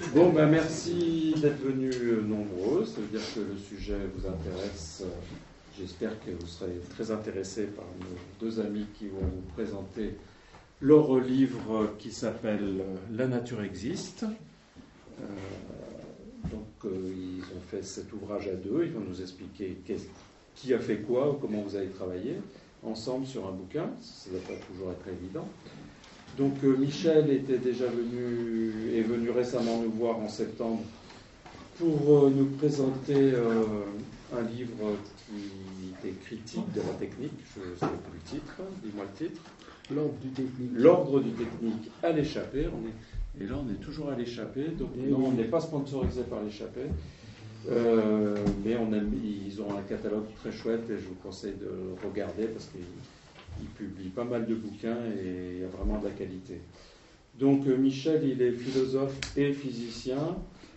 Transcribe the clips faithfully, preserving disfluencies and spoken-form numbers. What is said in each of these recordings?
Bon, ben merci d'être venus nombreux. Ça veut dire que le sujet vous intéresse. J'espère que vous serez très intéressés par nos deux amis qui vont vous présenter leur livre qui s'appelle « La nature existe ». Euh, donc, euh, ils ont fait cet ouvrage à deux. Ils vont nous expliquer qui a fait quoi, ou comment vous avez travaillé ensemble sur un bouquin. Ça ne doit pas toujours être évident. Donc euh, Michel était déjà venu, est venu récemment nous voir en septembre pour euh, nous présenter euh, un livre qui était critique de la technique. Je ne sais plus le titre, dis-moi le titre. L'ordre du technique. L'ordre du technique à l'échappée. On est, et là, on est toujours à l'échappée. Donc et non, oui. On n'est pas sponsorisé par l'échappée. Euh, mais on aime, ils ont un catalogue très chouette et je vous conseille de le regarder parce qu'ils il publie pas mal de bouquins et il y a vraiment de la qualité. Donc Michel, il est philosophe et physicien.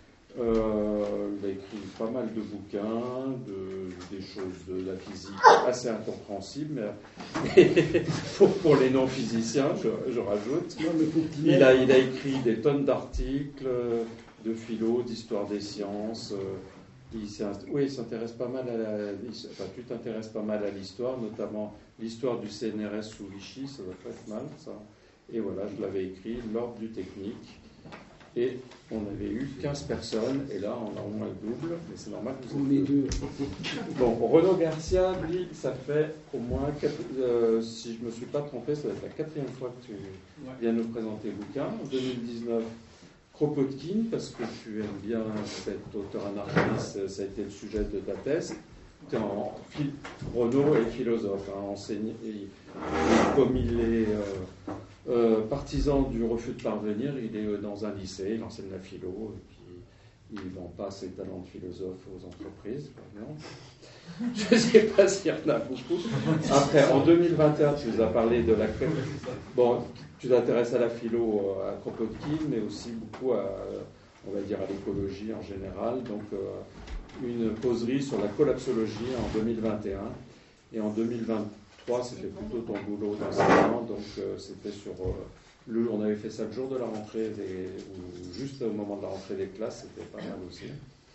Euh, il a écrit pas mal de bouquins, de, des choses de la physique assez incompréhensibles, mais pour, pour les non-physiciens, je, je rajoute. Non, mais il, a, il a écrit des tonnes d'articles de philo, d'histoire des sciences. Il oui, il s'intéresse pas mal à la, enfin, tu t'intéresses pas mal à l'histoire, notamment l'histoire du C N R S sous Vichy, ça doit pas être mal, ça. Et voilà, je l'avais écrit, l'ordre du technique. Et on avait eu quinze personnes, et là, on a au moins le double, mais c'est normal que vous êtes deux. Bon, Renaud Garcia, lui, ça fait au moins, quatre, euh, si je ne me suis pas trompé, ça va être la quatrième fois que tu viens nous présenter le bouquin. En deux mille dix-neuf, Kropotkin, parce que tu aimes bien cet auteur anarchiste, ça a été le sujet de ta thèse. En, Renaud est philosophe, hein, enseigné, et, et comme il est euh, euh, partisan du refus de parvenir, il est dans un lycée, il enseigne la philo, et puis il ne vend pas ses talents de philosophe aux entreprises. Non. Je ne sais pas s'il y en a beaucoup. Après, en deux mille vingt et un, tu nous as parlé de la... Bon, tu t'intéresses à la philo, à Kropotkin, mais aussi beaucoup à, on va dire, à l'écologie en général. Donc, euh, une causerie sur la collapsologie en deux mille vingt et un. Et en deux mille vingt-trois, c'était plutôt ton boulot d'enseignant. Donc, euh, c'était sur... Euh, le, on avait fait ça le jour de la rentrée, des, ou juste au moment de la rentrée des classes, c'était pas mal aussi.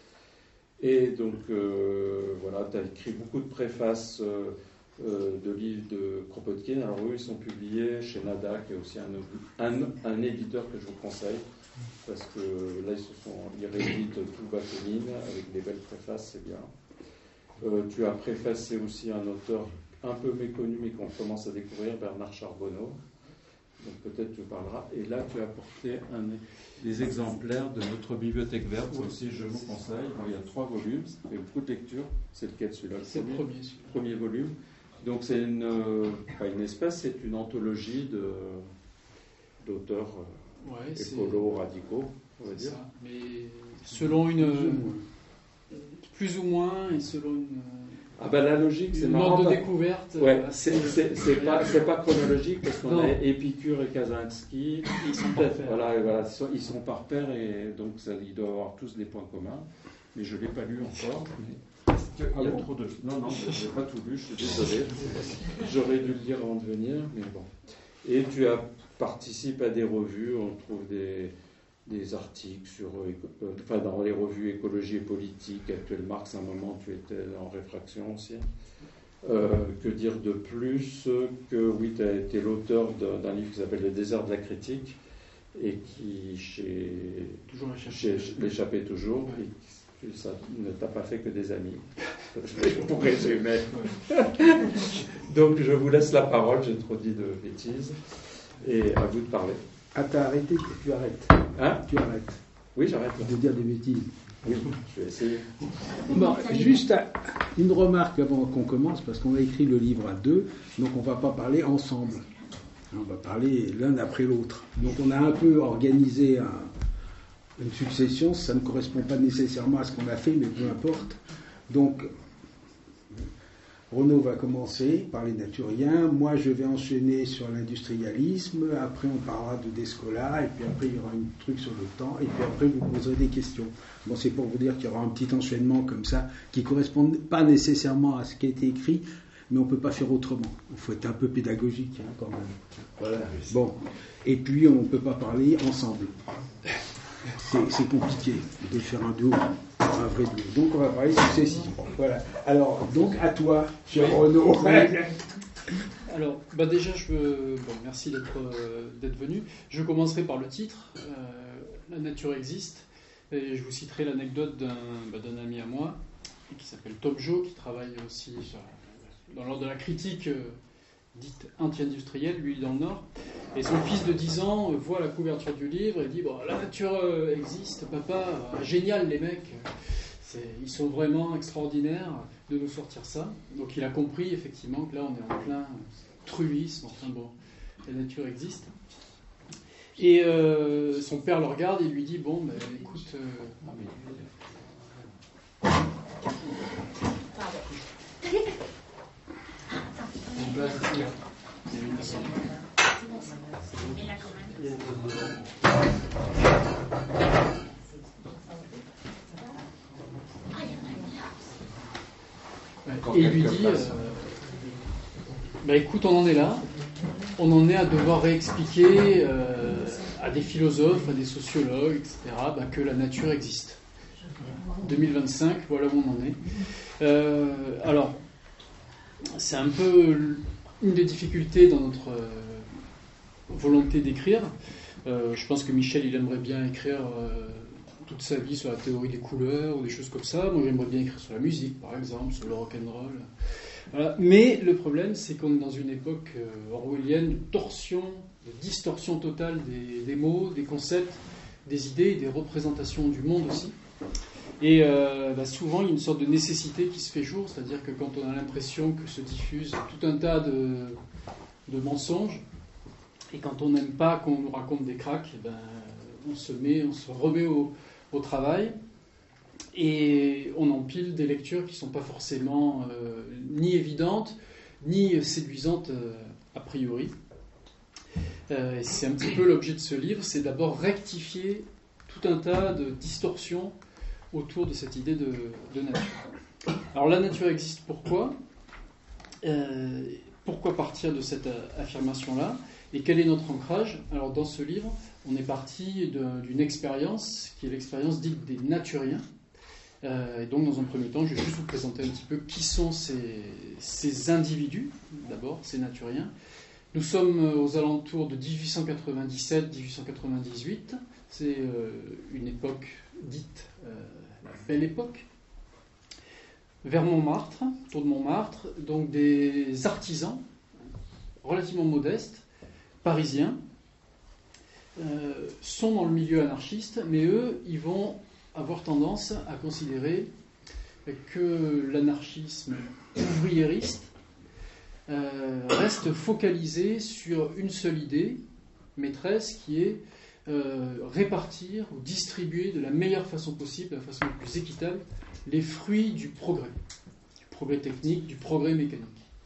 Et donc, euh, voilà, tu as écrit beaucoup de préfaces euh, euh, de livres de Kropotkin. Alors, eux, ils sont publiés chez Nada, qui est aussi un, un, un éditeur que je vous conseille, parce que là, ils, se sont, ils rééditent tout Bakounine avec des belles préfaces, c'est bien. Euh, tu as préfacé aussi un auteur un peu méconnu, mais qu'on commence à découvrir, Bernard Charbonneau. Donc peut-être tu parleras. Et là, tu as apporté un, des exemplaires de notre bibliothèque verte. Ça aussi, je vous conseille. Bon, il y a trois volumes, ça fait beaucoup de lectures. C'est lequel celui-là? C'est le premier. Premier volume. Donc c'est une, euh, pas une espèce, c'est une anthologie de, d'auteurs euh, ouais, écolos radicaux, on va dire. Ça. Mais selon une... Plus ou moins, et selon une... Ah ben la logique, c'est marrant. Une ordre de découverte. Ouais, c'est, c'est, c'est, pas, c'est pas chronologique parce qu'on non. a Épicure et Kaczynski. Ils sont par pair. Voilà, voilà, ils, sont, ils sont par pair et donc ça, ils doivent avoir tous des points communs. Mais je ne l'ai pas lu encore. Mais... Il y a ah bon trop de... Non, non, je n'ai pas tout lu, je suis désolé. J'aurais dû le lire avant de venir, mais bon. Et tu as participé à des revues, on trouve des... des articles sur, euh, enfin dans les revues Écologie et Politique, Actuel Marx, à un moment tu étais en réfraction aussi. Euh, que dire de plus que, oui, tu as été l'auteur d'un, d'un livre qui s'appelle Le désert de la critique, et qui, chez, toujours chez, chez l'échappée toujours, ouais. Et ça ne t'a pas fait que des amis, pour résumer. Donc je vous laisse la parole, j'ai trop dit de bêtises, et à vous de parler. Ah, t'as arrêté, tu arrêtes. Hein? Tu arrêtes. Oui, j'arrête. De dire des bêtises. Oui, je vais essayer. Bon, juste une remarque avant qu'on commence, parce qu'on a écrit le livre à deux, donc on ne va pas parler ensemble. On va parler l'un après l'autre. Donc on a un peu organisé un, une succession, ça ne correspond pas nécessairement à ce qu'on a fait, mais peu importe. Donc... Renaud va commencer par les naturiens, moi je vais enchaîner sur l'industrialisme, après on parlera de Descola, et puis après il y aura un truc sur le temps, et puis après vous poserez des questions. Bon, c'est pour vous dire qu'il y aura un petit enchaînement comme ça, qui ne correspond pas nécessairement à ce qui a été écrit, mais on ne peut pas faire autrement. Il faut être un peu pédagogique hein, quand même. Voilà. Bon, et puis on ne peut pas parler ensemble. c'est, c'est compliqué de faire un duo, un vrai duo. Donc on va parler successivement. Voilà. Alors, donc à toi, cher Renaud. Alors, bah déjà, je veux... bon, merci d'être, euh, d'être venu. Je commencerai par le titre, euh, La nature existe, et je vous citerai l'anecdote d'un, bah, d'un ami à moi, qui s'appelle Tom Jo, qui travaille aussi sur, dans l'ordre de la critique euh, dite anti-industrielle, lui dans le Nord. Et son fils de dix ans euh, voit la couverture du livre et dit bon, la nature euh, existe, papa, euh, génial les mecs, c'est, ils sont vraiment extraordinaires de nous sortir ça. Donc il a compris effectivement que là on est en plein truisme, enfin bon, la nature existe. Et euh, son père le regarde et lui dit bon, ben écoute. Euh, Et il lui dit euh, bah écoute, on en est là, on en est à devoir réexpliquer euh, à des philosophes, à des sociologues, et cetera, bah, que la nature existe. deux mille vingt-cinq, voilà où on en est. Euh, alors, c'est un peu une des difficultés dans notre euh, volonté d'écrire. Euh, je pense que Michel, il aimerait bien écrire euh, toute sa vie sur la théorie des couleurs ou des choses comme ça. Moi, j'aimerais bien écrire sur la musique, par exemple, sur le rock'n'roll. Voilà. Mais le problème, c'est qu'on est dans une époque euh, orwellienne de torsion, de distorsion totale des, des mots, des concepts, des idées et des représentations du monde aussi. Et euh, bah souvent, il y a une sorte de nécessité qui se fait jour, c'est-à-dire que quand on a l'impression que se diffuse tout un tas de, de mensonges, et quand on n'aime pas qu'on nous raconte des cracks, ben, on se met, on se remet au, au travail, et on empile des lectures qui ne sont pas forcément euh, ni évidentes, ni séduisantes euh, a priori. Euh, c'est un petit peu l'objet de ce livre, c'est d'abord rectifier tout un tas de distorsions autour de cette idée de, de nature. Alors la nature existe pourquoi euh, Pourquoi partir de cette affirmation-là? Et quel est notre ancrage? Alors dans ce livre, on est parti de, d'une expérience qui est l'expérience dite des naturiens. Euh, et donc dans un premier temps, je vais juste vous présenter un petit peu qui sont ces, ces individus, d'abord, ces naturiens. Nous sommes aux alentours de dix-huit cent quatre-vingt-dix-sept dix-huit cent quatre-vingt-dix-huit. C'est euh, une époque dite euh, la belle époque. Vers Montmartre, autour de Montmartre, donc des artisans relativement modestes, parisiens, euh, sont dans le milieu anarchiste, mais eux, ils vont avoir tendance à considérer que l'anarchisme ouvriériste euh, reste focalisé sur une seule idée maîtresse qui est euh, répartir ou distribuer de la meilleure façon possible, de la façon la plus équitable, les fruits du progrès, du progrès technique, du progrès mécanique.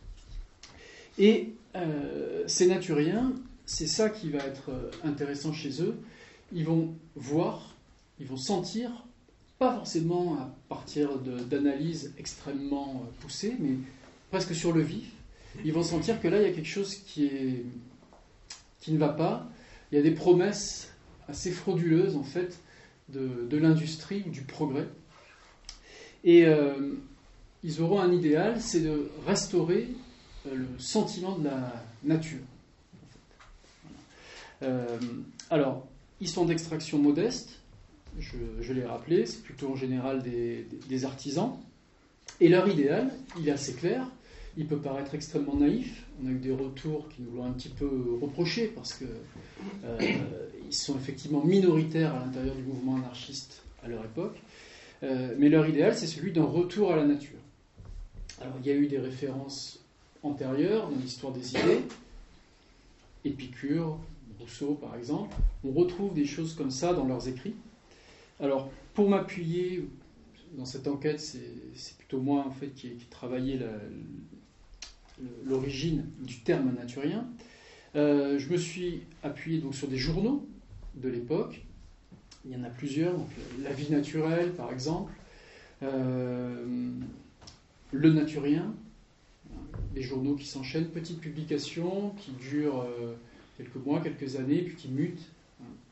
Et euh, ces naturiens, c'est ça qui va être intéressant chez eux, ils vont voir, ils vont sentir, pas forcément à partir de, d'analyses extrêmement poussées, mais presque sur le vif, ils vont sentir que là, il y a quelque chose qui, est, qui ne va pas, il y a des promesses assez frauduleuses, en fait, de, de l'industrie ou du progrès. Et euh, ils auront un idéal, c'est de restaurer euh, le sentiment de la nature. En fait. Voilà. Euh, alors, ils sont d'extraction modeste, je, je l'ai rappelé, c'est plutôt en général des, des, des artisans. Et leur idéal, il est assez clair, il peut paraître extrêmement naïf. On a eu des retours qui nous l'ont un petit peu reproché parce qu'ils euh, sont effectivement minoritaires à l'intérieur du mouvement anarchiste à leur époque. Euh, mais leur idéal, c'est celui d'un retour à la nature. Alors, il y a eu des références antérieures dans l'histoire des idées, Épicure, Rousseau par exemple. On retrouve des choses comme ça dans leurs écrits. Alors, pour m'appuyer dans cette enquête, c'est, c'est plutôt moi en fait qui ai travaillé la, l'origine du terme naturien. Euh, je me suis appuyé donc sur des journaux de l'époque. Il y en a plusieurs, donc La Vie naturelle par exemple, euh, Le Naturien, des journaux qui s'enchaînent, petites publications qui durent euh, quelques mois, quelques années, puis qui mutent.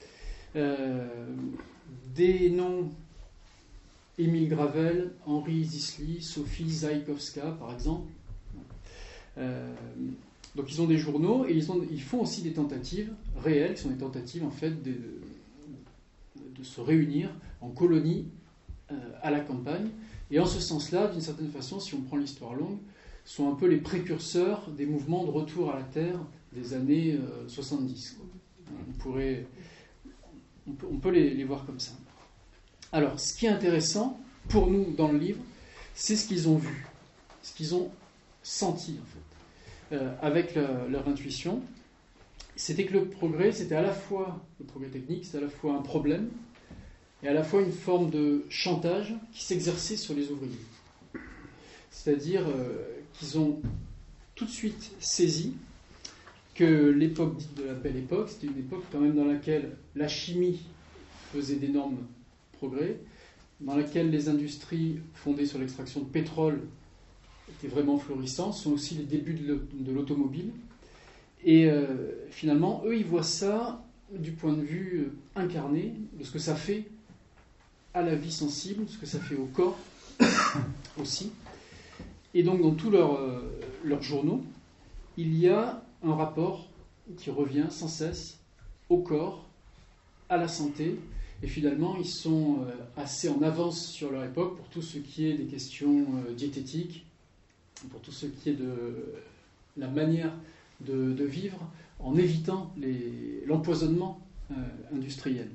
Euh, des noms, Émile Gravel, Henri Zisly, Sophie Zaïkowska, par exemple. Euh, donc ils ont des journaux et ils, ont, ils font aussi des tentatives réelles, qui sont des tentatives en fait de, de se réunir en colonies euh, à la campagne. Et en ce sens-là, d'une certaine façon, si on prend l'histoire longue, sont un peu les précurseurs des mouvements de retour à la Terre des années euh, soixante-dix. Quoi. On pourrait, on peut, on peut les, les voir comme ça. Alors, ce qui est intéressant pour nous dans le livre, c'est ce qu'ils ont vu, ce qu'ils ont senti en fait, euh, avec la, leur intuition. C'était que le progrès, c'était à la fois le progrès technique, c'était à la fois un problème et à la fois une forme de chantage qui s'exerçait sur les ouvriers. C'est-à-dire euh, qu'ils ont tout de suite saisi que l'époque dite de la Belle Époque, c'était une époque quand même dans laquelle la chimie faisait d'énormes progrès, dans laquelle les industries fondées sur l'extraction de pétrole étaient vraiment florissantes, ce sont aussi les débuts de l'automobile. Et euh, finalement, eux, ils voient ça du point de vue incarné, de ce que ça fait à la vie sensible, ce que ça fait au corps aussi. Et donc, dans tous leurs, euh, leurs journaux, il y a un rapport qui revient sans cesse au corps, à la santé, et finalement, ils sont euh, assez en avance sur leur époque pour tout ce qui est des questions euh, diététiques, pour tout ce qui est de la manière de, de vivre, en évitant les, l'empoisonnement euh, industriel.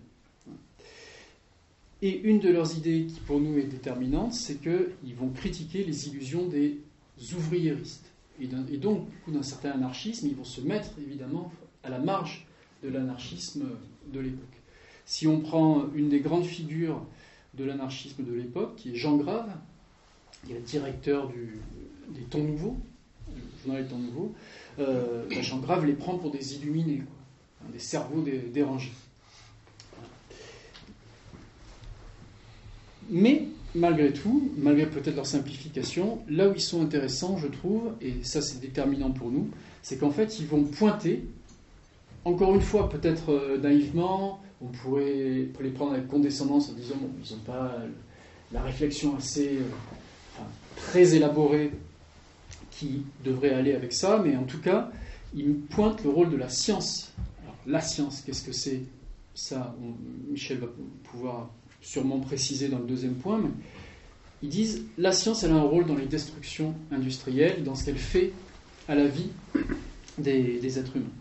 Et une de leurs idées qui pour nous est déterminante, c'est qu'ils vont critiquer les illusions des ouvriéristes. Et, et donc, du coup, d'un certain anarchisme, ils vont se mettre évidemment à la marge de l'anarchisme de l'époque. Si on prend une des grandes figures de l'anarchisme de l'époque, qui est Jean Grave, qui est le directeur du, des Temps Nouveaux, le journal des Temps Nouveaux, euh, ben Jean Grave les prend pour des illuminés, quoi, des cerveaux dé, dérangés. Mais malgré tout, malgré peut-être leur simplification, là où ils sont intéressants, je trouve, et ça c'est déterminant pour nous, c'est qu'en fait ils vont pointer, encore une fois peut-être euh, naïvement, on pourrait les prendre avec condescendance en disant bon, ils n'ont pas la réflexion assez, euh, enfin, très élaborée qui devrait aller avec ça, mais en tout cas, ils pointent le rôle de la science. Alors, la science, qu'est-ce que c'est ? Ça, on, Michel va pouvoir sûrement préciser dans le deuxième point, mais ils disent la science, elle a un rôle dans les destructions industrielles, dans ce qu'elle fait à la vie des, des êtres humains.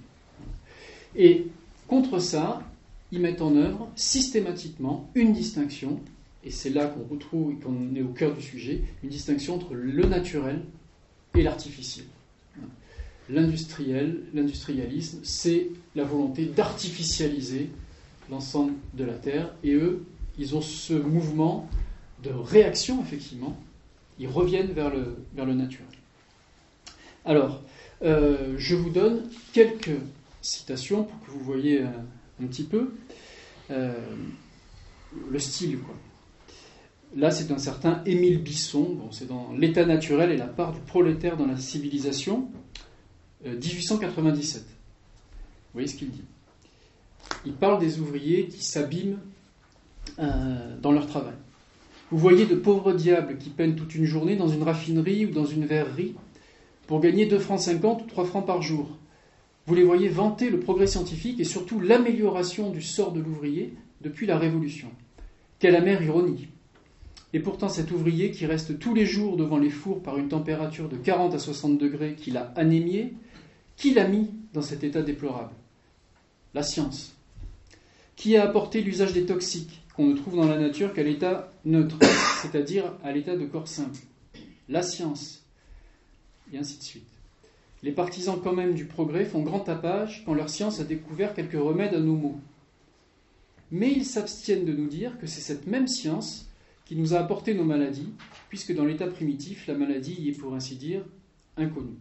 Et contre ça, ils mettent en œuvre systématiquement une distinction, et c'est là qu'on retrouve, et qu'on est au cœur du sujet, une distinction entre le naturel et l'artificiel. L'industriel, l'industrialisme, c'est la volonté d'artificialiser l'ensemble de la Terre, et eux, ils ont ce mouvement de réaction, effectivement. Ils reviennent vers le, vers le naturel. Alors, euh, je vous donne quelques citations pour que vous voyez un, un petit peu euh, le style, quoi. Là, c'est un certain Émile Bisson. Bon, c'est dans L'état naturel et la part du prolétaire dans la civilisation, euh, dix-huit cent quatre-vingt-dix-sept. Vous voyez ce qu'il dit. Il parle des ouvriers qui s'abîment euh, dans leur travail. Vous voyez de pauvres diables qui peinent toute une journée dans une raffinerie ou dans une verrerie pour gagner deux francs cinquante ou trois francs par jour. Vous les voyez vanter le progrès scientifique et surtout l'amélioration du sort de l'ouvrier depuis la Révolution. Quelle amère ironie! Et pourtant cet ouvrier qui reste tous les jours devant les fours par une température de quarante à soixante degrés qui l'a anémié, qui l'a mis dans cet état déplorable? La science. Qui a apporté l'usage des toxiques qu'on ne trouve dans la nature qu'à l'état neutre, c'est-à-dire à l'état de corps simple? La science. Et ainsi de suite. Les partisans quand même du progrès font grand tapage quand leur science a découvert quelques remèdes à nos maux. Mais ils s'abstiennent de nous dire que c'est cette même science qui nous a apporté nos maladies, puisque dans l'état primitif, la maladie y est pour ainsi dire inconnue.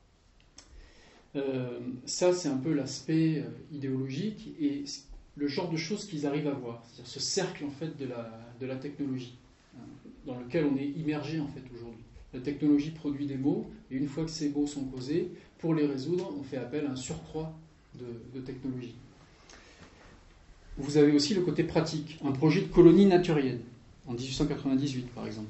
Euh, ça, c'est un peu l'aspect euh, idéologique et le genre de choses qu'ils arrivent à voir, c'est-à-dire ce cercle en fait de la, de la technologie, hein, dans lequel on est immergé en fait aujourd'hui. La technologie produit des maux, et une fois que ces maux sont causés, pour les résoudre, on fait appel à un surcroît de, de technologie. vous avez aussi le côté pratique, un projet de colonie naturienne, en dix-huit cent quatre-vingt-dix-huit par exemple.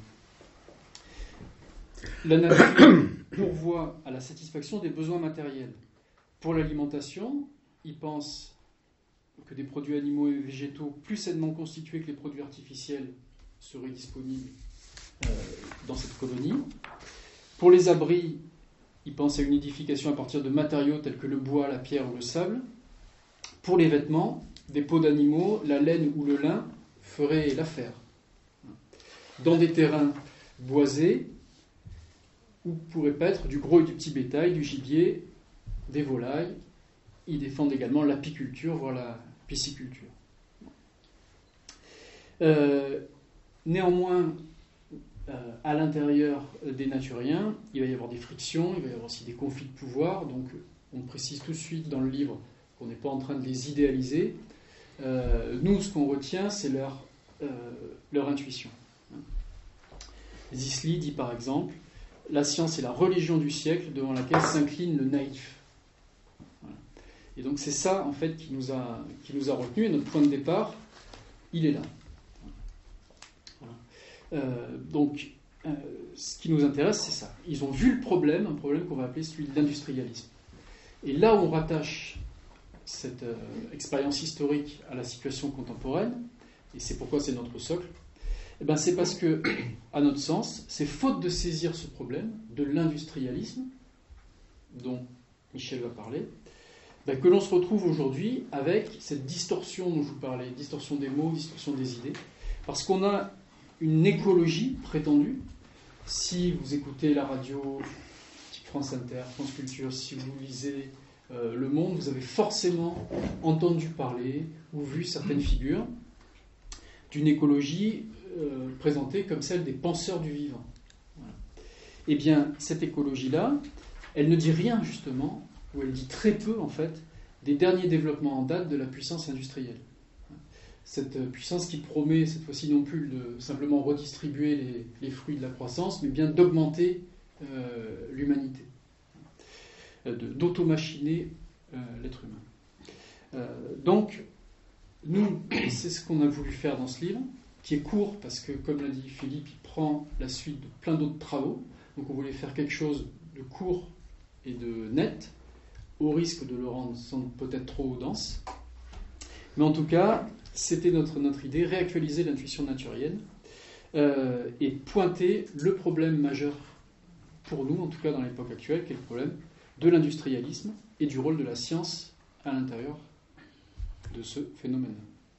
La nature pourvoit à la satisfaction des besoins matériels. Pour l'alimentation, il pense que des produits animaux et végétaux plus sainement constitués que les produits artificiels seraient disponibles euh, dans cette colonie. Pour les abris, il pense à une édification à partir de matériaux tels que le bois, la pierre ou le sable. Pour les vêtements, des peaux d'animaux, la laine ou le lin feraient l'affaire. Dans des terrains boisés, où pourrait paître du gros et du petit bétail, du gibier, des volailles. Ils défendent également l'apiculture, voire la pisciculture. Euh, néanmoins, euh, à l'intérieur des naturiens, il va y avoir des frictions, il va y avoir aussi des conflits de pouvoir. Donc, on précise tout de suite dans le livre qu'on n'est pas en train de les idéaliser. Euh, nous, ce qu'on retient, c'est leur, euh, leur intuition. Zisli dit par exemple: la science est la religion du siècle devant laquelle s'incline le naïf. Voilà. Et donc c'est ça en fait qui nous a, qui nous a retenus, et notre point de départ, il est là. Voilà. Euh, donc euh, ce qui nous intéresse, c'est ça. Ils ont vu le problème, un problème qu'on va appeler celui de l'industrialisme. Et là où on rattache cette euh, expérience historique à la situation contemporaine, et c'est pourquoi c'est notre socle, eh ben c'est parce que, à notre sens, c'est faute de saisir ce problème de l'industrialisme, dont Michel va parler, ben que l'on se retrouve aujourd'hui avec cette distorsion dont je vous parlais, distorsion des mots, distorsion des idées, parce qu'on a une écologie prétendue. Si vous écoutez la radio, type France Inter, France Culture, si vous lisez euh, Le Monde, vous avez forcément entendu parler ou vu certaines figures d'une écologie Euh, présentée comme celle des penseurs du vivant. Voilà. Eh bien, cette écologie-là, elle ne dit rien, justement, ou elle dit très peu, en fait, des derniers développements en date de la puissance industrielle. Cette puissance qui promet, cette fois-ci, non plus de simplement redistribuer les, les fruits de la croissance, mais bien d'augmenter euh, l'humanité, euh, de, d'automachiner euh, l'être humain. Euh, donc, nous, c'est ce qu'on a voulu faire dans ce livre, qui est court parce que, comme l'a dit Philippe, il prend la suite de plein d'autres travaux. Donc on voulait faire quelque chose de court et de net, au risque de le rendre sans peut-être trop dense. Mais en tout cas, c'était notre, notre idée, réactualiser l'intuition naturienne euh, et pointer le problème majeur pour nous, en tout cas dans l'époque actuelle, qui est le problème de l'industrialisme et du rôle de la science à l'intérieur de ce phénomène.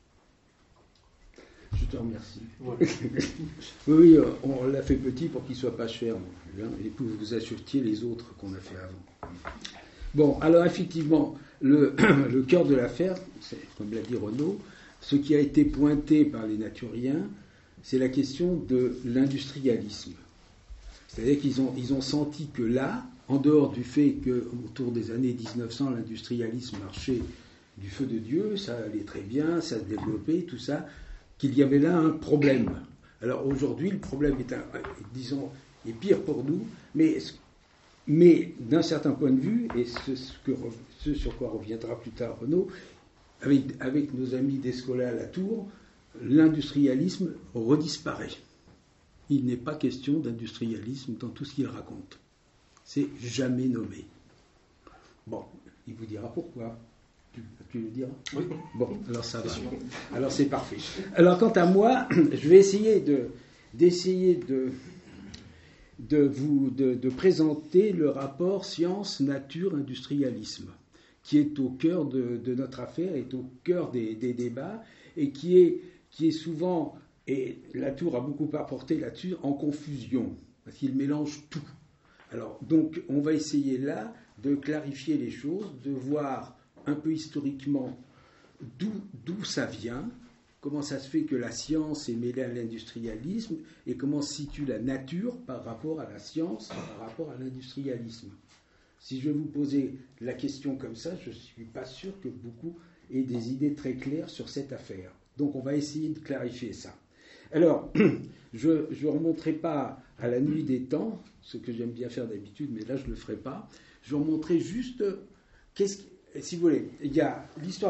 Je te remercie. Voilà. Oui, oui, on l'a fait petit pour qu'il ne soit pas cher non plus, hein, et que vous assuriez les autres qu'on a fait avant. Bon, alors effectivement, le, le cœur de l'affaire, c'est, comme l'a dit Renaud, ce qui a été pointé par les naturiens, c'est la question de l'industrialisme. C'est-à-dire qu'ils ont, ils ont senti que là, en dehors du fait qu'autour des années dix-neuf cents, l'industrialisme marchait du feu de Dieu, ça allait très bien, ça se développait, tout ça, qu'il y avait là un problème. Alors aujourd'hui, le problème est, un, disons, est pire pour nous, mais, mais d'un certain point de vue, et ce, ce, que, ce sur quoi reviendra plus tard Renaud, avec, avec nos amis d'Escola à la Tour, l'industrialisme redisparaît. Il n'est pas question d'industrialisme dans tout ce qu'il raconte. C'est jamais nommé. Bon, il vous dira pourquoi. Tu, tu le diras ? Oui. Bon, alors ça va. C'est sûr. Alors c'est parfait. Alors quant à moi, je vais essayer de, d'essayer de, de vous de, de présenter le rapport science-nature-industrialisme, qui est au cœur de, de notre affaire, est au cœur des, des débats, et qui est, qui est souvent, et Latour a beaucoup apporté là-dessus, en confusion, parce qu'il mélange tout. Alors donc on va essayer là de clarifier les choses, de voir un peu historiquement d'où, d'où ça vient, comment ça se fait que la science est mêlée à l'industrialisme et comment se situe la nature par rapport à la science, par rapport à l'industrialisme. Si je vais vous poser la question comme ça, je ne suis pas sûr que beaucoup aient des idées très claires sur cette affaire. Donc on va essayer de clarifier ça. Alors, je ne remonterai pas à la nuit des temps, ce que j'aime bien faire d'habitude, mais là je ne le ferai pas. Je remonterai juste, qu'est-ce qui, si vous voulez, il y a l'histoire, des,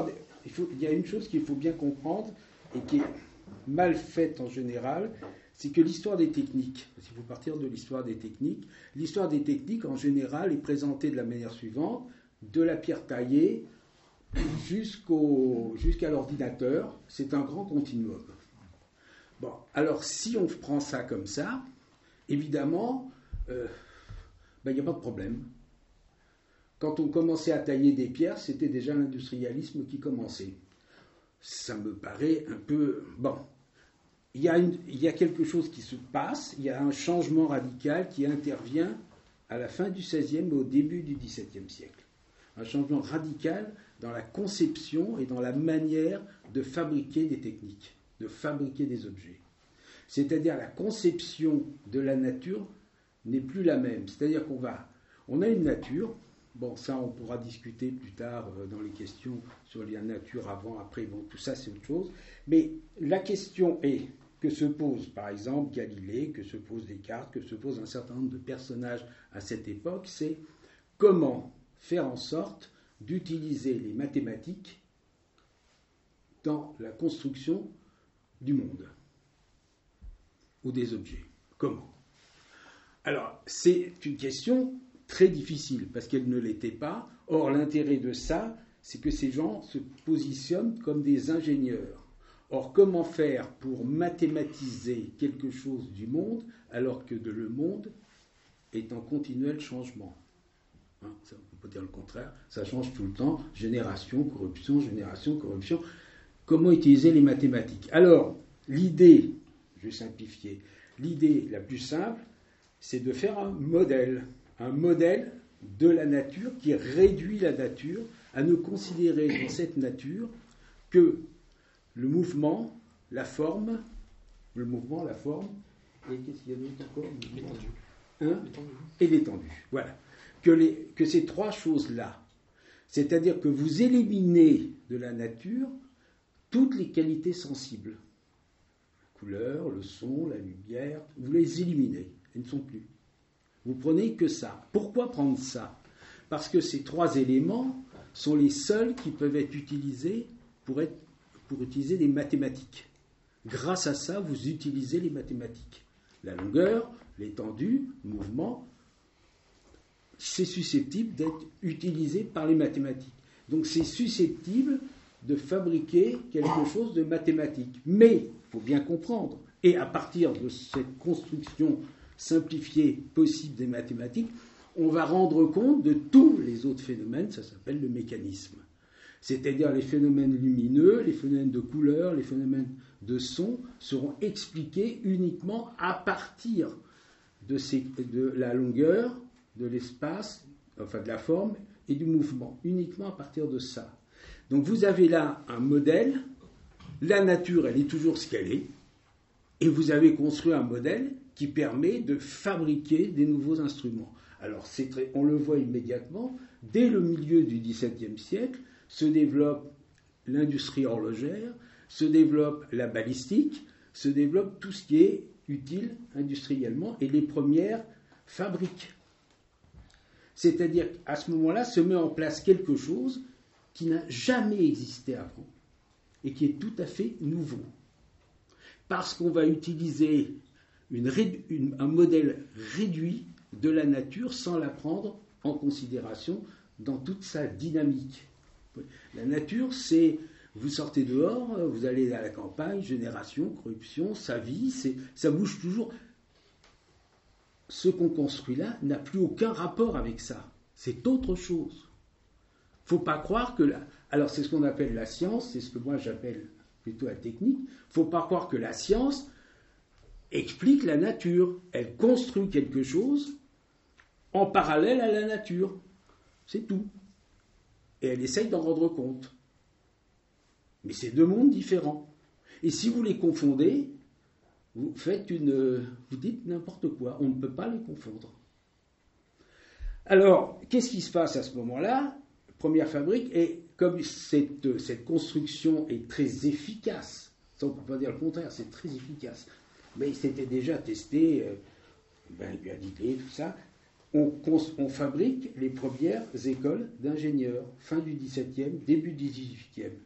il, faut, il y a une chose qu'il faut bien comprendre et qui est mal faite en général, c'est que l'histoire des techniques, s'il faut partir de l'histoire des techniques, l'histoire des techniques en général est présentée de la manière suivante, de la pierre taillée jusqu'au, jusqu'à l'ordinateur, c'est un grand continuum. Bon, alors si on prend ça comme ça, évidemment, euh, ben, il n'y a pas de problème. Quand on commençait à tailler des pierres, c'était déjà l'industrialisme qui commençait. Ça me paraît un peu... Bon, il y a une, il y a quelque chose qui se passe, il y a un changement radical qui intervient à la fin du seizième et au début du dix-septième siècle. Un changement radical dans la conception et dans la manière de fabriquer des techniques, de fabriquer des objets. C'est-à-dire la conception de la nature n'est plus la même. C'est-à-dire qu'on va... On a une nature... Bon, ça, on pourra discuter plus tard euh, dans les questions sur la nature avant, après. Bon, tout ça, c'est autre chose. Mais la question est que se pose, par exemple, Galilée, que se pose Descartes, que se pose un certain nombre de personnages à cette époque, c'est comment faire en sorte d'utiliser les mathématiques dans la construction du monde ou des objets. Comment ? Alors, c'est une question très difficile, parce qu'elle ne l'était pas. Or, l'intérêt de ça, c'est que ces gens se positionnent comme des ingénieurs. Or, comment faire pour mathématiser quelque chose du monde, alors que le monde est en continuel changement ? Hein, ça, on peut pas dire le contraire, ça change tout le temps, génération, corruption, génération, corruption. Comment utiliser les mathématiques ? Alors, l'idée, je vais simplifier, l'idée la plus simple, c'est de faire un modèle. Un modèle de la nature qui réduit la nature à ne considérer dans cette nature que le mouvement, la forme, le mouvement, la forme, et qu'est-ce qu'il y a d'autre encore ? L'étendue. Hein ? Et l'étendue. Voilà. Que, les, que ces trois choses-là, c'est-à-dire que vous éliminez de la nature toutes les qualités sensibles. La couleur, le son, la lumière, vous les éliminez. Elles ne sont plus. Vous prenez que ça. Pourquoi prendre ça ? Parce que ces trois éléments sont les seuls qui peuvent être utilisés pour, être, pour utiliser les mathématiques. Grâce à ça, vous utilisez les mathématiques. La longueur, l'étendue, le mouvement, c'est susceptible d'être utilisé par les mathématiques. Donc c'est susceptible de fabriquer quelque chose de mathématique. Mais, il faut bien comprendre, et à partir de cette construction simplifiée possible des mathématiques, on va rendre compte de tous les autres phénomènes, ça s'appelle le mécanisme. C'est-à-dire les phénomènes lumineux, les phénomènes de couleur, les phénomènes de son seront expliqués uniquement à partir de, ces, de la longueur, de l'espace, enfin de la forme et du mouvement, uniquement à partir de ça. Donc vous avez là un modèle, la nature elle est toujours ce qu'elle est, et vous avez construit un modèle qui permet de fabriquer des nouveaux instruments. Alors c'est très, on le voit immédiatement, dès le milieu du dix-septième siècle, se développe l'industrie horlogère, se développe la balistique, se développe tout ce qui est utile industriellement, et les premières fabriques. C'est-à-dire qu'à ce moment-là, se met en place quelque chose qui n'a jamais existé avant, et qui est tout à fait nouveau. Parce qu'on va utiliser une, une, un modèle réduit de la nature sans la prendre en considération dans toute sa dynamique. La nature, c'est, vous sortez dehors, vous allez à la campagne, génération, corruption, ça vit, c'est, ça bouge toujours. Ce qu'on construit là n'a plus aucun rapport avec ça. C'est autre chose. Il ne faut pas croire que... La, alors c'est ce qu'on appelle la science, c'est ce que moi j'appelle plutôt la technique. Il ne faut pas croire que la science explique la nature. Elle construit quelque chose en parallèle à la nature. C'est tout. Et elle essaye d'en rendre compte. Mais c'est deux mondes différents. Et si vous les confondez, vous faites une... vous dites n'importe quoi. On ne peut pas les confondre. Alors, qu'est-ce qui se passe à ce moment-là ? Première fabrique, et comme cette, cette construction est très efficace, ça on ne peut pas dire le contraire, c'est très efficace, mais c'était déjà testé, euh, ben, Galilée, tout ça, on, on fabrique les premières écoles d'ingénieurs, fin du dix-septième, début du dix-huitième.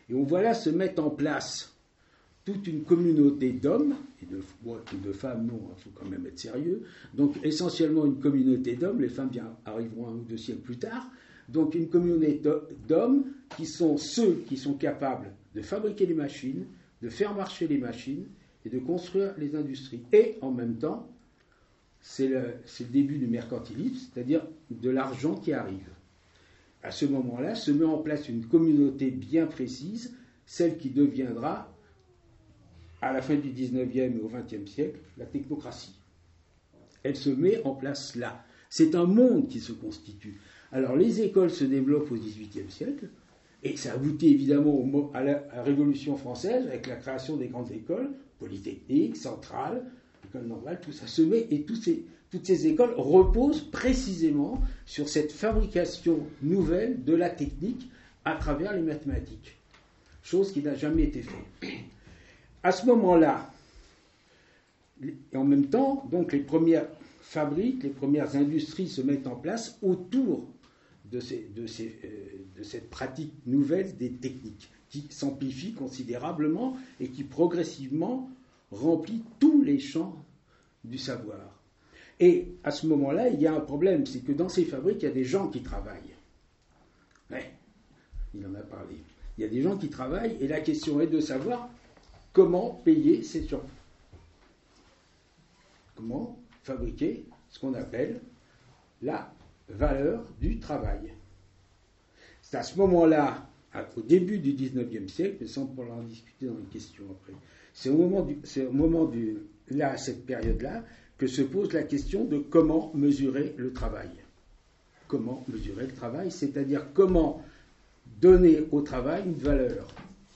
Et on voit là se mettre en place toute une communauté d'hommes, et de, bon, de femmes, non, il faut quand même être sérieux, donc essentiellement une communauté d'hommes, les femmes bien, arriveront un ou deux siècles plus tard, donc une communauté d'hommes qui sont ceux qui sont capables de fabriquer les machines, de faire marcher les machines et de construire les industries. Et en même temps, c'est le, c'est le début du mercantilisme, c'est-à-dire de l'argent qui arrive. À ce moment-là, se met en place une communauté bien précise, celle qui deviendra, à la fin du dix-neuvième et au vingtième siècle, la technocratie. Elle se met en place là. C'est un monde qui se constitue. Alors les écoles se développent au dix-huitième siècle, et ça aboutit évidemment à la, à la Révolution française, avec la création des grandes écoles, polytechniques, centrales, écoles normales, tout ça se met, et tous ces, toutes ces écoles reposent précisément sur cette fabrication nouvelle de la technique à travers les mathématiques, chose qui n'a jamais été faite. À ce moment-là, et en même temps, donc les premières fabriques, les premières industries se mettent en place autour de, ces, de, ces, euh, de cette pratique nouvelle des techniques, qui s'amplifie considérablement et qui progressivement remplit tous les champs du savoir. Et à ce moment-là, il y a un problème, c'est que dans ces fabriques, il y a des gens qui travaillent. Ouais, il en a parlé. Il y a des gens qui travaillent, et la question est de savoir comment payer ces gens. Comment fabriquer ce qu'on appelle la valeur du travail. C'est à ce moment-là, au début du dix-neuvième siècle, mais sans pouvoir en discuter dans les questions après, c'est au moment, du, c'est au moment du, là, à cette période-là, que se pose la question de comment mesurer le travail. Comment mesurer le travail, c'est-à-dire comment donner au travail une valeur.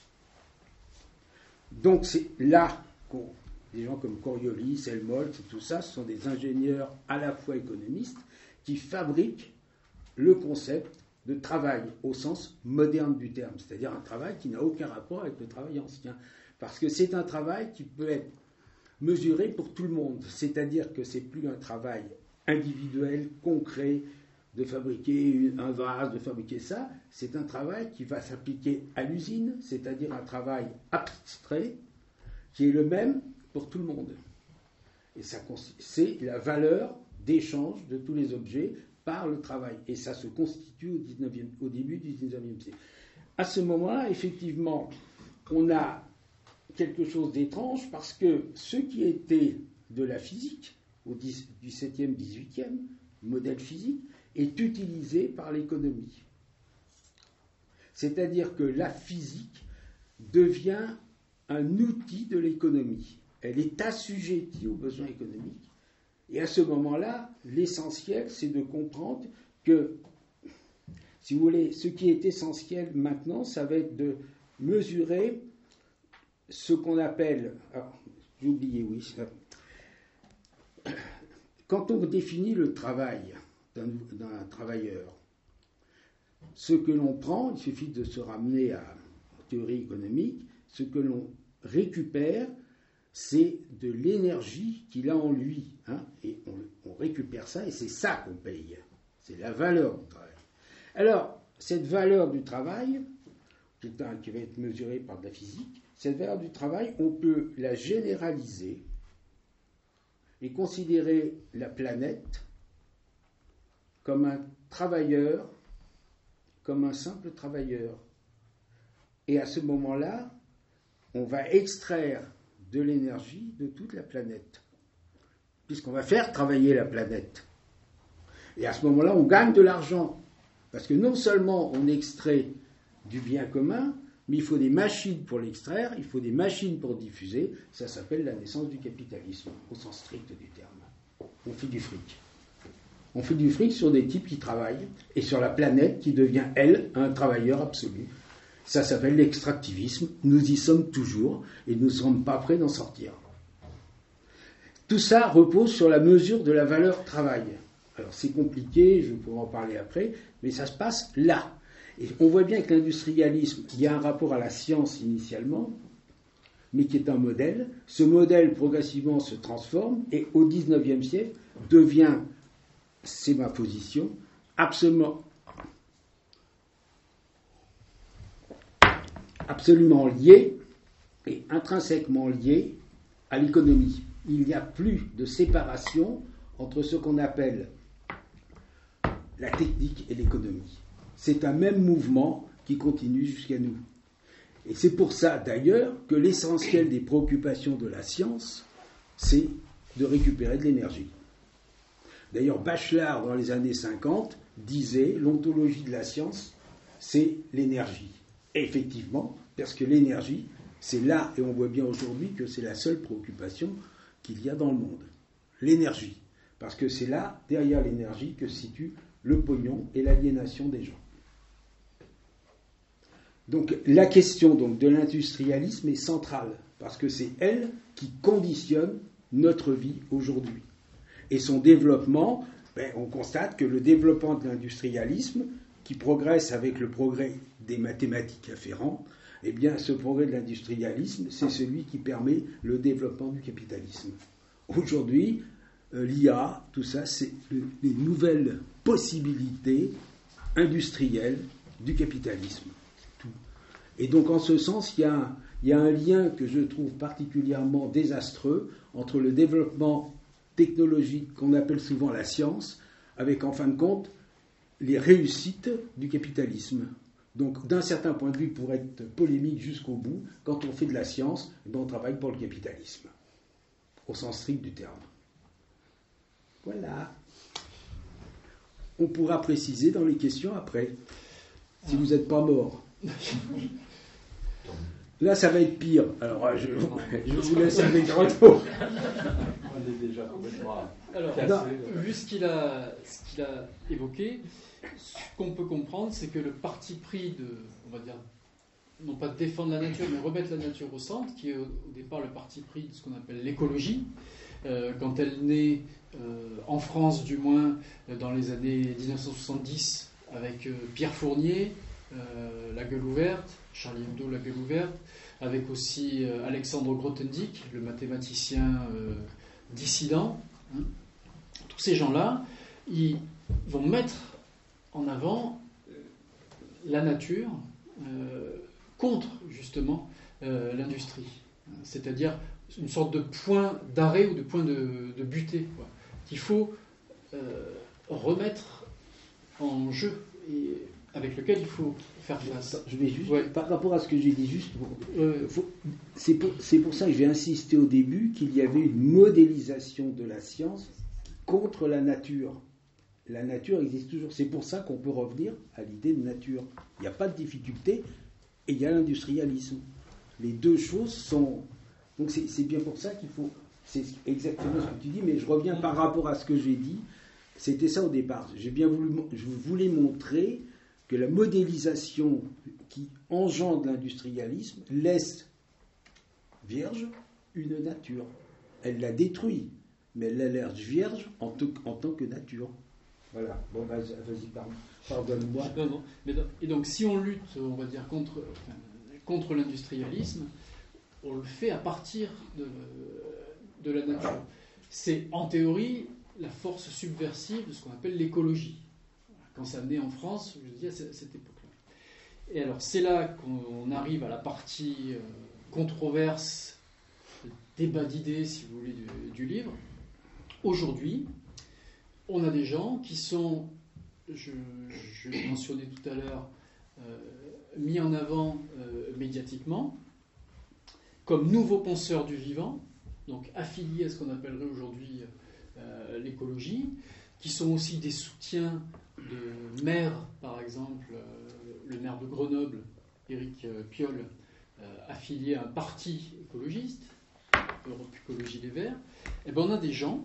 Donc c'est là qu'on, des gens comme Coriolis, Helmholtz, tout ça, ce sont des ingénieurs à la fois économistes qui fabriquent le concept de travail au sens moderne du terme, c'est-à-dire un travail qui n'a aucun rapport avec le travail ancien, parce que c'est un travail qui peut être mesuré pour tout le monde, c'est-à-dire que c'est plus un travail individuel, concret, de fabriquer un vase, de fabriquer ça, c'est un travail qui va s'appliquer à l'usine, c'est-à-dire un travail abstrait qui est le même pour tout le monde. Et ça, c'est la valeur d'échange de tous les objets par le travail. Et ça se constitue au, dix-neuvième, au début du dix-neuvième siècle. À ce moment-là, effectivement, on a quelque chose d'étrange parce que ce qui était de la physique, au dix-septième, dix-huitième, modèle physique, est utilisé par l'économie. C'est-à-dire que la physique devient un outil de l'économie. Elle est assujettie aux besoins économiques. Et à ce moment-là, l'essentiel, c'est de comprendre que, si vous voulez, ce qui est essentiel maintenant, ça va être de mesurer ce qu'on appelle... Alors, j'ai oublié, oui. Ça, quand on définit le travail d'un, d'un travailleur, ce que l'on prend, il suffit de se ramener à la théorie économique, ce que l'on récupère, c'est de l'énergie qu'il a en lui. Hein, et on, on récupère ça, et c'est ça qu'on paye. C'est la valeur du travail. Alors, cette valeur du travail, qui va être mesurée par de la physique, cette valeur du travail, on peut la généraliser et considérer la planète comme un travailleur, comme un simple travailleur. Et à ce moment-là, on va extraire de l'énergie de toute la planète, puisqu'on va faire travailler la planète. Et à ce moment-là, on gagne de l'argent, parce que non seulement on extrait du bien commun, mais il faut des machines pour l'extraire, il faut des machines pour diffuser. Ça s'appelle la naissance du capitalisme, au sens strict du terme. On fait du fric. On fait du fric sur des types qui travaillent, et sur la planète qui devient, elle, un travailleur absolu. Ça s'appelle l'extractivisme. Nous y sommes toujours, et nous ne sommes pas prêts d'en sortir. Tout ça repose sur la mesure de la valeur travail. Alors c'est compliqué, je pourrais en parler après, mais ça se passe là. Et on voit bien que l'industrialisme, il y a un rapport à la science initialement, mais qui est un modèle. Ce modèle progressivement se transforme et au dix-neuvième siècle devient, c'est ma position, absolument, absolument liées et intrinsèquement liées à l'économie. Il n'y a plus de séparation entre ce qu'on appelle la technique et l'économie. C'est un même mouvement qui continue jusqu'à nous. Et c'est pour ça, d'ailleurs, que l'essentiel des préoccupations de la science, c'est de récupérer de l'énergie. D'ailleurs, Bachelard, dans les années cinquante, disait « l'ontologie de la science, c'est l'énergie ». Et effectivement, parce que l'énergie, c'est là, et on voit bien aujourd'hui que c'est la seule préoccupation qu'il y a dans le monde. L'énergie. Parce que c'est là, derrière l'énergie, que se situe le pognon et l'aliénation des gens. Donc la question donc, de l'industrialisme est centrale, parce que c'est elle qui conditionne notre vie aujourd'hui. Et son développement, ben, on constate que le développement de l'industrialisme, qui progresse avec le progrès des mathématiques afférents, eh bien ce progrès de l'industrialisme, c'est celui qui permet le développement du capitalisme. Aujourd'hui, euh, l'I A, tout ça, c'est le, les nouvelles possibilités industrielles du capitalisme. Tout. Et donc en ce sens, il y a un, il y a un lien que je trouve particulièrement désastreux entre le développement technologique qu'on appelle souvent la science, avec en fin de compte les réussites du capitalisme. Donc d'un certain point de vue, pour être polémique jusqu'au bout, quand on fait de la science, eh bien, on travaille pour le capitalisme, au sens strict du terme. Voilà. On pourra préciser dans les questions après, si vous n'êtes pas mort. Là, ça va être pire. Alors, je, je vous laisse avec retour. On est déjà complètement Alors, cassé. vu ce qu'il a, ce qu'il a évoqué, ce qu'on peut comprendre, c'est que le parti pris de, on va dire, non pas de défendre la nature, mais remettre la nature au centre, qui est au, au départ le parti pris de ce qu'on appelle l'écologie, euh, quand elle naît, euh, en France du moins, dans les années dix-neuf cent soixante-dix, avec euh, Pierre Fournier, euh, La Gueule ouverte, Charlie Hebdo, La Gueule ouverte, avec aussi euh, Alexandre Grothendieck, le mathématicien euh, dissident. Hein. Tous ces gens-là, ils vont mettre en avant la nature euh, contre, justement, euh, l'industrie. C'est-à-dire une sorte de point d'arrêt ou de point de, de butée, quoi, qu'il faut euh, remettre en jeu et avec lequel il faut faire face. Je vais juste, ouais. Par rapport à ce que j'ai dit juste, pour, euh, faut, c'est, pour, c'est pour ça que j'ai insisté au début qu'il y avait une modélisation de la science contre la nature. La nature existe toujours. C'est pour ça qu'on peut revenir à l'idée de nature. Il n'y a pas de difficulté et il y a l'industrialisme. Les deux choses sont... Donc c'est, c'est bien pour ça qu'il faut... C'est exactement ce que tu dis, mais je reviens par rapport à ce que j'ai dit. C'était ça au départ. J'ai bien voulu, je voulais montrer que la modélisation qui engendre l'industrialisme laisse vierge une nature. Elle la détruit, mais elle la laisse vierge en, te, en tant que nature. Voilà. Bon, vas-y, vas-y pardon. Pardonne-moi. Non, non. Mais donc, et donc, si on lutte, on va dire, contre, enfin, contre l'industrialisme, on le fait à partir de, de la nature. C'est, en théorie, la force subversive de ce qu'on appelle l'écologie. Quand ça naît en France, je dis à cette époque-là. Et alors, c'est là qu'on arrive à la partie euh, controverse, débat d'idées, si vous voulez, du, du livre. Aujourd'hui, on a des gens qui sont, je, je l'ai mentionné tout à l'heure, euh, mis en avant euh, médiatiquement comme nouveaux penseurs du vivant, donc affiliés à ce qu'on appellerait aujourd'hui euh, l'écologie, qui sont aussi des soutiens de maires, par exemple, euh, le maire de Grenoble, Éric Piolle, euh, affilié à un parti écologiste, Europe Écologie Les Verts. Et ben on a des gens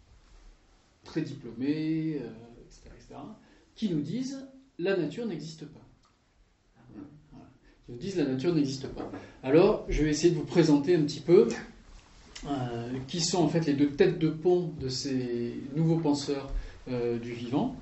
très diplômés, euh, et cetera, et cetera, qui nous disent la nature n'existe pas. Voilà. Qui nous disent la nature n'existe pas. Alors, je vais essayer de vous présenter un petit peu euh, qui sont en fait les deux têtes de pont de ces nouveaux penseurs euh, du vivant,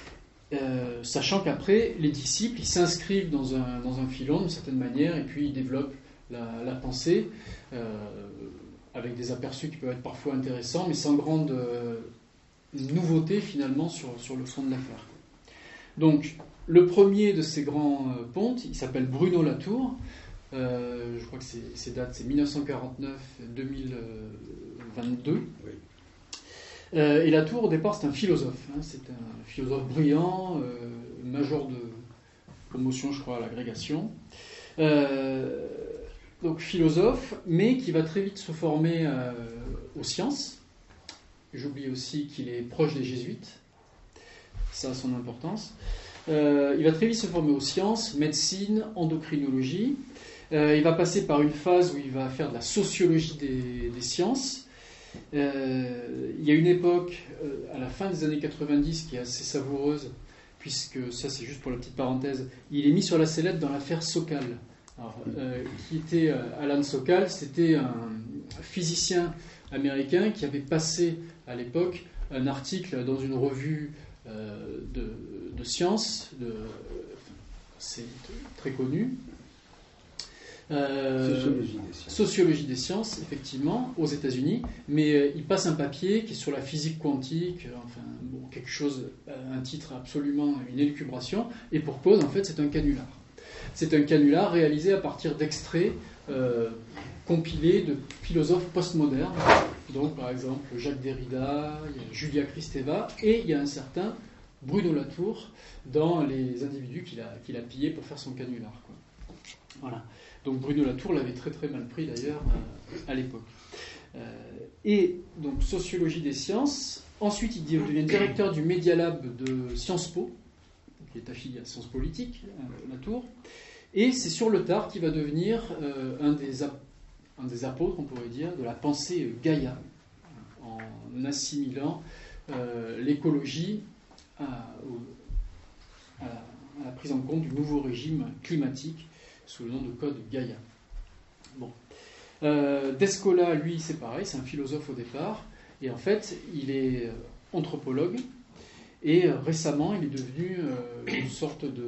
euh, sachant qu'après, les disciples, ils s'inscrivent dans un, dans un filon d'une certaine manière, et puis ils développent la, la pensée, euh, avec des aperçus qui peuvent être parfois intéressants, mais sans grande euh, nouveauté finalement sur, sur le fond de l'affaire. Donc, le premier de ces grands euh, pontes, il s'appelle Bruno Latour. Euh, je crois que ces dates, c'est mille neuf cent quarante-neuf à deux mille vingt-deux. Oui. Euh, et Latour, au départ, c'est un philosophe. Hein, c'est un philosophe brillant, euh, major de promotion, je crois, à l'agrégation. Euh, donc philosophe, mais qui va très vite se former euh, aux sciences. J'oublie aussi qu'il est proche des jésuites. Ça a son importance. Euh, il va très vite se former aux sciences, médecine, endocrinologie. Euh, il va passer par une phase où il va faire de la sociologie des, des sciences. Euh, il y a une époque, euh, à la fin des années quatre-vingt-dix, qui est assez savoureuse, puisque, ça c'est juste pour la petite parenthèse, il est mis sur la sellette dans l'affaire Sokal. Alors, euh, qui était euh, Alan Sokal, c'était un physicien américain qui avait passé à l'époque un article dans une revue euh, de, de sciences, de, c'est très connu. Euh, sociologie, des sciences. sociologie des sciences, effectivement, aux États-Unis, mais euh, il passe un papier qui est sur la physique quantique, euh, enfin, bon, quelque chose, euh, un titre absolument, une élucubration, et pour cause, en fait, c'est un canular. C'est un canular réalisé à partir d'extraits euh, compilés de philosophes postmodernes, donc par exemple Jacques Derrida, il y a Julia Kristeva, et il y a un certain Bruno Latour dans les individus qu'il a, qu'il a pillés pour faire son canular, quoi. Voilà. Donc Bruno Latour l'avait très très mal pris d'ailleurs euh, à l'époque. Euh, et donc sociologie des sciences. Ensuite, il devient directeur du Media Lab de Sciences Po, qui est affilié à Sciences Politiques, euh, Latour. Et c'est sur le tard qu'il va devenir euh, un, des ap- un des apôtres, on pourrait dire, de la pensée Gaïa, en assimilant euh, l'écologie à, au, à, la, à la prise en compte du nouveau régime climatique sous le nom de code Gaïa. Bon. Euh, Descola, lui, c'est pareil, c'est un philosophe au départ, et en fait, il est anthropologue, et euh, récemment, il est devenu euh, une sorte de,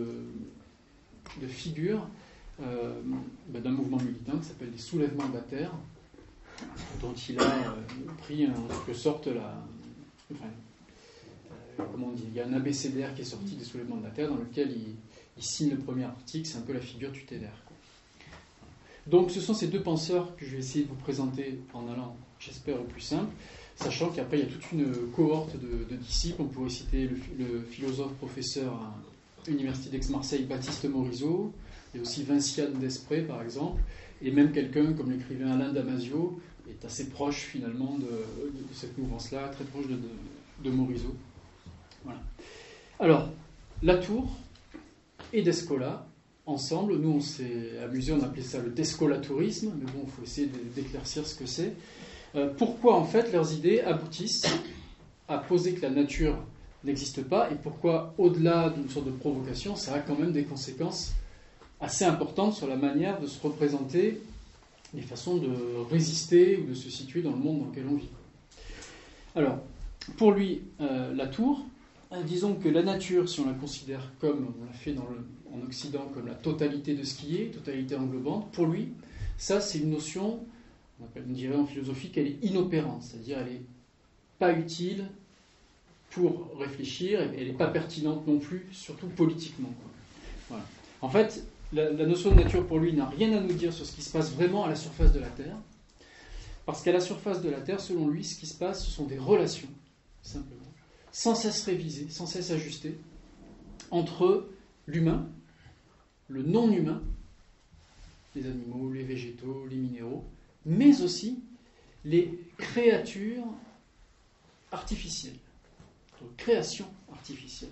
de figure euh, ben, d'un mouvement militant qui s'appelle les soulèvements de la Terre, dont il a euh, pris en quelque sorte la... Enfin, euh, comment on dit, il y a un abécédaire qui est sorti des soulèvements de la Terre, dans lequel il il signe le premier article, c'est un peu la figure tutélaire, quoi. Donc ce sont ces deux penseurs que je vais essayer de vous présenter en allant, j'espère, au plus simple, sachant qu'après il y a toute une cohorte de, de disciples. On pourrait citer le, le philosophe professeur à l'Université d'Aix-Marseille, Baptiste Morisot, et aussi Vinciane Desprez, par exemple, et même quelqu'un comme l'écrivain Alain Damasio est assez proche finalement de, de cette mouvance-là, très proche de, de, de Morisot. Voilà. Alors, Latour et Descola, ensemble, nous on s'est amusé, on appelait ça le descolatourisme, mais bon, il faut essayer d'éclaircir ce que c'est. Euh, pourquoi en fait leurs idées aboutissent à poser que la nature n'existe pas, et pourquoi, au-delà d'une sorte de provocation, ça a quand même des conséquences assez importantes sur la manière de se représenter, les façons de résister ou de se situer dans le monde dans lequel on vit. Alors, pour lui, euh, Latour, disons que la nature, si on la considère comme, on l'a fait dans le, en Occident, comme la totalité de ce qui est, totalité englobante, pour lui, ça c'est une notion, on, appelle, on dirait en philosophie qu'elle est inopérante, c'est-à-dire elle n'est pas utile pour réfléchir, et elle n'est pas pertinente non plus, surtout politiquement, quoi. Voilà. En fait, la, la notion de nature pour lui n'a rien à nous dire sur ce qui se passe vraiment à la surface de la Terre, parce qu'à la surface de la Terre, selon lui, ce qui se passe, ce sont des relations, simplement, sans cesse révisées, sans cesse ajustées, entre l'humain, le non-humain, les animaux, les végétaux, les minéraux, mais aussi les créatures artificielles, donc création artificielle.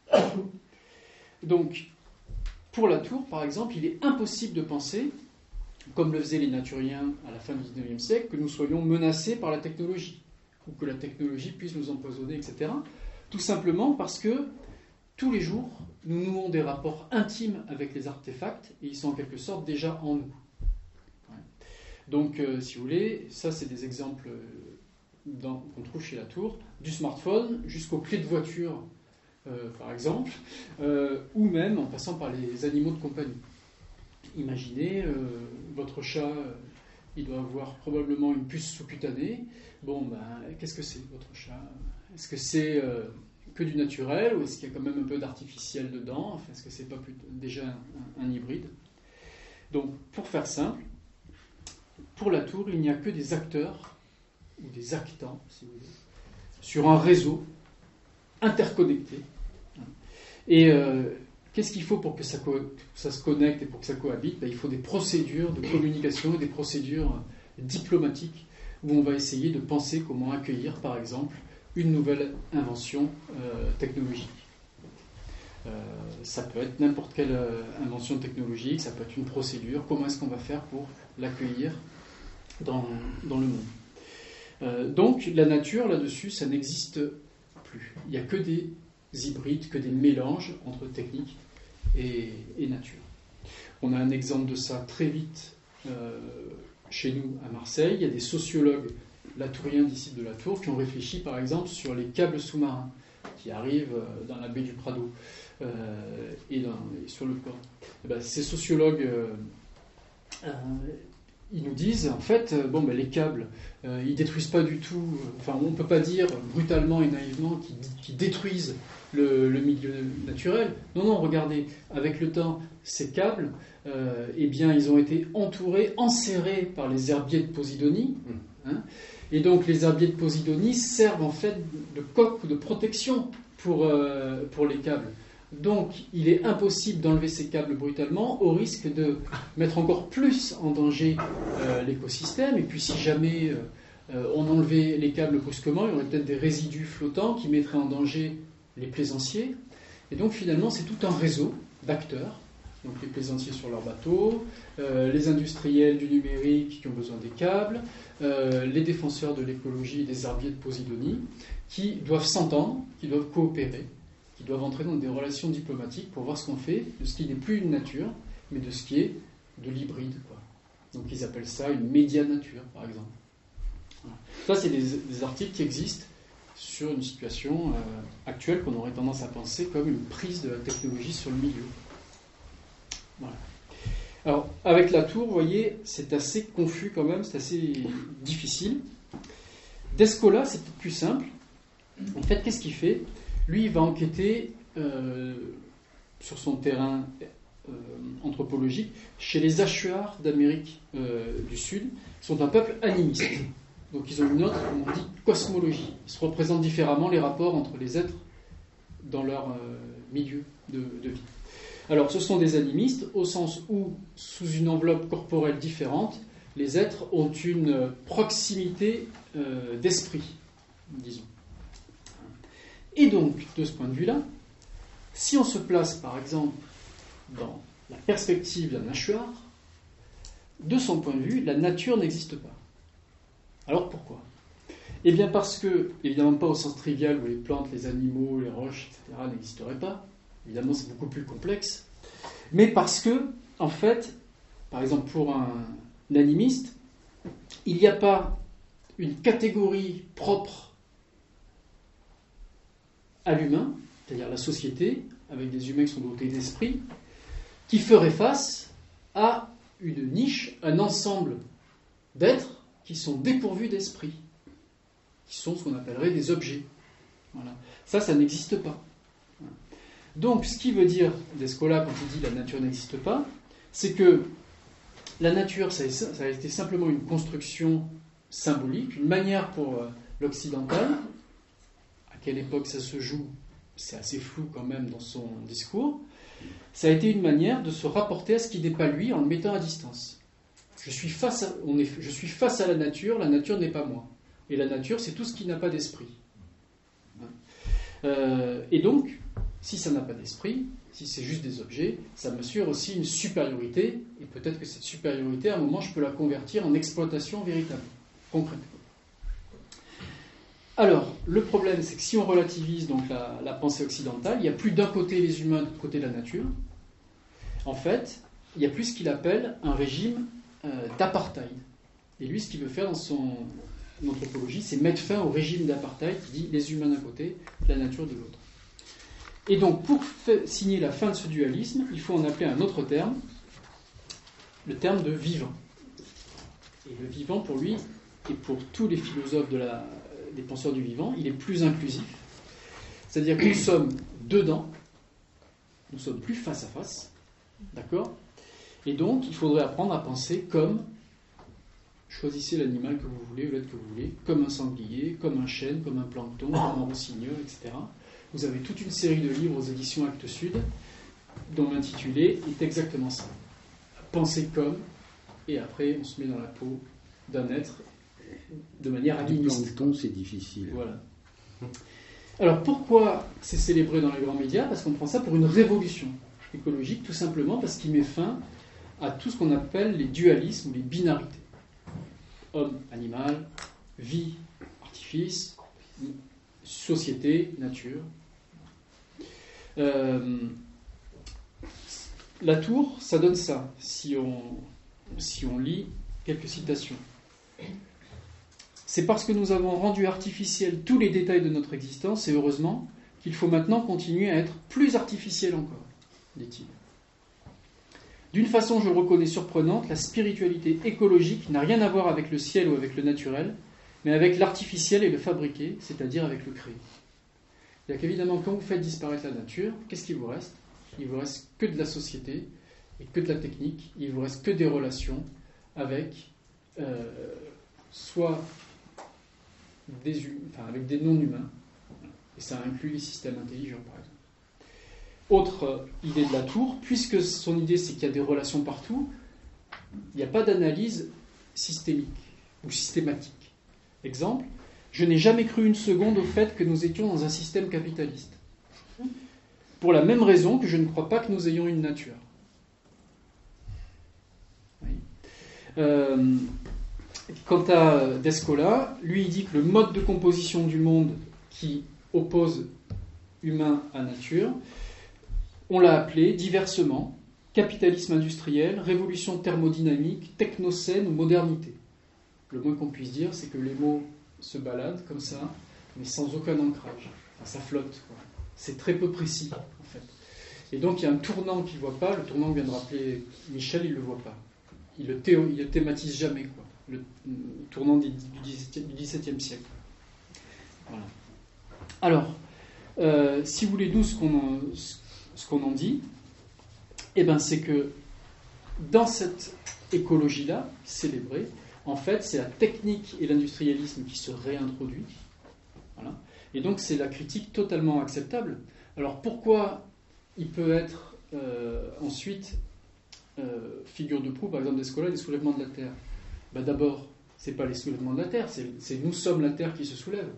Donc, pour Latour, par exemple, il est impossible de penser, comme le faisaient les naturiens à la fin du dix-neuvième siècle, que nous soyons menacés par la technologie, ou que la technologie puisse nous empoisonner, et cetera. Tout simplement parce que, tous les jours, nous nouons des rapports intimes avec les artefacts, et ils sont en quelque sorte déjà en nous. Ouais. Donc, euh, si vous voulez, ça c'est des exemples dans, qu'on trouve chez Latour, du smartphone jusqu'aux clés de voiture, euh, par exemple, euh, ou même en passant par les animaux de compagnie. Imaginez, euh, votre chat, euh, il doit avoir probablement une puce sous-cutanée. Bon, ben, qu'est-ce que c'est, votre chat ? Est-ce que c'est euh, que du naturel, ou est-ce qu'il y a quand même un peu d'artificiel dedans ? Enfin, est-ce que c'est pas plutôt déjà un, un hybride ? Donc, pour faire simple, pour la tour, il n'y a que des acteurs, ou des actants, si vous voulez, sur un réseau interconnecté. Et euh, qu'est-ce qu'il faut pour que ça, co- ça se connecte et pour que ça cohabite? Ben, il faut des procédures de communication et des procédures diplomatiques où on va essayer de penser comment accueillir, par exemple, une nouvelle invention euh, technologique. Euh, ça peut être n'importe quelle euh, invention technologique, ça peut être une procédure. Comment est-ce qu'on va faire pour l'accueillir dans, dans le monde? euh, Donc, la nature, là-dessus, ça n'existe plus. Il n'y a que des hybrides, que des mélanges entre technique et, et nature. On a un exemple de ça très vite euh, chez nous à Marseille. Il y a des sociologues latouriens disciples de la Tour qui ont réfléchi par exemple sur les câbles sous-marins qui arrivent dans la baie du Prado euh, et, dans, et sur le port. Et ben, ces sociologues euh, euh, ils nous disent en fait euh, bon, ben, les câbles euh, ils détruisent pas du tout, enfin on ne peut pas dire brutalement et naïvement qu'ils, qu'ils détruisent le, le milieu naturel. Non, non, regardez, avec le temps, ces câbles euh, eh bien, ils ont été entourés, enserrés par les herbiers de Posidonie. Hein, et donc les herbiers de Posidonie servent en fait de coque ou de protection pour, euh, pour les câbles. Donc il est impossible d'enlever ces câbles brutalement au risque de mettre encore plus en danger euh, l'écosystème. Et puis si jamais euh, on enlevait les câbles brusquement, il y aurait peut-être des résidus flottants qui mettraient en danger les plaisanciers. Et donc finalement c'est tout un réseau d'acteurs. Donc les plaisanciers sur leurs bateaux, euh, les industriels du numérique qui ont besoin des câbles, euh, les défenseurs de l'écologie et des herbiers de Posidonie, qui doivent s'entendre, qui doivent coopérer, qui doivent entrer dans des relations diplomatiques pour voir ce qu'on fait de ce qui n'est plus une nature, mais de ce qui est de l'hybride, quoi. Donc ils appellent ça une média-nature, par exemple. Voilà. Ça, c'est des, des articles qui existent sur une situation euh, actuelle qu'on aurait tendance à penser comme une prise de la technologie sur le milieu. Voilà. Alors, avec la tour, vous voyez, c'est assez confus quand même, c'est assez difficile. Descola, c'est peut-être plus simple. En fait, qu'est-ce qu'il fait? Lui, il va enquêter euh, sur son terrain euh, anthropologique chez les Achuars d'Amérique euh, du Sud, qui sont un peuple animiste. Donc, ils ont une autre, comme on dit, cosmologie. Ils se représentent différemment les rapports entre les êtres dans leur euh, milieu de, de vie. Alors, ce sont des animistes au sens où, sous une enveloppe corporelle différente, les êtres ont une proximité euh, d'esprit, disons. Et donc, de ce point de vue-là, si on se place, par exemple, dans la perspective d'un Achuar, de son point de vue, la nature n'existe pas. Alors, pourquoi? Eh bien, parce que, évidemment pas au sens trivial où les plantes, les animaux, les roches, et cetera n'existeraient pas. Évidemment, c'est beaucoup plus complexe. Mais parce que, en fait, par exemple, pour un, un animiste, il n'y a pas une catégorie propre à l'humain, c'est-à-dire la société, avec des humains qui sont dotés d'esprit, qui ferait face à une niche, un ensemble d'êtres qui sont dépourvus d'esprit, qui sont ce qu'on appellerait des objets. Voilà. Ça, ça n'existe pas. Donc, ce qui veut dire Descola quand il dit la nature n'existe pas, c'est que la nature, ça a été simplement une construction symbolique, une manière pour l'occidental. À quelle époque ça se joue, c'est assez flou quand même dans son discours. Ça a été une manière de se rapporter à ce qui n'est pas lui en le mettant à distance. Je suis face à, on est, je suis face à la nature, la nature n'est pas moi. Et la nature, c'est tout ce qui n'a pas d'esprit. Euh, et donc, si ça n'a pas d'esprit, si c'est juste des objets, ça m'assure aussi une supériorité, et peut-être que cette supériorité, à un moment, je peux la convertir en exploitation véritable, concrète. Alors, le problème, c'est que si on relativise donc la, la pensée occidentale, il n'y a plus d'un côté les humains, de l'autre côté la nature. En fait, il n'y a plus ce qu'il appelle un régime euh, d'apartheid. Et lui, ce qu'il veut faire dans son anthropologie, c'est mettre fin au régime d'apartheid qui dit les humains d'un côté, la nature de l'autre. Et donc, pour signer la fin de ce dualisme, il faut en appeler un autre terme, le terme de vivant. Et le vivant, pour lui, et pour tous les philosophes de la, des penseurs du vivant, il est plus inclusif. C'est-à-dire que nous sommes dedans, nous sommes plus face à face, d'accord ? Et donc, il faudrait apprendre à penser comme, choisissez l'animal que vous voulez, ou l'être que vous voulez, comme un sanglier, comme un chêne, comme un plancton, comme un rossignol, et cetera. Vous avez toute une série de livres aux éditions Actes Sud, dont l'intitulé est exactement ça. Penser comme, et après on se met dans la peau d'un être de manière animiste. Du plancton, c'est difficile. Voilà. Alors pourquoi c'est célébré dans les grands médias? Parce qu'on prend ça pour une révolution écologique, tout simplement parce qu'il met fin à tout ce qu'on appelle les dualismes ou les binarités. Homme, animal, vie, artifice, société, nature. Euh, la tour, ça donne ça, si on, si on lit quelques citations. C'est parce que nous avons rendu artificiels tous les détails de notre existence, et heureusement, qu'il faut maintenant continuer à être plus artificiel encore, dit-il. D'une façon, je le reconnais, surprenante, la spiritualité écologique n'a rien à voir avec le ciel ou avec le naturel, mais avec l'artificiel et le fabriqué, c'est-à-dire avec le créé. C'est-à-dire qu'évidemment, quand vous faites disparaître la nature, qu'est-ce qu'il vous reste? Il vous reste que de la société et que de la technique, il vous reste que des relations avec euh, soit des, hum, enfin, avec des non-humains, et ça inclut les systèmes intelligents, par exemple. Autre idée de la tour, puisque son idée c'est qu'il y a des relations partout, il n'y a pas d'analyse systémique ou systématique. Exemple, je n'ai jamais cru une seconde au fait que nous étions dans un système capitaliste. Pour la même raison que je ne crois pas que nous ayons une nature. Oui. Euh, quant à Descola, lui il dit que le mode de composition du monde qui oppose humain à nature, on l'a appelé diversement capitalisme industriel, révolution thermodynamique, technocène ou modernité. Le moins qu'on puisse dire, c'est que les mots se baladent comme ça, mais sans aucun ancrage. Enfin, ça flotte, quoi. C'est très peu précis, en fait. Et donc, il y a un tournant qu'il ne voit pas. Le tournant que vient de rappeler Michel, il ne le voit pas. Il ne le, théo, il le thématise jamais, quoi. Le, le tournant du dix-septième siècle. Voilà. Alors, euh, si vous voulez, nous, ce qu'on en, ce qu'on en dit, eh ben, c'est que dans cette écologie-là, célébrée, en fait, c'est la technique et l'industrialisme qui se réintroduit. Voilà. Et donc, c'est la critique totalement acceptable. Alors, pourquoi il peut être euh, ensuite euh, figure de proue, par exemple, d'Escola, des soulèvements de la Terre? Ben, d'abord, ce n'est pas les soulèvements de la Terre, c'est, c'est nous sommes la Terre qui se soulève.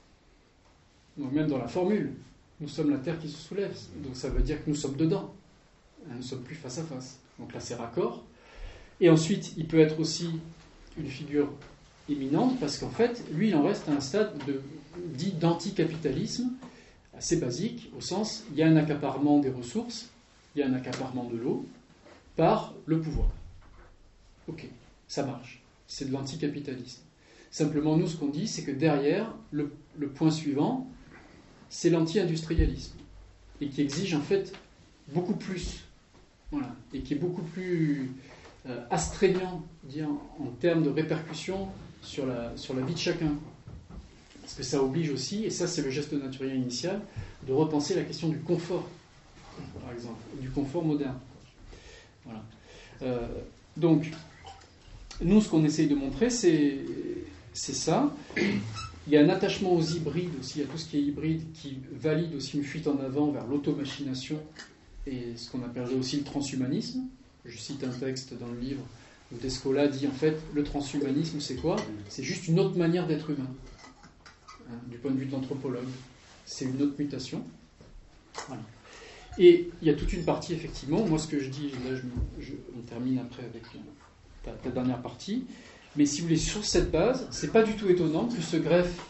Donc, même dans la formule, nous sommes la Terre qui se soulève. Donc, ça veut dire que nous sommes dedans. Nous ne sommes plus face à face. Donc là, c'est raccord. Et ensuite, il peut être aussi une figure éminente, parce qu'en fait, lui, il en reste à un stade de, dit d'anticapitalisme, assez basique, au sens, il y a un accaparement des ressources, il y a un accaparement de l'eau, par le pouvoir. Ok, ça marche. C'est de l'anticapitalisme. Simplement, nous, ce qu'on dit, c'est que derrière, le, le point suivant, c'est l'anti-industrialisme, et qui exige, en fait, beaucoup plus. Voilà, et qui est beaucoup plus euh, astreignant, dire, en termes de répercussions sur la, sur la vie de chacun. Parce que ça oblige aussi, et ça c'est le geste naturien initial, de repenser la question du confort, par exemple, du confort moderne. Voilà. Euh, donc, nous, ce qu'on essaye de montrer, c'est, c'est ça. Il y a un attachement aux hybrides aussi, à tout ce qui est hybride, qui valide aussi une fuite en avant vers l'automachination et ce qu'on appellerait aussi le transhumanisme. Je cite un texte dans le livre où Descola dit en fait le transhumanisme c'est quoi? C'est juste une autre manière d'être humain, hein, du point de vue de l'anthropologue. C'est une autre mutation. Voilà. Et il y a toute une partie effectivement, moi ce que je dis, là je, je, on termine après avec ta, ta dernière partie, mais si vous voulez, sur cette base, c'est pas du tout étonnant que se greffent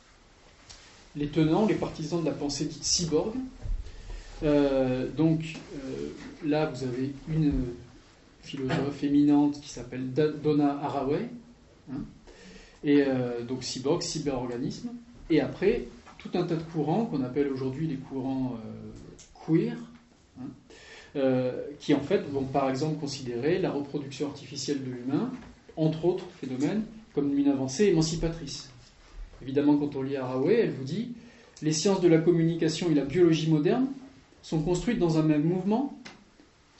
les tenants, les partisans de la pensée dite cyborg. Euh, donc euh, là vous avez une philosophe éminente qui s'appelle Donna Haraway, hein, et euh, donc cyborg, cyberorganisme, et après tout un tas de courants qu'on appelle aujourd'hui les courants euh, queer, hein, euh, qui en fait vont par exemple considérer la reproduction artificielle de l'humain, entre autres phénomènes, comme une avancée émancipatrice. Évidemment, quand on lit Haraway, elle vous dit les sciences de la communication et la biologie moderne sont construites dans un même mouvement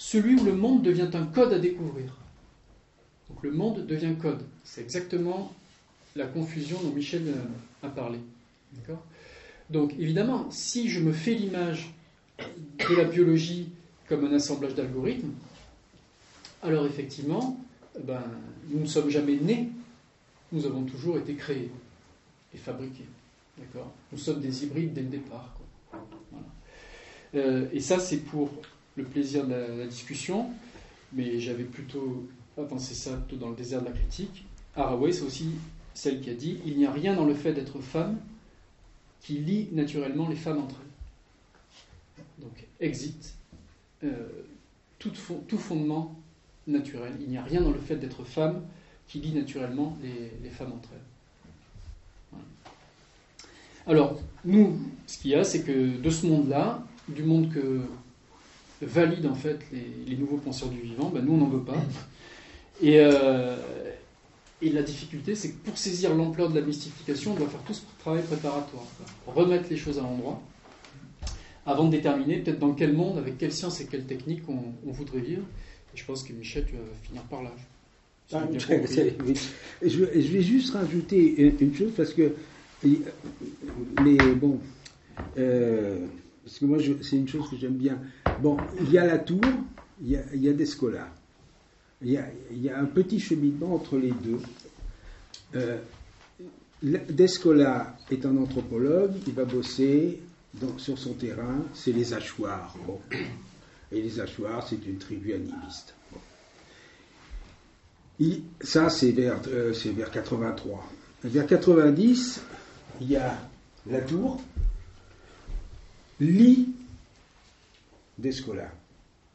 celui où le monde devient un code à découvrir. Donc le monde devient code. C'est exactement la confusion dont Michel a parlé. D'accord ? Donc évidemment, si je me fais l'image de la biologie comme un assemblage d'algorithmes, alors effectivement, ben, nous ne sommes jamais nés, nous avons toujours été créés et fabriqués. D'accord ? Nous sommes des hybrides dès le départ. Quoi. Voilà. Euh, et ça, c'est pour le plaisir de la, la discussion, mais j'avais plutôt avancé ça plutôt dans le désert de la critique. Haraway, c'est aussi celle qui a dit « Il n'y a rien dans le fait d'être femme qui lie naturellement les femmes entre elles. » Donc, exit euh, tout, fond, tout fondement naturel. Il n'y a rien dans le fait d'être femme qui lie naturellement les, les femmes entre elles. Voilà. Alors, nous, ce qu'il y a, c'est que de ce monde-là, du monde que valident en fait les, les nouveaux penseurs du vivant, ben nous, on n'en veut pas. Et, euh, et la difficulté, c'est que pour saisir l'ampleur de la mystification, on doit faire tout ce travail préparatoire. Quoi. Remettre les choses à l'endroit, avant de déterminer peut-être dans quel monde, avec quelle science et quelle technique on, on voudrait vivre. Et je pense que Michel, tu vas finir par là. Si ah, oui. je, je vais juste rajouter une chose, parce que mais bon, euh, parce que moi, je, c'est une chose que j'aime bien. Bon, il y a la tour, il y a, il y a Descola. Il y, a, il y a un petit cheminement entre les deux. Euh, Descola est un anthropologue, il va bosser dans, sur son terrain, c'est les Achuars. Bon. Et les Achuars, c'est une tribu animiste. Bon. Il, ça, c'est vers, euh, c'est vers quatre-vingt-trois. Vers quatre-vingt-dix, il y a la tour, lit Descola.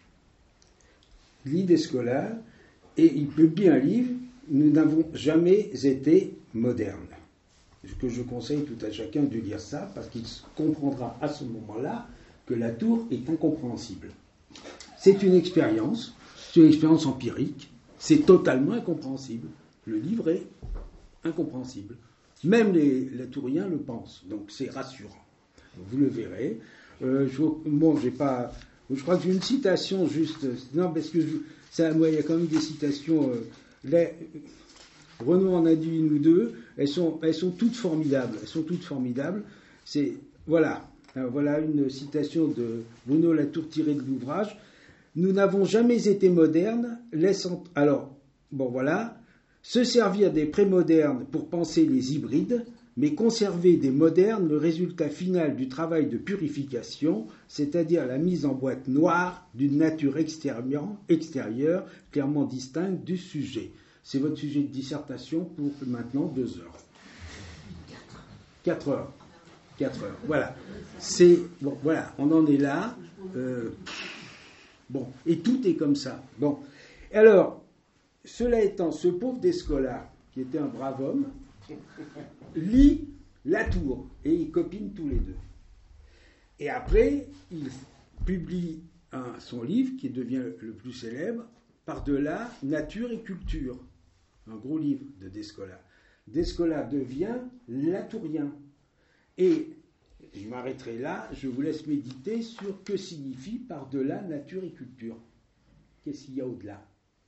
Lit Descola, et il publie un livre, Nous n'avons jamais été modernes. Ce que je conseille tout à chacun de lire ça, parce qu'il comprendra à ce moment-là que la tour est incompréhensible. C'est une expérience, c'est une expérience empirique, c'est totalement incompréhensible. Le livre est incompréhensible. Même les, les touriens le pensent, donc c'est rassurant. Vous le verrez. Euh, je, bon, j'ai pas, je crois que j'ai une citation juste. Non, parce que je, ça, moi, il y a quand même des citations. Euh, les, Renaud en a dit une ou deux. Elles sont, elles sont toutes formidables. Elles sont toutes formidables. C'est voilà, alors, voilà une citation de Bruno Latour tirée de l'ouvrage. Nous n'avons jamais été modernes. Laissant, alors bon voilà, se servir des prémodernes pour penser les hybrides. Mais conserver des modernes le résultat final du travail de purification, c'est-à-dire la mise en boîte noire d'une nature extérieure, extérieure clairement distincte du sujet. C'est votre sujet de dissertation pour maintenant deux heures. Quatre heures. Quatre heures. Voilà. C'est bon. Voilà. On en est là. Euh, bon. Et tout est comme ça. Bon. Alors, cela étant, ce pauvre Descola, qui était un brave homme, lit La Tour et ils copinent tous les deux. Et après, il publie un, son livre qui devient le plus célèbre, Par-delà nature et culture, un gros livre de Descola. Descola devient latourien. Et je m'arrêterai là, je vous laisse méditer sur que signifie par-delà nature et culture. Qu'est-ce qu'il y a au-delà ?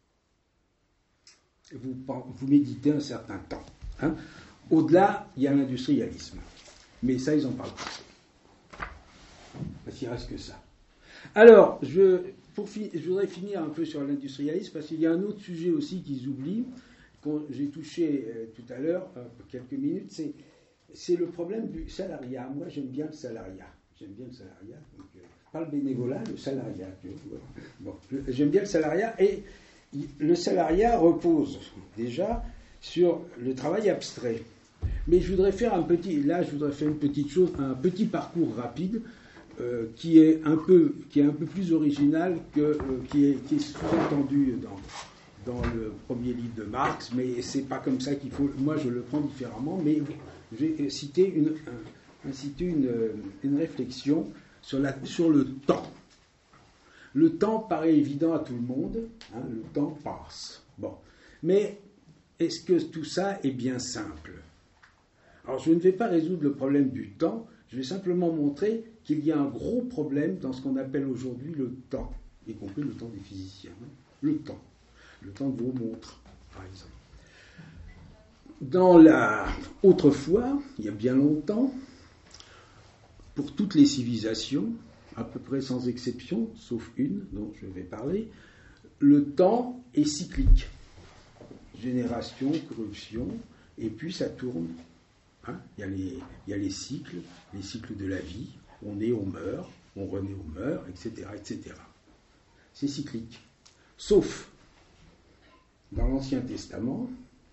Vous, vous méditez un certain temps. Hein ? Au-delà, il y a l'industrialisme. Mais ça, ils n'en parlent pas. Parce qu'il ne reste que ça. Alors, je, pour fi- je voudrais finir un peu sur l'industrialisme, parce qu'il y a un autre sujet aussi qu'ils oublient, que j'ai touché euh, tout à l'heure, euh, quelques minutes, c'est, c'est le problème du salariat. Moi, j'aime bien le salariat. J'aime bien le salariat. Donc, euh, pas le bénévolat, le salariat. Bon, j'aime bien le salariat. Et le salariat repose déjà sur le travail abstrait. Mais je voudrais faire un petit, là je voudrais faire une petite chose, un petit parcours rapide euh, qui est un peu, qui est un peu plus original que euh, qui est, qui est sous-entendu dans dans le premier livre de Marx, mais c'est pas comme ça qu'il faut. Moi je le prends différemment, mais j'ai cité une, un, cité une, une réflexion sur la sur le temps. Le temps paraît évident à tout le monde, hein, le temps passe. Bon, mais est-ce que tout ça est bien simple ? Alors, je ne vais pas résoudre le problème du temps, je vais simplement montrer qu'il y a un gros problème dans ce qu'on appelle aujourd'hui le temps. y compris le temps des physiciens. Hein. Le temps. Le temps de vos montres, par exemple. Dans la... Autrefois, il y a bien longtemps, pour toutes les civilisations, à peu près sans exception, sauf une dont je vais parler, le temps est cyclique. Génération, corruption, et puis ça tourne. Hein, il y a les, il y a les cycles, les cycles de la vie. On naît, on meurt, on renaît, on meurt, et cetera, et cetera. C'est cyclique. Sauf dans l'Ancien Testament,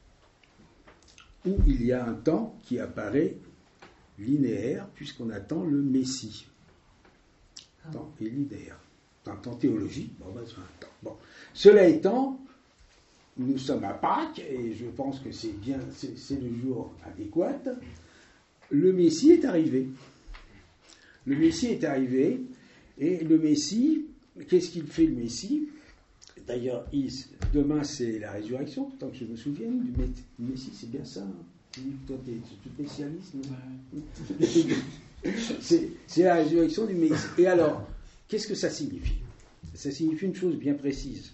où il y a un temps qui apparaît linéaire, puisqu'on attend le Messie. Un temps est linéaire. C'est un temps théologique, bon, ben, c'est un temps. Bon. Cela étant, nous sommes à Pâques, et je pense que c'est bien, c'est, c'est le jour adéquat. Le Messie est arrivé. Le Messie est arrivé, et le Messie, qu'est-ce qu'il fait, le Messie? D'ailleurs, il, demain, c'est la résurrection, tant que je me souvienne, du Messie, c'est bien ça. Hein. Toi, tu es spécialiste, ouais. c'est, c'est la résurrection du Messie. Et alors, qu'est-ce que ça signifie? Ça signifie une chose bien précise.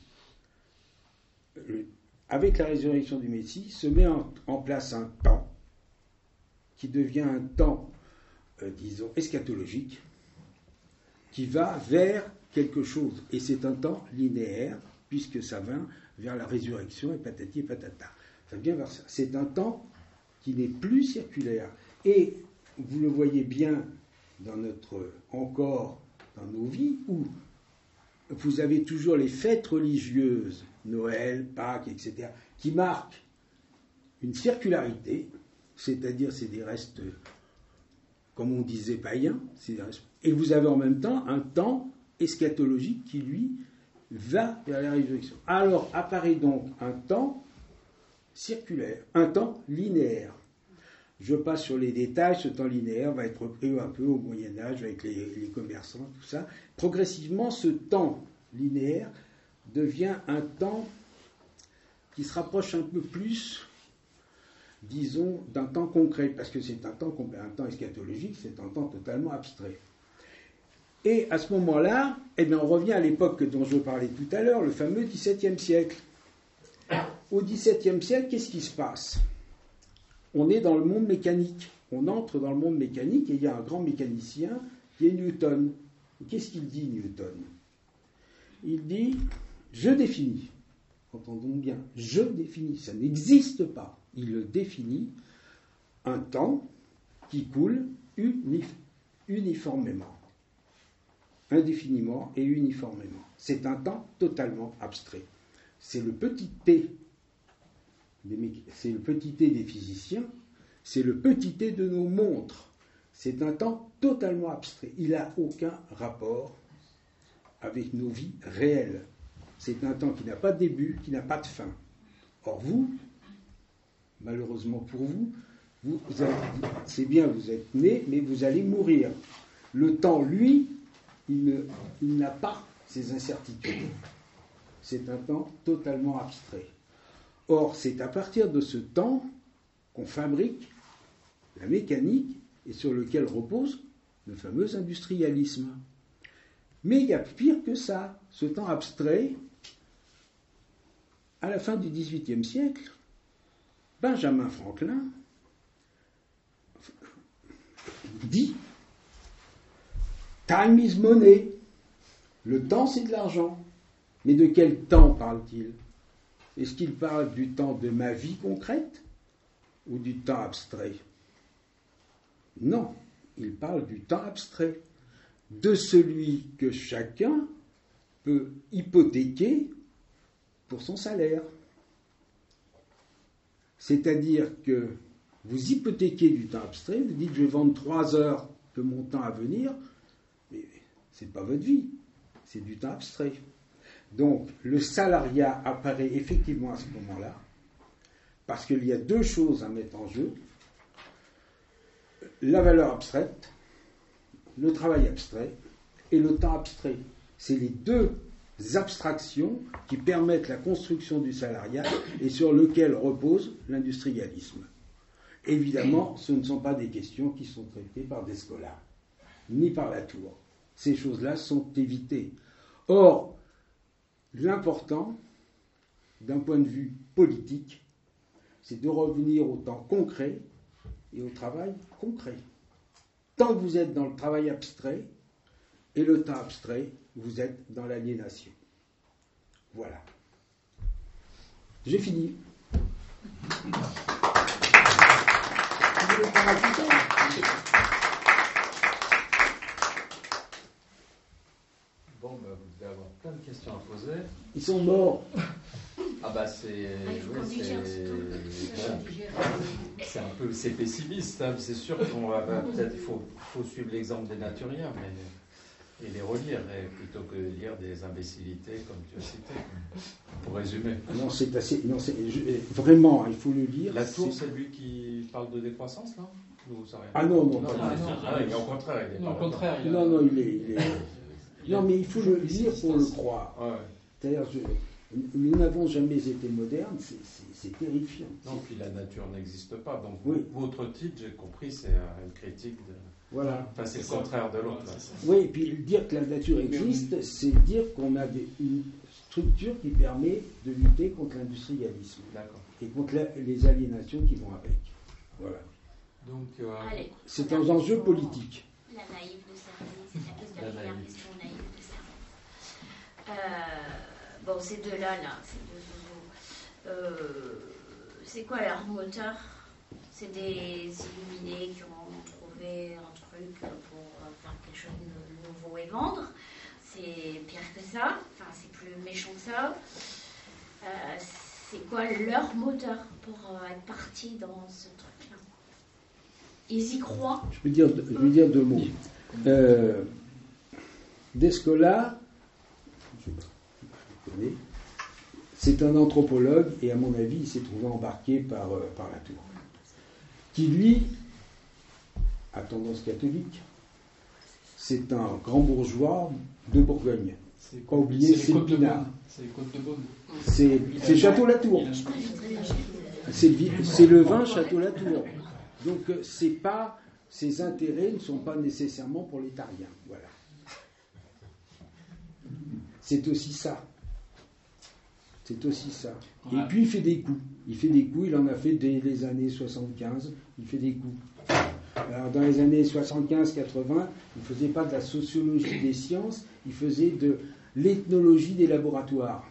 Avec la résurrection du Messie, se met en, en place un temps qui devient un temps, euh, disons, eschatologique, qui va vers quelque chose. Et c'est un temps linéaire, puisque ça va vers la résurrection, et patati et patata. Ça vient vers ça. C'est un temps qui n'est plus circulaire. Et vous le voyez bien dans notre, encore dans nos vies, où vous avez toujours les fêtes religieuses, Noël, Pâques, et cetera, qui marquent une circularité, c'est-à-dire c'est des restes, comme on disait, païens, c'est des restes, et vous avez en même temps un temps eschatologique qui, lui, va vers la résurrection. Alors apparaît donc un temps circulaire, un temps linéaire. Je passe sur les détails, ce temps linéaire va être repris un peu au Moyen-Âge avec les, les commerçants, tout ça. Progressivement, ce temps linéaire devient un temps qui se rapproche un peu plus, disons, d'un temps concret, parce que c'est un temps, un temps eschatologique, c'est un temps totalement abstrait. Et à ce moment-là, eh bien, on revient à l'époque dont je parlais tout à l'heure, le fameux dix-septième siècle. Au dix-septième siècle, qu'est-ce qui se passe? On est dans le monde mécanique. On entre dans le monde mécanique et il y a un grand mécanicien qui est Newton. Et qu'est-ce qu'il dit, Newton? Il dit, je définis, entendons bien, je définis, ça n'existe pas. Il le définit, un temps qui coule unif- uniformément, indéfiniment et uniformément. C'est un temps totalement abstrait. C'est le petit t, c'est le petit t des physiciens, c'est le petit t de nos montres. C'est un temps totalement abstrait. Il n'a aucun rapport avec nos vies réelles. C'est un temps qui n'a pas de début, qui n'a pas de fin. Or vous, malheureusement pour vous, vous, vous avez, c'est bien, vous êtes né, mais vous allez mourir. Le temps, lui, il, ne, il n'a pas ces incertitudes. C'est un temps totalement abstrait. Or, c'est à partir de ce temps qu'on fabrique la mécanique et sur lequel repose le fameux industrialisme. Mais il y a pire que ça. Ce temps abstrait, à la fin du dix-huitième siècle, Benjamin Franklin dit « Time is money ». Le temps, c'est de l'argent. Mais de quel temps parle-t-il? Est-ce qu'il parle du temps de ma vie concrète ou du temps abstrait? Non, il parle du temps abstrait, de celui que chacun peut hypothéquer pour son salaire. C'est-à-dire que vous hypothéquez du temps abstrait, vous dites je vais vendre trois heures de mon temps à venir, mais ce n'est pas votre vie, c'est du temps abstrait. Donc le salariat apparaît effectivement à ce moment-là, parce qu'il y a deux choses à mettre en jeu. La valeur abstraite, le travail abstrait et le temps abstrait. C'est les deux abstractions qui permettent la construction du salariat et sur lequel repose l'industrialisme. Évidemment, ce ne sont pas des questions qui sont traitées par Descola, ni par Latour. Ces choses-là sont évitées. Or, l'important, d'un point de vue politique, c'est de revenir au temps concret et au travail concret. Tant que vous êtes dans le travail abstrait et le temps abstrait, vous êtes dans l'aliénation. Voilà. J'ai fini. Vous voulez prendre un petit temps ? Bon, bah, vous devez avoir plein de questions à poser. Ils sont morts. Ah bah c'est, Ah, il faut oui, qu'on digère c'est, tout. bon, c'est un peu, c'est pessimiste. Hein. C'est sûr qu'on va bah, peut-être il faut, faut suivre l'exemple des Naturiens, mais et les relire et plutôt que lire des imbécilités comme tu as cité. Pour résumer. Non, c'est assez. Non, c'est, je, vraiment, il faut le lire. La tour, c'est, c'est lui qui parle de décroissance, là ou ça rien. Ah non, non, non, pas non, non, non, non, ah, oui, au contraire, il est non, au contraire, il a... non, non, il est. Il est... Non, mais il faut le lire pour le croire. Ouais. C'est-à-dire, je... nous n'avons jamais été modernes, c'est, c'est, c'est terrifiant. Non, puis la nature n'existe pas. Donc, oui. Votre titre, j'ai compris, c'est une critique de. Voilà. Enfin, c'est, c'est le contraire de l'autre. Là. Oui, et puis dire que la nature existe, c'est dire qu'on a des, une structure qui permet de lutter contre l'industrialisme. D'accord. Et contre la, les aliénations qui vont avec. Voilà. Donc, euh, Allez, c'est un enjeu politique. La naïve de service, la question, la première question naïve de service. Euh, bon, ces deux-là, là, ces deux zozos, euh, c'est quoi leur moteur? C'est des illuminés qui ont trouvé un truc pour faire quelque chose de nouveau et vendre. C'est pire que ça, enfin, c'est plus méchant que ça. Euh, c'est quoi leur moteur pour être partis dans ce truc-là? Ils y croient? Je peux dire, je vais dire deux mots. Euh, Descola, je connais, c'est un anthropologue et à mon avis, il s'est trouvé embarqué par, euh, par la tour. Qui lui a tendance catholique. C'est un grand bourgeois de Bourgogne. C'est, pas oublier, c'est, c'est le Pinard. C'est les Côtes de Beaune. C'est, c'est Château-Latour. C'est, c'est le vin Château-Latour. Donc c'est pas, ses intérêts ne sont pas nécessairement pour les Tariens. Voilà. C'est aussi ça. C'est aussi ça. Et ouais. Puis il fait des coups. Il fait des coups, il en a fait dès les années soixante-quinze. Il fait des coups. Alors dans les années soixante-quinze quatre-vingts, il ne faisait pas de la sociologie des sciences, il faisait de l'ethnologie des laboratoires.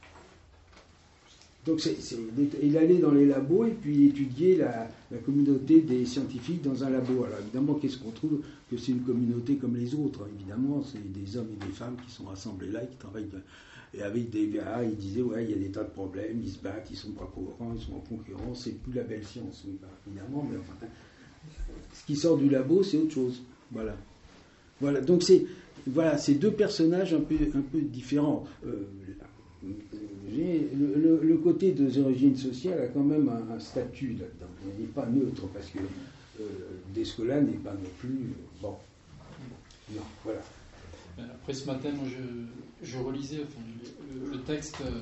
Donc c'est, c'est, il allait dans les labos et puis il étudiait la, la communauté des scientifiques dans un labo. Alors évidemment, qu'est-ce qu'on trouve? Que c'est une communauté comme les autres. Évidemment, c'est des hommes et des femmes qui sont rassemblés là, qui travaillent... De, et avec des gars, ils disaient, ouais, il y a des tas de problèmes, ils se battent, ils sont pas cohérents, ils sont en concurrence, c'est plus la belle science, oui, bah, évidemment, mais enfin, ce qui sort du labo, c'est autre chose. Voilà. Voilà, donc c'est, voilà, c'est deux personnages un peu, un peu différents. Euh, j'ai, le, le, le côté des origines sociales a quand même un, un statut là-dedans. Il n'est pas neutre, parce que euh, Descola n'est pas non plus... Euh, bon. Non, voilà. Après ce matin, moi, je, je relisais enfin, le, le texte euh,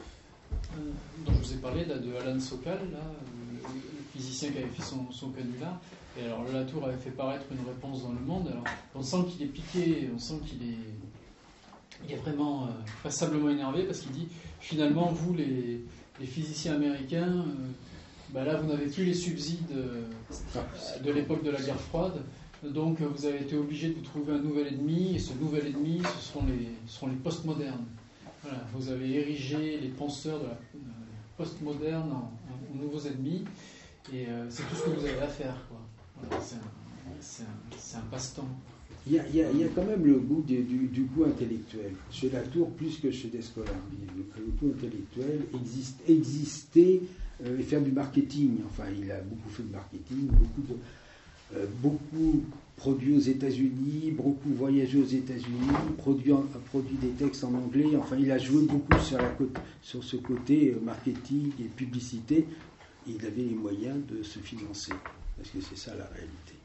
dont je vous ai parlé, là, de Alan Sokal, là, le, le physicien qui avait fait son, son canular. Et alors, Latour avait fait paraître une réponse dans Le Monde. Alors, on sent qu'il est piqué, on sent qu'il est, il est vraiment euh, passablement énervé parce qu'il dit, finalement, vous, les, les physiciens américains, euh, bah là, vous n'avez plus les subsides euh, de l'époque de la guerre froide. Donc vous avez été obligé de vous trouver un nouvel ennemi, et ce nouvel ennemi, ce seront les, ce seront les postmodernes. Voilà, vous avez érigé les penseurs de la euh, postmoderne en, en, en nouveaux ennemis, et euh, c'est tout ce que vous avez à faire, quoi. Voilà, c'est, un, c'est, un, c'est un passe-temps. Il y, a, il, y a, il y a quand même le goût du, du, du goût intellectuel. Chez Latour, plus que chez Descola. Le, le goût intellectuel, existe, exister euh, et faire du marketing. Enfin, il a beaucoup fait de marketing, beaucoup de... Euh, beaucoup produit aux États-Unis, beaucoup voyagé aux États-Unis, produit, en, produit des textes en anglais. Enfin, il a joué beaucoup sur, la côte, sur ce côté marketing et publicité. Et il avait les moyens de se financer, parce que c'est ça la réalité.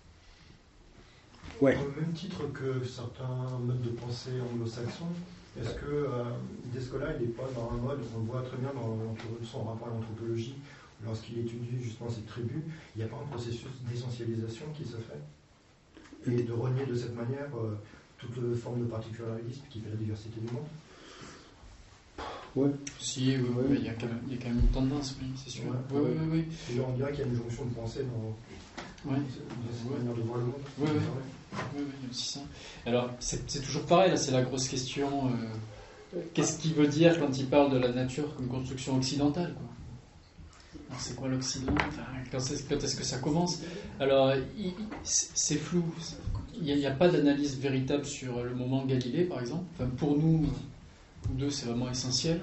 Ouais. Au même titre que certains modes de pensée anglo-saxons, est-ce que euh, Descola, il n'est pas dans un mode, on le voit très bien dans son rapport à l'anthropologie, lorsqu'il étudie justement cette tribu, il n'y a pas un processus d'essentialisation qui se fait? Et de renier de cette manière euh, toute forme de particularisme qui fait la diversité du monde? Euh, Ouais. Si, oui, oui, oui, il y a quand même, il y a quand même une tendance, oui, c'est sûr. Ouais, oui, ouais. oui, oui. Et là, on dirait qu'il y a une jonction de pensée dans, Ouais. dans cette Ouais. manière de voir le monde. Ouais, ouais. Oui, oui, il y a aussi ça. Alors, c'est, c'est toujours pareil, là, c'est la grosse question. Euh, qu'est-ce qu'il veut dire quand il parle de la nature comme construction occidentale, quoi? Alors, c'est quoi l'Occident? Enfin, quand, est-ce, quand est-ce que ça commence? Alors, il, c'est flou. Il n'y a, a pas d'analyse véritable sur le moment Galilée, par exemple. Enfin, pour nous, nous deux, c'est vraiment essentiel.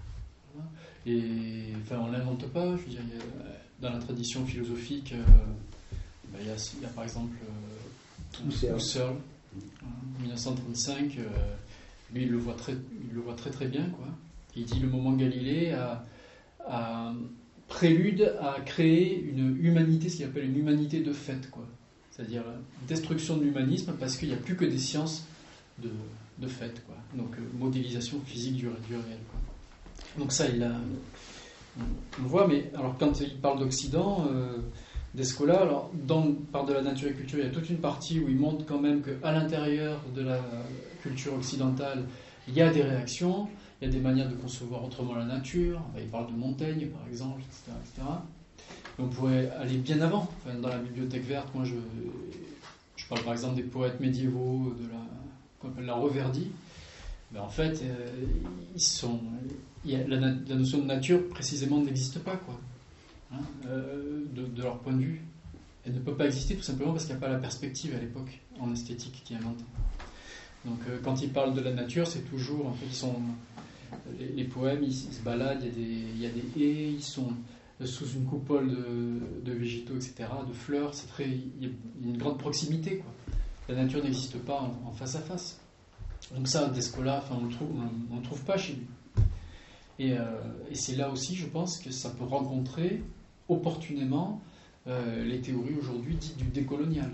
Et enfin, on ne l'invente pas. Je veux dire, il y a, dans la tradition philosophique, euh, ben, il, y a, il y a par exemple euh, Husserl, Husserl en dix-neuf cent trente-cinq. Euh, lui, il le voit très, il le voit très très bien, quoi. Il dit le moment Galilée a, a prélude à créer une humanité, ce qu'il appelle une humanité de fait, quoi. C'est-à-dire destruction de l'humanisme parce qu'il n'y a plus que des sciences de, de fait, quoi. Donc euh, modélisation physique du, du réel, quoi. Donc ça, il a, on le voit, mais alors quand il parle d'Occident, euh, Descola, alors dans Part de la nature et culture, il y a toute une partie où il montre quand même qu'à l'intérieur de la culture occidentale, il y a des réactions, il y a des manières de concevoir autrement la nature. Il parle de Montaigne, par exemple, et cetera, et cetera. Et on pourrait aller bien avant. Enfin, dans la bibliothèque verte, moi, je, je parle par exemple des poètes médiévaux de la, qu'on appelle la Reverdie. Ben, en fait, euh, ils sont, il y a, la, la notion de nature, précisément, n'existe pas, quoi. Hein, euh, de, de leur point de vue. Elle ne peut pas exister tout simplement parce qu'il n'y a pas la perspective à l'époque, en esthétique, qui est inventée. Donc, euh, quand ils parlent de la nature, c'est toujours, en fait, ils sont... Les, les poèmes, ils, ils se baladent, il y a des, il y a des haies, ils sont sous une coupole de, de végétaux, et cetera, de fleurs. C'est très, il y a une grande proximité, quoi. La nature n'existe pas en, en face à face. Donc ça, Descola, enfin, on ne le trouve, on, on le trouve pas chez lui. Et, euh, et c'est là aussi, je pense, que ça peut rencontrer opportunément euh, les théories aujourd'hui dites du décolonial,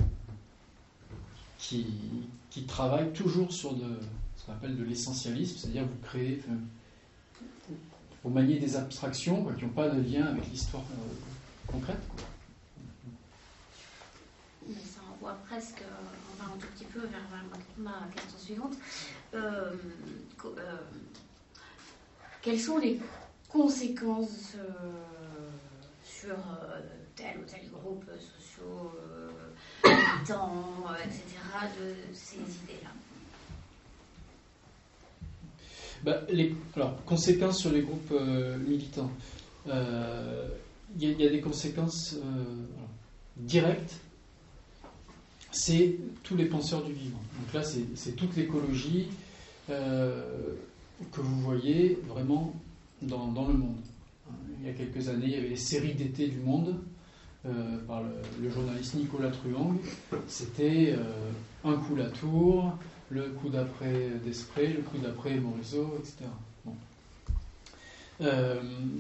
qui, qui travaillent toujours sur de, ce qu'on appelle de l'essentialisme, c'est-à-dire vous créez, enfin, vous maniez des abstractions, quoi, qui n'ont pas de lien avec l'histoire euh, concrète, quoi. Mais ça renvoie presque, on va un tout petit peu vers ma, ma question suivante. Euh, euh, quelles sont les conséquences euh, sur euh, tel ou tel groupe sociaux, euh, militants, euh, et cetera, de ces idées-là? Bah, les, alors, conséquences sur les groupes euh, militants. Il euh, y, y a des conséquences euh, alors, directes. C'est tous les penseurs du vivant. Donc là, c'est, c'est toute l'écologie euh, que vous voyez vraiment dans, dans le monde. Il y a quelques années, il y avait les séries d'été du Monde euh, par le, le journaliste Nicolas Truong. C'était euh, un coup la Tour, le coup d'après Desprez, le coup d'après Morisot, et cetera. Bon. Euh,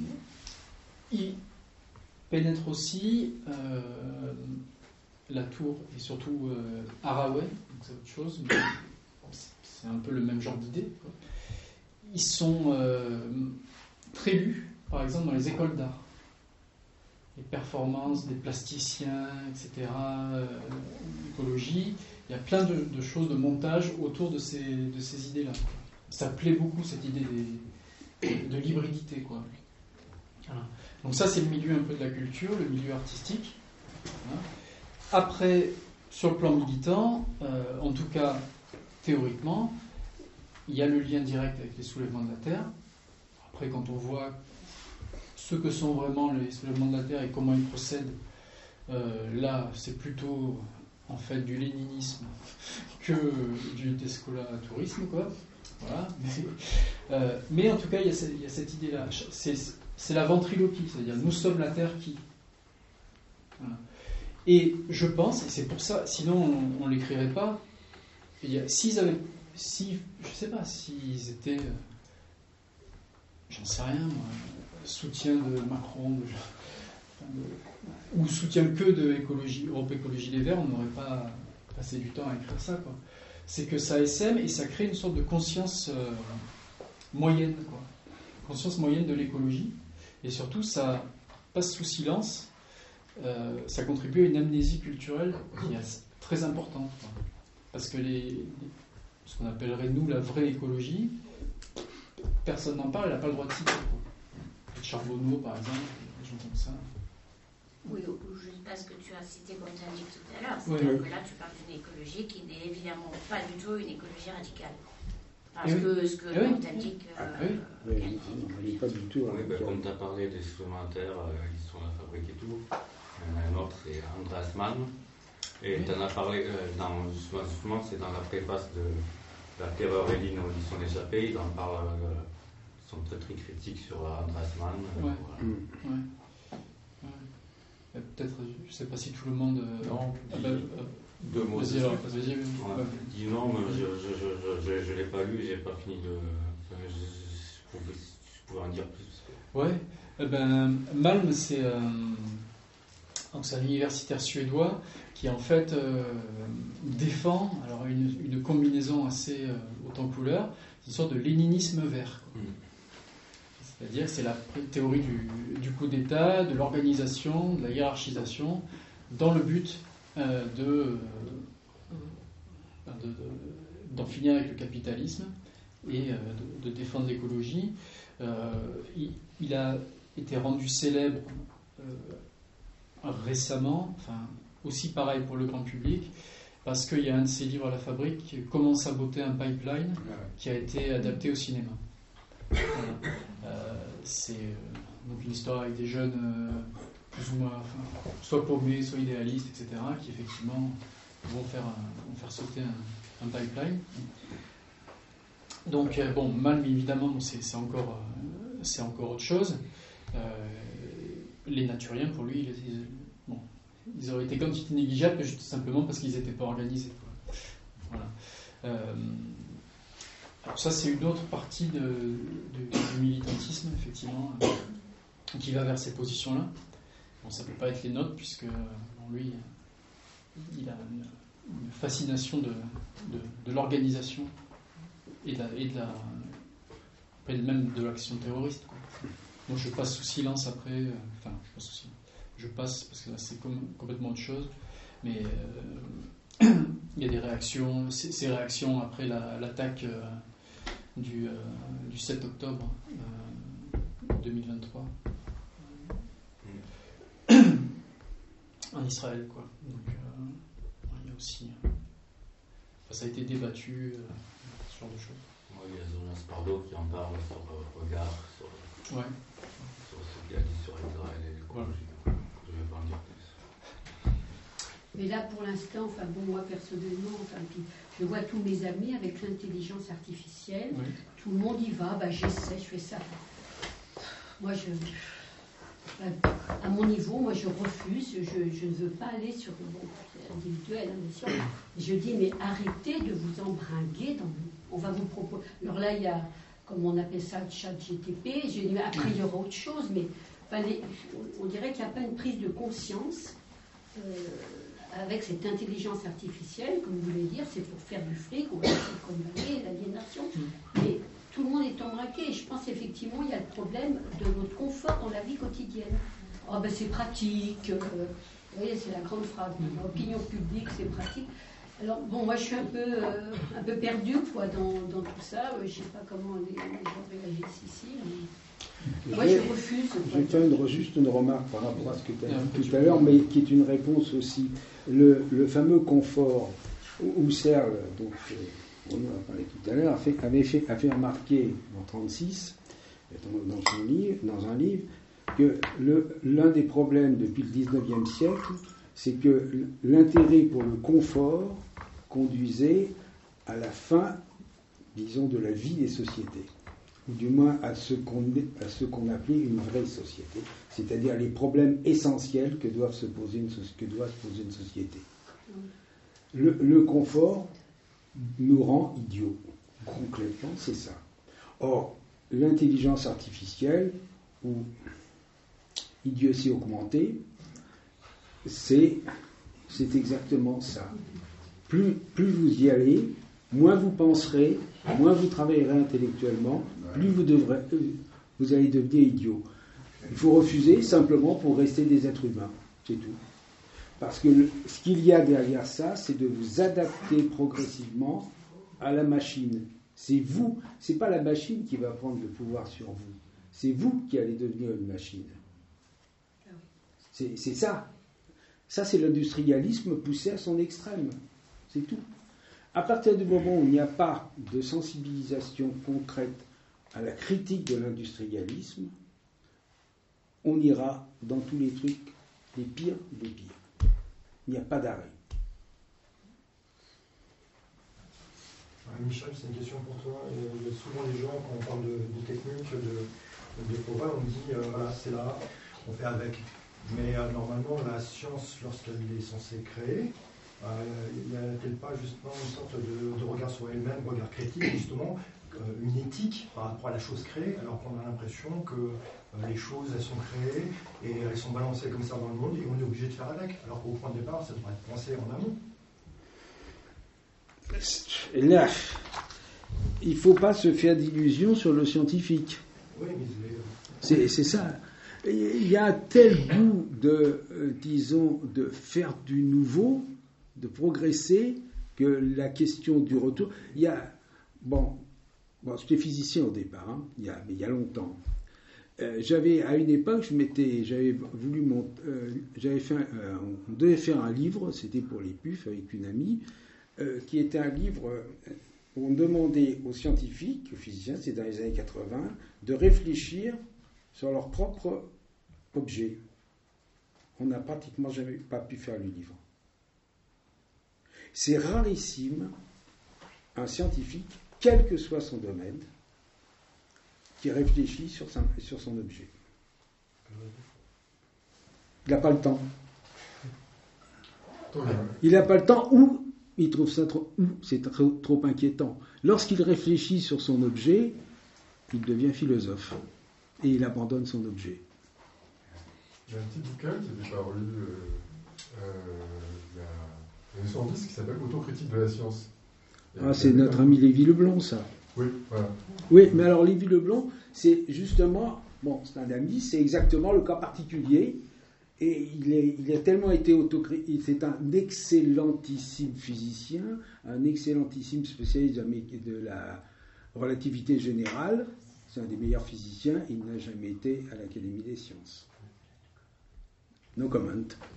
il pénètre aussi euh, la Tour et surtout euh, Haraway, donc c'est autre chose, mais c'est un peu le même genre d'idée, quoi. Ils sont euh, très lus, par exemple, dans les écoles d'art. Les performances des plasticiens, et cetera, euh, l'écologie. Il y a plein de, de choses, de montage autour de ces, de ces idées-là. Ça plaît beaucoup, cette idée des, de l'hybridité, quoi. Voilà. Donc ça, c'est le milieu un peu de la culture, le milieu artistique. Voilà. Après, sur le plan militant, euh, en tout cas théoriquement, il y a le lien direct avec les soulèvements de la Terre. Après, quand on voit ce que sont vraiment les soulèvements de la Terre et comment ils procèdent, euh, là, c'est plutôt en fait du léninisme que du descola-tourisme, quoi. Voilà. Mais, euh, mais en tout cas, il y a cette, il y a cette idée-là. C'est, c'est la ventriloquie, c'est-à-dire nous sommes la Terre qui. Voilà. Et je pense, et c'est pour ça, sinon on ne l'écrirait pas. Il y a, s'ils avaient, si, je sais pas, s'ils étaient, euh, j'en sais rien, moi, soutien de Macron, de, de, ou soutien que de écologie, Europe Écologie Les Verts, on n'aurait pas passé du temps à écrire ça, quoi. C'est que ça essaime et ça crée une sorte de conscience euh, moyenne, quoi. Conscience moyenne de l'écologie, et surtout ça passe sous silence. Euh, ça contribue à une amnésie culturelle qui est très importante, quoi. Parce que les, ce qu'on appellerait nous la vraie écologie, personne n'en parle, elle n'a pas le droit de citer. Charbonneau, par exemple, des gens comme ça. Oui, ou juste parce que tu as cité, comme tu as dit tout à l'heure, Oui, c'est-à-dire oui. que là, tu parles d'une écologie qui n'est évidemment pas du tout une écologie radicale. Parce Et que oui. ce que Et oui. l'on t'indique... Ah, euh, oui. Oui, on n'est pas du tout. Oui, ben, comme tu as parlé des supplémentaires, euh, ils sont à la fabrique et tout. Euh, un autre, c'est Andreas Mann. Et Oui. tu en as parlé, euh, dans, justement, justement, c'est dans la préface de La terreur et l'inaudition d'échappée. Ils en parlent, euh, ils sont très très critiques sur Andreas Mann. Euh, Ouais. voilà. Mm. Ouais. Ouais. Euh, Peut-être, je ne sais pas si tout le monde. euh, Non, ah ben, euh, deux mots. Vas-y, alors, vas-y. oui. On a Ouais. dit non, mais je je, je, je, je, je l'ai pas lu, j'ai pas fini de. Enfin, je, je, je, pouvais, je pouvais en dire plus. Ouais. Eh ben, Malm, c'est, euh, donc c'est un universitaire suédois qui en fait euh, défend alors une, une combinaison assez euh, haute en couleur, une sorte de léninisme vert. Quoi. Mm. C'est-à-dire c'est la théorie du, du coup d'État, de l'organisation, de la hiérarchisation, dans le but euh, de, euh, de, de, d'en finir avec le capitalisme et euh, de, de défendre l'écologie. Euh, il, il a été rendu célèbre euh, récemment, enfin aussi pareil pour le grand public, parce qu'il y a un de ses livres à la fabrique qui Comment saboter un pipeline, qui a été adapté au cinéma. Voilà. Euh, c'est euh, donc une histoire avec des jeunes euh, plus ou moins, enfin, soit paumés, soit idéalistes, et cetera, qui effectivement vont faire, un, vont faire sauter un, un pipeline. Donc euh, bon, Malm évidemment, bon, c'est, c'est encore, euh, c'est encore autre chose. Euh, les naturiens, pour lui, ils, ils, bon, ils auraient été quantité négligeable, juste simplement parce qu'ils n'étaient pas organisés. Quoi. Voilà. Euh, alors ça, c'est une autre partie de, de, du militantisme, effectivement, euh, qui va vers ces positions-là. Bon, ça ne peut pas être les nôtres, puisque bon, lui, il a une, une fascination de, de, de l'organisation et de la, et de la et même de l'action terroriste. Quoi. Donc je passe sous silence après, euh, enfin, je passe sous silence. Je passe parce que là c'est com- complètement autre chose, mais euh, il y a des réactions, ces, ces réactions après la, l'attaque euh, du, euh, du sept octobre euh, deux mille vingt-trois euh, en Israël, quoi. Donc euh, il y a aussi, euh, enfin, ça a été débattu, euh, ce genre de choses. Oui, il y a Jonas Pardo qui en parle sur le regard, sur, Ouais. sur ce qu'il a dit sur Israël et l'écologie. Voilà. Je ne vais pas en dire plus. Mais là, pour l'instant, enfin bon, moi personnellement, enfin, puis, je vois tous mes amis avec l'intelligence artificielle. Oui. Tout le monde y va, bah, j'essaie, je fais ça. Moi, je, à mon niveau, moi, je refuse. Je, je ne veux pas aller sur le bon individuel, hein, bien sûr. Je dis, mais arrêtez de vous embringuer dans. On va vous proposer. Alors là, il y a, comme on appelle ça, le chat G T P. J'ai dit, mais après, il y aura autre chose. Mais enfin, les, on dirait qu'il n'y a pas une prise de conscience. Euh, avec cette intelligence artificielle, comme vous voulez dire, c'est pour faire du fric, on va essayer de combattre l'aliénation. Mais tout le monde est embraqué. Et je pense effectivement il y a le problème de notre confort dans la vie quotidienne. Oh ben c'est pratique. Euh, vous voyez, c'est la grande phrase. L'opinion publique, c'est pratique. Alors bon, moi je suis un peu, euh, un peu perdue quoi, dans, dans tout ça. Euh, je ne sais pas comment les, les gens réagissent ici. Mais... Moi je refuse. Je vais faire une, juste une remarque par rapport à ce que tu as dit tout à l'heure, mais qui est une réponse aussi. Le, le fameux confort, Husserl, donc, euh, on en a parlé tout à l'heure, a fait, avait fait, a fait remarquer en trente-six, dans, son livre, dans un livre, que le, l'un des problèmes depuis le dix-neuvième siècle, c'est que l'intérêt pour le confort conduisait à la fin, disons, de la vie des sociétés, ou du moins à ce qu'on, à ce qu'on appelait une vraie société, c'est-à-dire les problèmes essentiels que, doivent se poser une, que doit se poser une société. Le, le confort nous rend idiots, concrètement, c'est ça. Or, l'intelligence artificielle, ou idiotie augmentée, c'est, c'est exactement ça. Plus, plus vous y allez, moins vous penserez, moins vous travaillerez intellectuellement, plus vous, devrez, vous allez devenir idiot. Il faut refuser simplement pour rester des êtres humains, c'est tout. Parce que le, ce qu'il y a derrière ça, c'est de vous adapter progressivement à la machine. C'est vous, c'est pas la machine qui va prendre le pouvoir sur vous. C'est vous qui allez devenir une machine. C'est, c'est ça. Ça, c'est l'industrialisme poussé à son extrême. C'est tout. À partir du moment où il n'y a pas de sensibilisation concrète à la critique de l'industrialisme, on ira dans tous les trucs les pires des pires. Il n'y a pas d'arrêt. Michel, c'est une question pour toi. Il y a souvent des gens, quand on parle de, de technique, de, de progrès, on dit, euh, voilà, c'est là, on fait avec. Mais euh, normalement, la science, lorsqu'elle est censée créer, euh, n'y a-t-elle pas justement une sorte de, de regard sur elle-même, regard critique, justement, euh, une éthique par rapport à la chose créée, alors qu'on a l'impression que euh, les choses, elles sont créées et elles sont balancées comme ça dans le monde et on est obligé de faire avec, alors qu'au point de départ, ça devrait être pensé en amont. Là, il ne faut pas se faire d'illusions sur le scientifique. Oui, mais c'est, c'est ça. Il y a un tel goût de, euh, disons, de faire du nouveau, de progresser, que la question du retour... Il y a... Bon, bon j'étais physicien au départ, hein, il, y a, mais il y a longtemps. Euh, j'avais, à une époque, je m'étais, j'avais voulu... Mon, euh, j'avais fait un, euh, on devait faire un livre, c'était pour les P U F, avec une amie, euh, qui était un livre où on demandait aux scientifiques, aux physiciens, c'était dans les années quatre-vingts, de réfléchir sur leur propre objet. On n'a pratiquement jamais pas pu faire le livre. C'est rarissime un scientifique, quel que soit son domaine, qui réfléchit sur son, sur son objet. Il n'a pas le temps. Il n'a pas le temps ou il trouve ça trop, ou c'est trop, trop inquiétant. Lorsqu'il réfléchit sur son objet, il devient philosophe et il abandonne son objet. Il y a un petit bouquin qui était paru euh, euh, il y a une soixante-dix qui s'appelle Autocritique de la science. Et ah, c'est notre ami Lévy-Leblond, ça. Oui, voilà. Oui, mais alors Lévy-Leblond, c'est justement, bon, c'est un ami, c'est exactement le cas particulier. Et il, est, il a tellement été autocritique, c'est un excellentissime physicien, un excellentissime spécialiste de la relativité générale. C'est un des meilleurs physiciens, il n'a jamais été à l'Académie des sciences. No comment.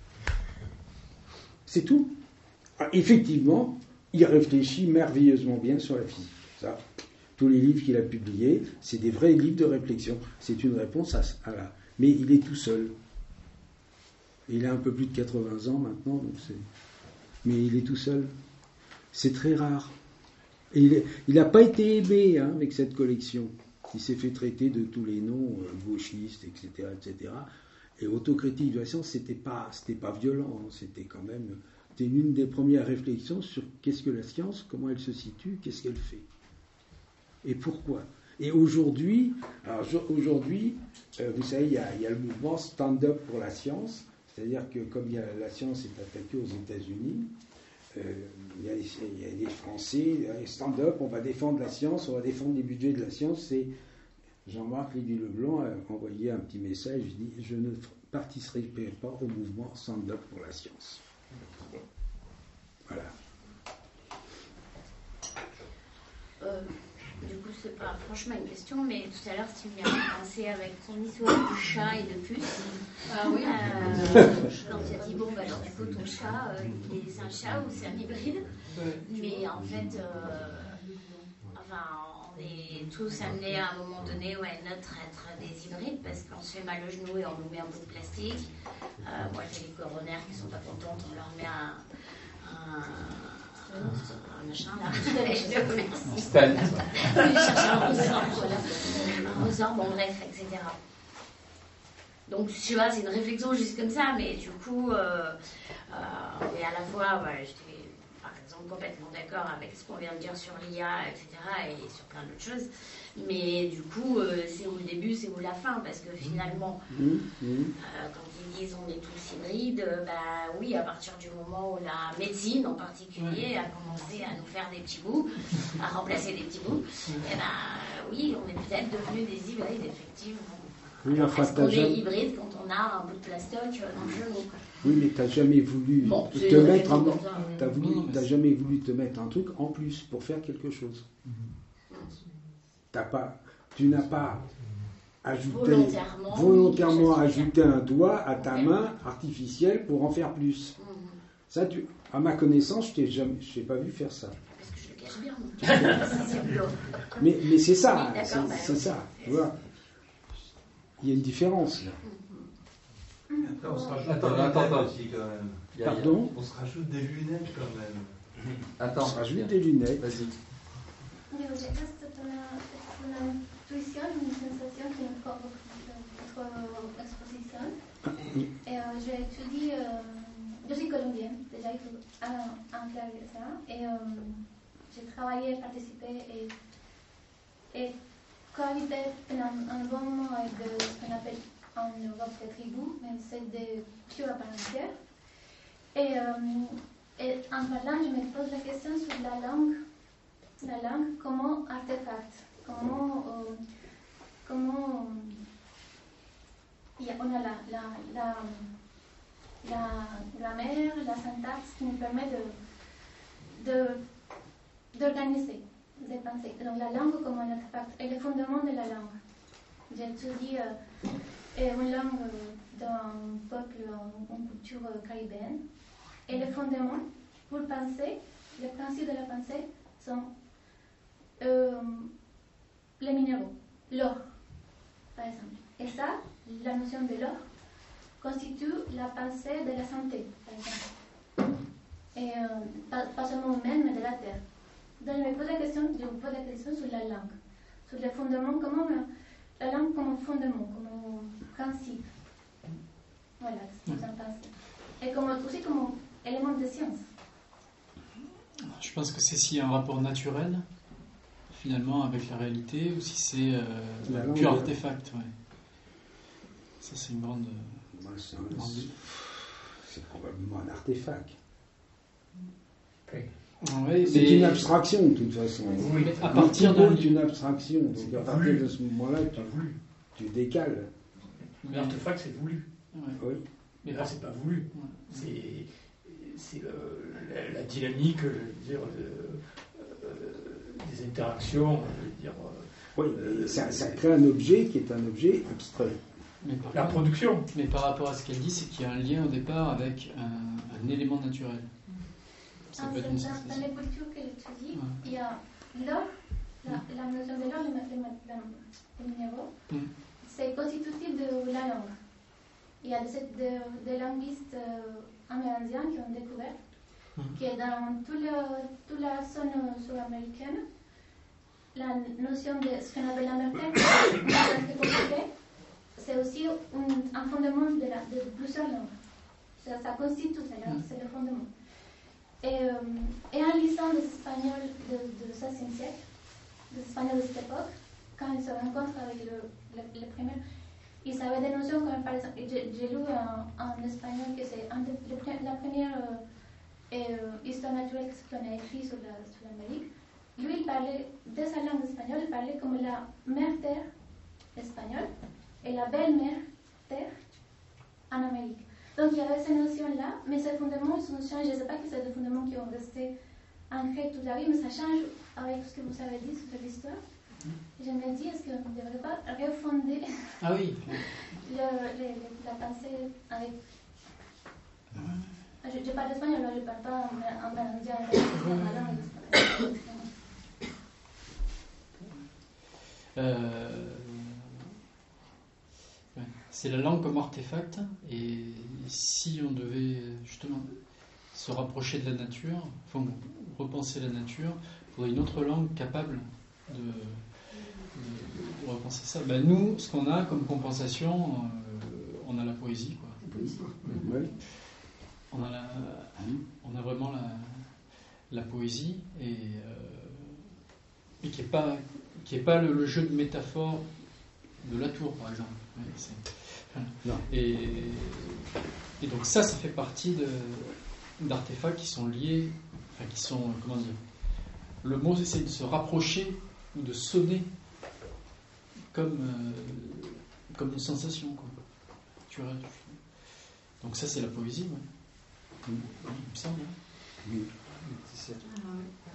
C'est tout. Alors, effectivement, il réfléchit merveilleusement bien sur la physique. Ça, tous les livres qu'il a publiés, c'est des vrais livres de réflexion. C'est une réponse à, à la... Mais il est tout seul. Il a un peu plus de quatre-vingts ans maintenant, donc c'est... mais il est tout seul. C'est très rare. Et il n'a pas été aimé hein, avec cette collection. Il s'est fait traiter de tous les noms, euh, gauchistes, et cetera, et cetera. Et autocritique de la science, c'était pas, c'était pas violent. Hein, c'était quand même, c'était une des premières réflexions sur qu'est-ce que la science, comment elle se situe, qu'est-ce qu'elle fait, et pourquoi. Et aujourd'hui, alors aujourd'hui, euh, vous savez, il y a, il y a le mouvement Stand-up pour la science, c'est-à-dire que comme il y a, la science est attaquée aux États-Unis. Euh, il, y a les, il y a les Français, stand-up, on va défendre la science, on va défendre les budgets de la science. C'est Jean-Marc Lévy-Leblanc a envoyé un petit message, il dit « Je ne participerai pas au mouvement stand-up pour la science ». Voilà. Euh, du coup, c'est pas franchement une question, mais tout à l'heure, tu m'y as pensé avec ton histoire du chat et de puce. Ah oui. Euh, donc tu as dit, bon, bah, alors du coup, ton chat, euh, c'est un chat ou c'est un hybride. Mais en fait, euh, enfin, on est tous amenés à un moment donné, ouais, notre être des hybrides, parce qu'on se fait mal au genou et on nous met un bout de plastique. Euh, moi, j'ai les coronaires qui sont pas contentes, on leur met un... un un machin là, je merci. Stan. Je cherchais un ressort, voilà. Un ressort, bon bref, et cetera. Donc je sais pas, c'est une réflexion juste comme ça, mais du coup, euh, euh, et à la fois, ouais, j'étais par exemple complètement d'accord avec ce qu'on vient de dire sur l'I A, et cetera, et sur plein d'autres choses. Mais du coup, euh, c'est où le début, c'est où la fin, parce que finalement, mmh, mmh. Euh, quand ils disent on est tous hybrides, euh, bah oui, à partir du moment où la médecine en particulier a commencé à nous faire des petits bouts, à remplacer des petits bouts, et bah oui, on est peut-être devenus des hybrides, effectivement. Oui, enfin, Est-ce qu'on est jamais... hybride quand on a un bout de plastoc dans le genou? Oui, mais tu n'as jamais voulu bon, te mettre un... T'as voulu... jamais voulu te mettre un truc en plus pour faire quelque chose. Mmh. t'as pas, tu n'as pas ajouté, volontairement, volontairement oui, ajouté un doigt à ta okay. main artificielle pour en faire plus. Mm-hmm. Ça, tu, à ma connaissance, je t'ai jamais, je t'ai pas vu faire ça. Parce que je le cache bien. mais, mais c'est ça, oui, c'est, bah, c'est oui. ça. Tu vois, il y a une différence là. Après, on se rajoute attends, des attends, lunettes attends. aussi, quand même. Y a, y a... Pardon? On se rajoute des lunettes quand même. Attends, on se rajoute des lunettes. Vas-y. Digo, esta es una, es una intuición, una sensación que me provoque votre exposición. Et euh, j'ai étudié, euh, je suis colombienne, déjà il faut enclarer ça. Et euh, j'ai travaillé, participé et, et cohabité pendant un bon moment avec de, ce qu'on appelle en Europe des tribus, mais c'est des cultures à part entière. Et, euh, et en parlant, je me pose la question sur la langue, la langue comme artefact, comment, euh, comment euh, on a la, la, la, la grammaire, la syntaxe qui nous permet de, de, d'organiser, de penser. Donc la langue comme un artefact est le fondement de la langue. J'ai étudié euh, une langue d'un peuple, une culture caribéenne. Et le fondement, pour penser, les principes de la pensée sont euh, les minéraux, l'or, par exemple. Et ça, la notion de l'or constitue la pensée de la santé, par exemple. Et euh, pas, pas seulement humaine, mais de la terre. Donc je me pose la question, je me pose la question sur la langue, sur le fondement, comment la langue comme fondement, comme principe. Voilà, ce que j'en pense. Et comme, aussi comme élément de science. Je pense que c'est s'il y a un rapport naturel, finalement, avec la réalité, ou si c'est euh, un pur artefact. Ouais. Ça, c'est une grande... Bah, c'est, un, grande... c'est probablement un artefact. Okay. Ouais, c'est mais... une abstraction, de toute façon. Oui, mais à partir de... C'est une abstraction. Donc, à partir de ce moment-là, tu, tu décales. Mais l'artefact, c'est voulu. Ouais. Oui. Mais là, c'est pas voulu. Ouais. C'est... c'est le, la, la dynamique, je veux dire, de, euh, des interactions, je veux dire. Oui, euh, ça, ça crée un objet qui est un objet abstrait. Mais par la contre, production. Mais par rapport à ce qu'elle dit, c'est qu'il y a un lien au départ avec un, un élément naturel. Ça ah, peut être une sensation. Dans les cultures qu'elle étudie, ouais. Il y a l'or, la, la notion de l'or, les minéraux, mm. C'est constitutif de la langue. Il y a des, des, des linguistes euh, amérindiens qui ont découvert mmh. que dans toute tout la zone sud-américaine, la notion de ce qu'on appelle la mertèque, c'est aussi un, un fondement de, la, de plusieurs langues. Ça, ça constitue la langue, mmh. C'est le fondement. Et, euh, et en lisant des Espagnols du de seizième siècle, des Espagnols de cette époque, quand ils se rencontrent avec le, le, le premier, ils avaient des notions comme par exemple, j'ai, j'ai lu en, en espagnol que c'est un de, le, la première euh, euh, histoire naturelle qu'on a écrite sur, la, sur l'Amérique. Lui, il parlait de sa langue espagnole, il parlait comme la mère terre espagnole et la belle-mère terre en Amérique. Donc il y avait ces notions-là, mais ces fondements, ils ont changé. Je ne sais pas que c'est des fondements qui ont resté ancrés toute la vie, mais ça change avec ce que vous avez dit sur l'histoire. Je me dis, est-ce qu'on ne devrait pas refonder ah oui. le, le, la pensée avec... Je, je parle espagnol, je ne parle pas en, en amérindien, en langue. Euh, ouais. C'est la langue comme artefact, et si on devait justement se rapprocher de la nature, enfin repenser la nature, il faudrait une autre langue capable de... de, de repenser ça. Ben nous, ce qu'on a comme compensation, euh, on a la poésie, quoi. La poésie. Oui. On a la, on a vraiment la, la poésie et, euh, et qui est pas, qui est pas le, le jeu de métaphores de la tour, par exemple. Oui, c'est, voilà. Non. Et, et donc ça, ça fait partie de, d'artefacts qui sont liés, enfin qui sont, comment dire, le mot c'est de se rapprocher ou de sonner comme, euh, comme une sensation, quoi. Tu vois, donc ça c'est la poésie, ouais. Il me semble. Oui. Euh,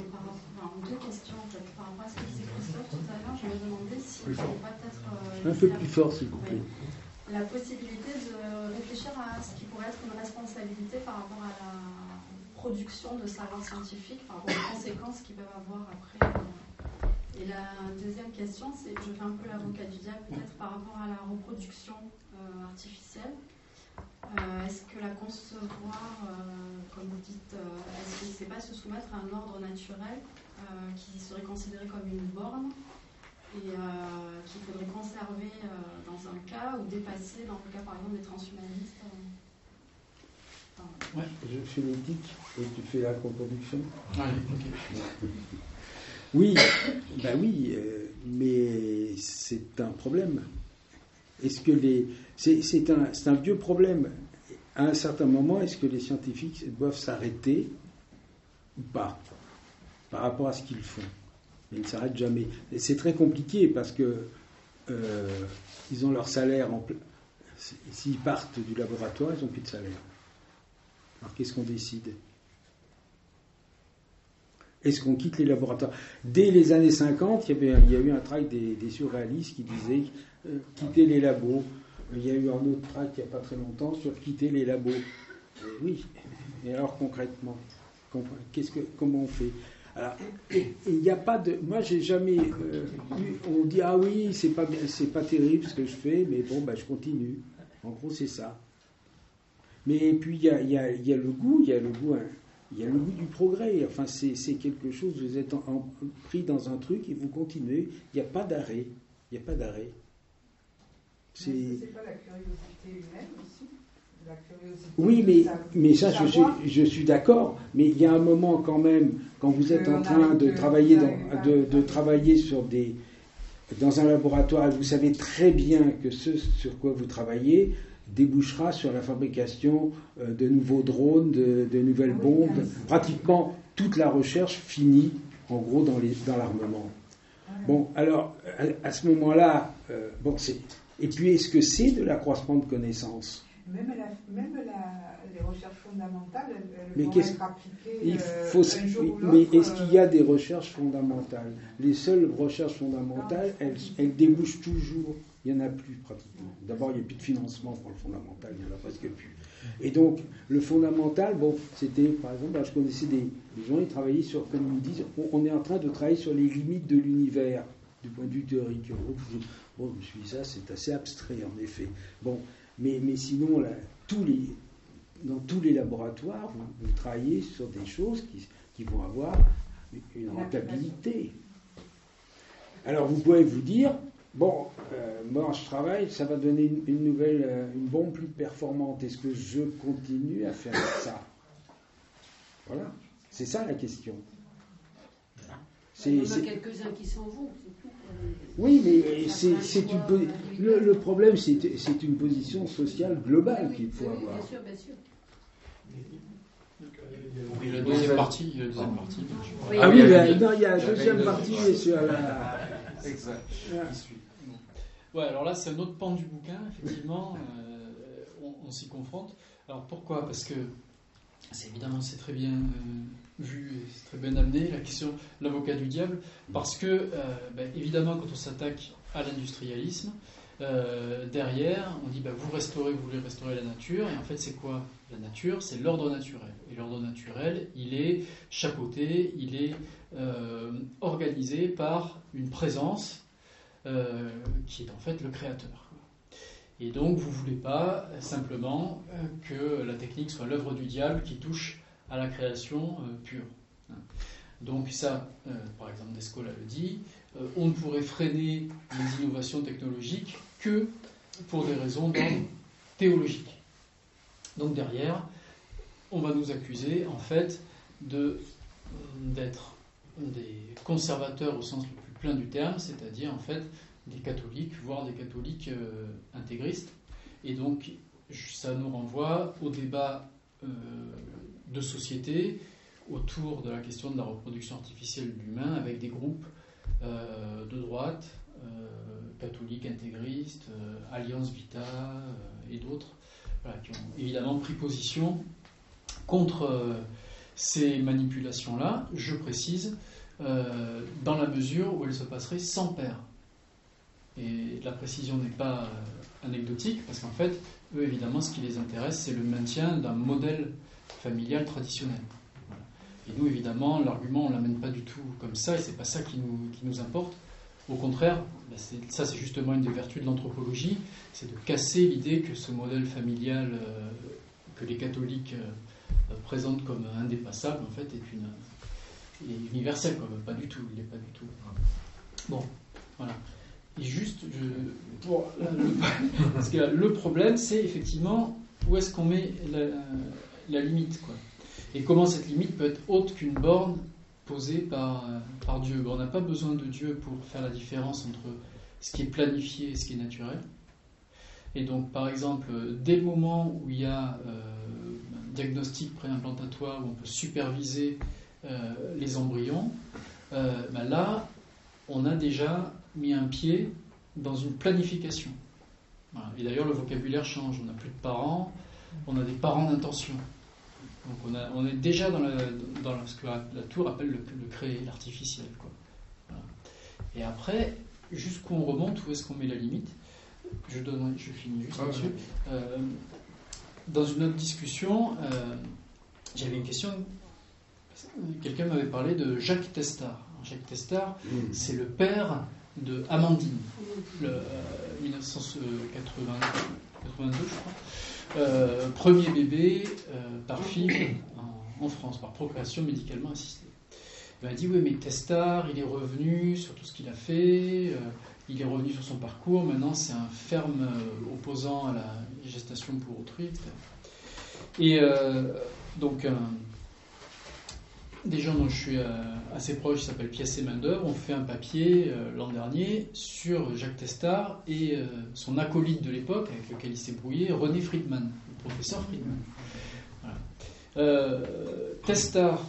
par rapport, enfin, deux questions en fait, par rapport à ce que disait Christophe tout à l'heure. Je me demandais si il ne fallait pas peut-être euh, un peu plus fort, s'il vous plaît. Oui, la possibilité de réfléchir à ce qui pourrait être une responsabilité par rapport à la production de savoir scientifique, par rapport aux conséquences qu'ils peuvent avoir après. Et la deuxième question, c'est, je fais un peu l'avocat du diable peut-être par rapport à la reproduction euh, artificielle. Euh, est-ce que la concevoir, euh, comme vous dites, euh, est-ce que c'est pas se soumettre à un ordre naturel euh, qui serait considéré comme une borne et euh, qu'il faudrait conserver euh, dans un cas ou dépasser dans le cas par exemple des transhumanistes euh, enfin, ouais. Je fais l'éthique et tu fais la reproduction. Ouais, ok. Oui, bah oui, euh, mais c'est un problème. Est-ce que les, c'est, c'est, un, c'est un vieux problème. À un certain moment, est-ce que les scientifiques doivent s'arrêter ou pas par rapport à ce qu'ils font? Ils ne s'arrêtent jamais. Et c'est très compliqué parce que euh, ils ont leur salaire en pla... S'ils partent du laboratoire, ils n'ont plus de salaire. Alors qu'est-ce qu'on décide? Est-ce qu'on quitte les laboratoires? Dès les années cinquante, il y, avait, il y a eu un tract des, des surréalistes qui disait euh, quitter les labos. Il y a eu un autre tract il n'y a pas très longtemps sur quitter les labos. Et oui. Et alors concrètement, qu'est-ce que, comment on fait? Alors, il n'y a pas de. Moi, j'ai jamais euh, eu. On dit ah oui, c'est pas bien, c'est pas terrible ce que je fais, mais bon, bah, je continue. En gros, c'est ça. Mais puis il y a, y a, y a le goût, il y a le goût. Hein, Il y a le goût du progrès. Enfin, c'est, c'est quelque chose, vous êtes en, en, pris dans un truc et vous continuez. Il n'y a pas d'arrêt. Il n'y a pas d'arrêt. C'est... Mais c'est pas la curiosité humaine aussi? La curiosité oui, mais, mais ça, je suis, je suis d'accord. Mais il y a un moment quand même, quand vous êtes en train de travailler, dans, de, de travailler sur des, dans un laboratoire, et vous savez très bien que ce sur quoi vous travaillez débouchera sur la fabrication euh, de nouveaux drones, de, de nouvelles bombes. Pratiquement toute la recherche finit, en gros, dans, les, dans l'armement. Bon, alors, à, à ce moment-là, euh, bon, c'est... Et puis, est-ce que c'est de l'accroissement de connaissances? Même, la, même la, les recherches fondamentales, elles mais vont qu'est-ce... être appliquées Il euh, faut... un jour mais, ou l'autre. Mais est-ce qu'il y a des recherches fondamentales? Les seules recherches fondamentales, elles, elles débouchent toujours. Il n'y en a plus pratiquement. D'abord, il n'y a plus de financement pour le fondamental, il n'y en a presque plus. Et donc, le fondamental, bon, c'était, par exemple, là, je connaissais des, des gens, ils travaillaient sur, comme ils me disent, on, on est en train de travailler sur les limites de l'univers, du point de vue théorique. Bon, je me suis dit, ça, c'est assez abstrait, en effet. Bon, mais, mais sinon, là, tous les, dans tous les laboratoires, vous, vous travaillez sur des choses qui, qui vont avoir une rentabilité. Alors, vous pouvez vous dire, bon, euh, moi je travaille, ça va donner une, une nouvelle, euh, une bombe plus performante. Est-ce que je continue à faire ça? Voilà, c'est ça la question. C'est, Il y en a c'est... quelques-uns qui s'en vont, c'est tout. Oui, mais c'est, c'est une, le, le problème, c'est, c'est une position sociale globale oui, qu'il faut oui, avoir. Bien sûr, bien sûr. Oui, la deuxième partie. La deuxième partie oui. Ah oui, là, non, il y a la deuxième partie sur la. Exact. Ouais, alors là, c'est un autre pan du bouquin, effectivement. Euh, on, on s'y confronte. Alors pourquoi? Parce que c'est évidemment c'est très bien euh, vu et c'est très bien amené la question de l'avocat du diable, parce que euh, ben, évidemment quand on s'attaque à l'industrialisme, euh, derrière on dit ben, vous restaurez, vous voulez restaurer la nature, et en fait c'est quoi la nature? C'est l'ordre naturel. Et l'ordre naturel, il est chapeauté, il est euh, organisé par une présence euh, qui est en fait le créateur. Et donc, vous ne voulez pas simplement euh, que la technique soit l'œuvre du diable qui touche à la création euh, pure. Donc ça, euh, par exemple, Descola le dit, euh, on ne pourrait freiner les innovations technologiques que pour des raisons d'ordre théologique. Donc derrière, on va nous accuser, en fait, de, d'être des conservateurs au sens le plus plein du terme, c'est-à-dire, en fait, des catholiques, voire des catholiques euh, intégristes. Et donc, ça nous renvoie au débat euh, de société autour de la question de la reproduction artificielle de l'humain, avec des groupes euh, de droite, euh, catholiques intégristes, euh, Alliance Vita euh, et d'autres, voilà, qui ont évidemment pris position contre euh, ces manipulations-là, je précise, euh, dans la mesure où elles se passeraient sans père. Et la précision n'est pas euh, anecdotique, parce qu'en fait, eux, évidemment, ce qui les intéresse, c'est le maintien d'un modèle familial traditionnel. Voilà. Et nous, évidemment, l'argument, on ne l'amène pas du tout comme ça, et c'est pas ça qui nous, qui nous importe. Au contraire, ben c'est, ça c'est justement une des vertus de l'anthropologie, c'est de casser l'idée que ce modèle familial euh, que les catholiques euh, présentent comme indépassable, en fait, est, une, est universel, quoi. Pas du tout, il n'est pas du tout. Bon, voilà. Et juste, je, pour, le, parce que le problème, c'est effectivement où est-ce qu'on met la, la limite, quoi. Et comment cette limite peut être autre qu'une borne posée par, par Dieu. On n'a pas besoin de Dieu pour faire la différence entre ce qui est planifié et ce qui est naturel. Et donc, par exemple, dès le moment où il y a euh, un diagnostic préimplantatoire, où on peut superviser euh, les embryons, euh, ben là, on a déjà mis un pied dans une planification. Voilà. Et d'ailleurs, le vocabulaire change. On n'a plus de parents, on a des parents d'intention. Donc on, a, on est déjà dans, la, dans ce que la Tour appelle le, le créé, l'artificiel, quoi. Voilà. Et après, jusqu'où on remonte, où est-ce qu'on met la limite ? Je, donne, je finis juste là-dessus. Ouais, ouais. Euh, dans une autre discussion, euh, j'avais une question. Quelqu'un m'avait parlé de Jacques Testard. Jacques Testard, mmh. c'est le père de Amandine, le, euh, dix-neuf cent quatre-vingt-deux, je crois. Euh, premier bébé euh, par fille en, en France, par procréation médicalement assistée. Il m'a dit, oui, mais Testard, il est revenu sur tout ce qu'il a fait, euh, il est revenu sur son parcours, maintenant c'est un ferme euh, opposant à la gestation pour autrui, et cetera. Et euh, donc, un, des gens dont je suis euh, assez proche, qui s'appellent Piacé Main-d'œuvre, ont fait un papier euh, l'an dernier sur Jacques Testard et euh, son acolyte de l'époque, avec lequel il s'est brouillé, René Friedman, le professeur Friedman. Voilà. Euh, Testard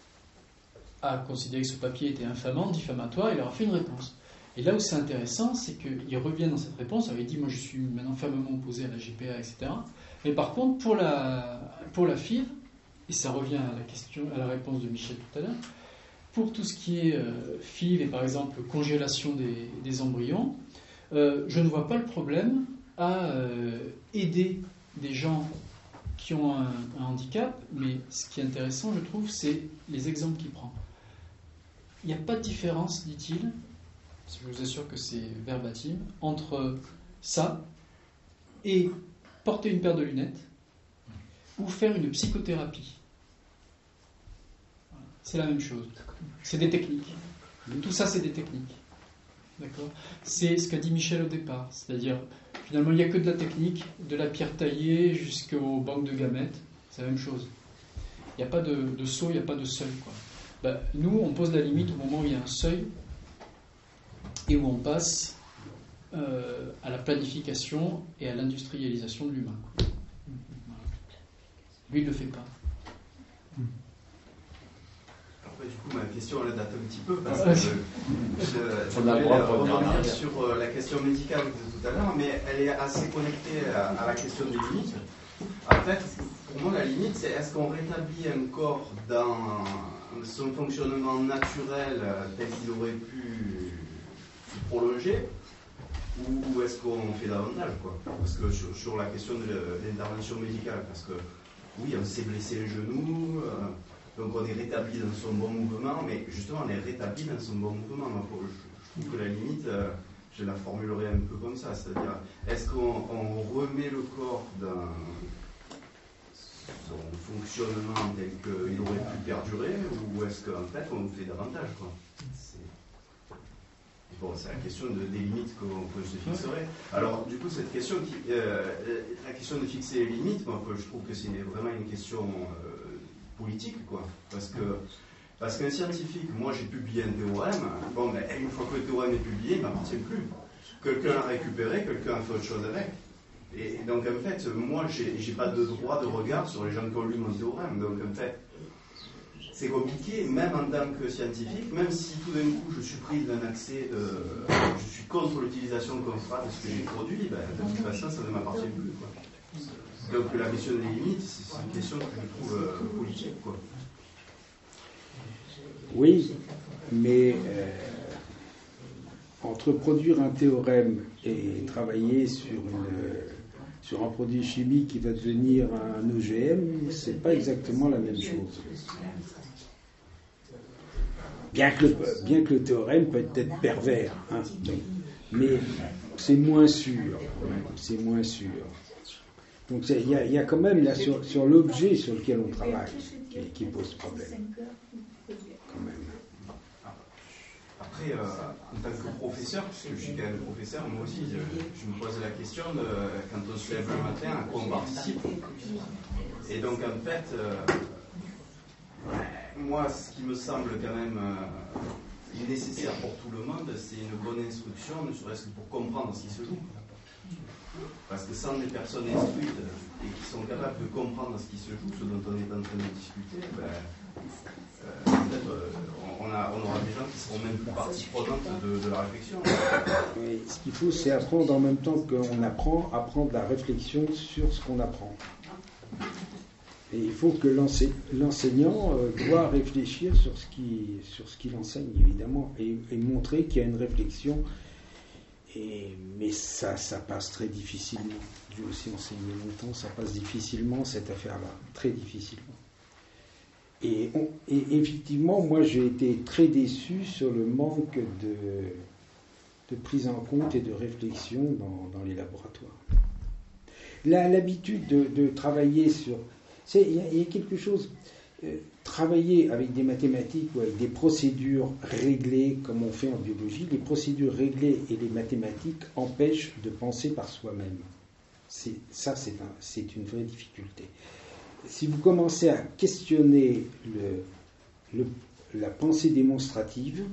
a considéré que ce papier était infamant, diffamatoire, et il leur a fait une réponse. Et là où c'est intéressant, c'est qu'il revient dans cette réponse, alors il dit, moi je suis maintenant fermement opposé à la G P A, et cetera. Mais par contre, pour la, pour la F I V, et ça revient à la question, à la réponse de Michel tout à l'heure, pour tout ce qui est euh, F I V et par exemple congélation des, des embryons, euh, je ne vois pas le problème à euh, aider des gens qui ont un, un handicap, mais ce qui est intéressant, je trouve, c'est les exemples qu'il prend. Il n'y a pas de différence, dit-il, je vous assure que c'est verbatim, entre ça et porter une paire de lunettes ou faire une psychothérapie. C'est la même chose. C'est des techniques. Tout ça, c'est des techniques. D'accord ? C'est ce qu'a dit Michel au départ. C'est-à-dire, finalement, il n'y a que de la technique, de la pierre taillée jusqu'aux banques de gamètes. C'est la même chose. Il n'y a pas de, de saut, il n'y a pas de seuil, quoi. Ben, nous, on pose la limite au moment où il y a un seuil et où on passe euh, à la planification et à l'industrialisation de l'humain, quoi. Lui, il ne le fait pas. Alors, du coup, ma question, elle date un petit peu, parce que je, je, je voulais revenir sur la question médicale de tout à l'heure, mais elle est assez connectée à, à la question des limites. En fait, pour moi, la limite, c'est est-ce qu'on rétablit un corps dans son fonctionnement naturel tel qu'il aurait pu se prolonger, ou est-ce qu'on fait davantage, quoi ? Parce que sur, sur la question de l'intervention médicale, parce que oui, on s'est blessé le genou, euh, donc on est rétabli dans son bon mouvement, mais justement on est rétabli dans son bon mouvement. Donc, je, je trouve que la limite, euh, je la formulerai un peu comme ça, c'est-à-dire, est-ce qu'on on remet le corps dans son fonctionnement tel qu'il aurait pu perdurer, ou est-ce qu'en fait on fait davantage, quoi ? Bon, c'est la question de, des limites qu'on que se fixerait. Alors, du coup, cette question, qui, euh, la question de fixer les limites, moi, je trouve que c'est vraiment une question euh, politique, quoi. Parce que parce qu'un scientifique, moi, j'ai publié un théorème. Bon, mais une fois que le théorème est publié, il ne m'appartient plus. Quelqu'un l'a récupéré, quelqu'un a fait autre chose avec. Et, et donc, en fait, moi, j'ai, j'ai pas de droit de regard sur les gens qui ont lu mon théorème. Donc, en fait, c'est compliqué, même en tant que scientifique, même si tout d'un coup je suis pris d'un accès, euh, je suis contre l'utilisation qu'on fera de ce que j'ai produit, ben, de toute façon ça ne m'appartient plus, quoi. Donc la question des limites, c'est une question que je trouve euh, politique, quoi. Oui, mais euh, entre produire un théorème et travailler sur, une, sur un produit chimique qui va devenir un O G M, c'est pas exactement la même chose. Bien que le, bien que le théorème peut être pervers, hein, mais c'est moins sûr. C'est moins sûr. Donc il y, y a quand même là sur, sur l'objet sur lequel on travaille qui, qui pose problème. Quand même. Après, euh, en tant que professeur, puisque je suis quand même professeur, moi aussi, je, je me pose la question de quand on se lève le matin, à quoi on participe. Et donc en fait, euh, moi, ce qui me semble quand même euh, nécessaire pour tout le monde, c'est une bonne instruction, ne serait-ce que pour comprendre ce qui se joue. Parce que sans des personnes instruites et qui sont capables de comprendre ce qui se joue, ce dont on est en train de discuter, ben, euh, peut-être euh, on, a, on aura des gens qui seront même plus partie prenante de, de la réflexion. Oui, ce qu'il faut, c'est apprendre en même temps qu'on apprend, apprendre la réflexion sur ce qu'on apprend. Et il faut que l'enseignant euh, doit réfléchir sur ce qu'il sur ce qu'il enseigne, évidemment, et, et montrer qu'il y a une réflexion. Et, mais ça, ça passe très difficilement. J'ai aussi enseigné longtemps, ça passe difficilement, cette affaire-là, très difficilement. Et, on, et effectivement, moi, j'ai été très déçu sur le manque de, de prise en compte et de réflexion dans, dans les laboratoires. Là, l'habitude de, de travailler sur... Il y, y a quelque chose... Euh, travailler avec des mathématiques ou avec des procédures réglées, comme on fait en biologie, les procédures réglées et les mathématiques empêchent de penser par soi-même. C'est, ça, c'est, un, c'est une vraie difficulté. Si vous commencez à questionner le, le, la pensée démonstrative,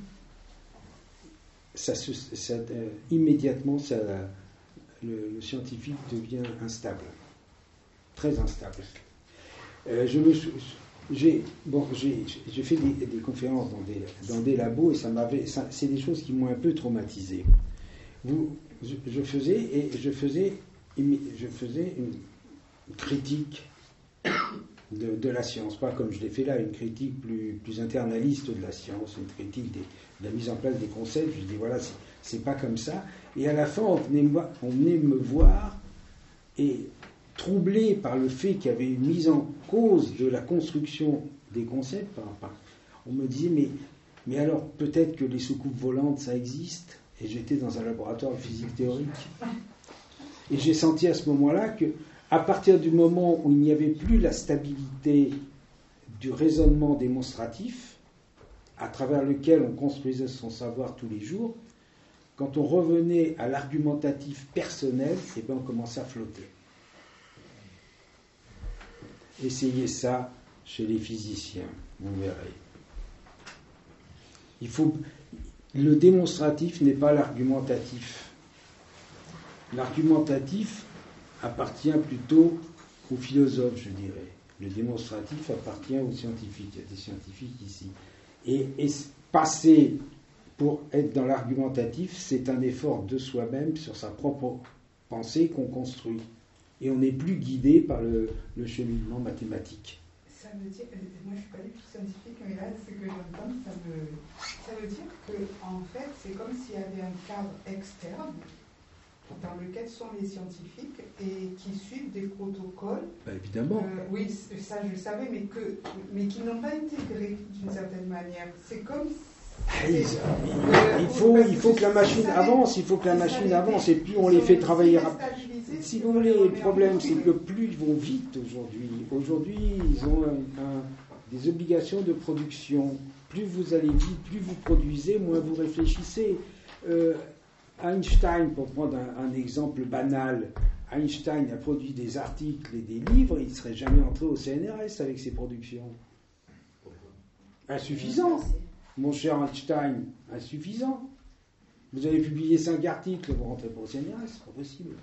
ça se, ça, euh, immédiatement, ça, le, le scientifique devient instable, très instable. Euh, je me J'ai, bon, j'ai, j'ai fait des, des conférences dans des, dans des labos et ça m'avait, ça, c'est des choses qui m'ont un peu traumatisé. Vous, je, je faisais et je faisais, je faisais une critique de, de la science, pas comme je l'ai fait là, une critique plus, plus internaliste de la science, une critique des, de la mise en place des concepts. Je dis voilà, c'est, c'est pas comme ça. Et à la fin, on venait, on venait me voir et troublé par le fait qu'il y avait une mise en cause de la construction des concepts, par, par, on me disait mais, mais alors peut-être que les soucoupes volantes ça existe, et j'étais dans un laboratoire de physique théorique et j'ai senti à ce moment-là que à partir du moment où il n'y avait plus la stabilité du raisonnement démonstratif à travers lequel on construisait son savoir tous les jours, quand on revenait à l'argumentatif personnel, et bien on commençait à flotter. Essayez ça chez les physiciens, vous verrez. Il faut, le démonstratif n'est pas l'argumentatif. L'argumentatif appartient plutôt aux philosophes, je dirais. Le démonstratif appartient aux scientifiques. Il y a des scientifiques ici. Et, et passer pour être dans l'argumentatif, c'est un effort de soi-même sur sa propre pensée qu'on construit. Et on n'est plus guidé par le, le cheminement mathématique. Ça veut dire, moi je ne suis pas du tout scientifique, mais là ce que j'entends, ça veut, ça veut dire qu'en fait c'est comme s'il y avait un cadre externe dans lequel sont les scientifiques et qui suivent des protocoles. Bah, évidemment. Euh, oui, ça je le savais, mais, que, mais qui n'ont pas intégré d'une certaine manière. C'est comme si Il, il, faut, il faut que la machine avance, il faut que la machine avance, et plus on les fait travailler rapidement. Si vous voulez, le problème, c'est que plus ils vont vite aujourd'hui. Aujourd'hui, ils ont un, un, des obligations de production. Plus vous allez vite, plus vous produisez, moins vous réfléchissez. Euh, Einstein, pour prendre un, un exemple banal, Einstein a produit des articles et des livres, il ne serait jamais entré au C N R S avec ses productions. Insuffisant. Mon cher Einstein, insuffisant. Vous avez publié cinq articles, vous ne rentrez pas au C N R S, c'est pas possible.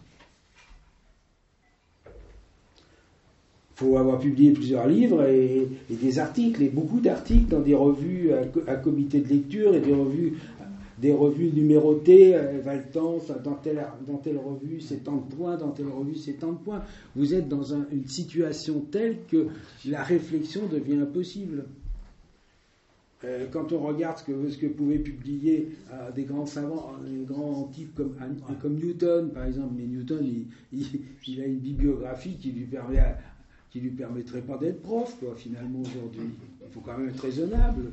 Il faut avoir publié plusieurs livres et, et des articles, et beaucoup d'articles dans des revues à, à comité de lecture et des revues, des revues numérotées, euh, Valtance, dans telle, dans telle revue c'est tant de points, dans telle revue c'est tant de points. Vous êtes dans un, une situation telle que la réflexion devient impossible. Euh, quand on regarde ce que, ce que pouvaient publier euh, des grands savants, des grands types comme, comme Newton, par exemple, mais Newton, il, il, il a une bibliographie qui lui permet à, qui lui permettrait pas d'être prof, quoi, finalement, aujourd'hui. Il faut quand même être raisonnable.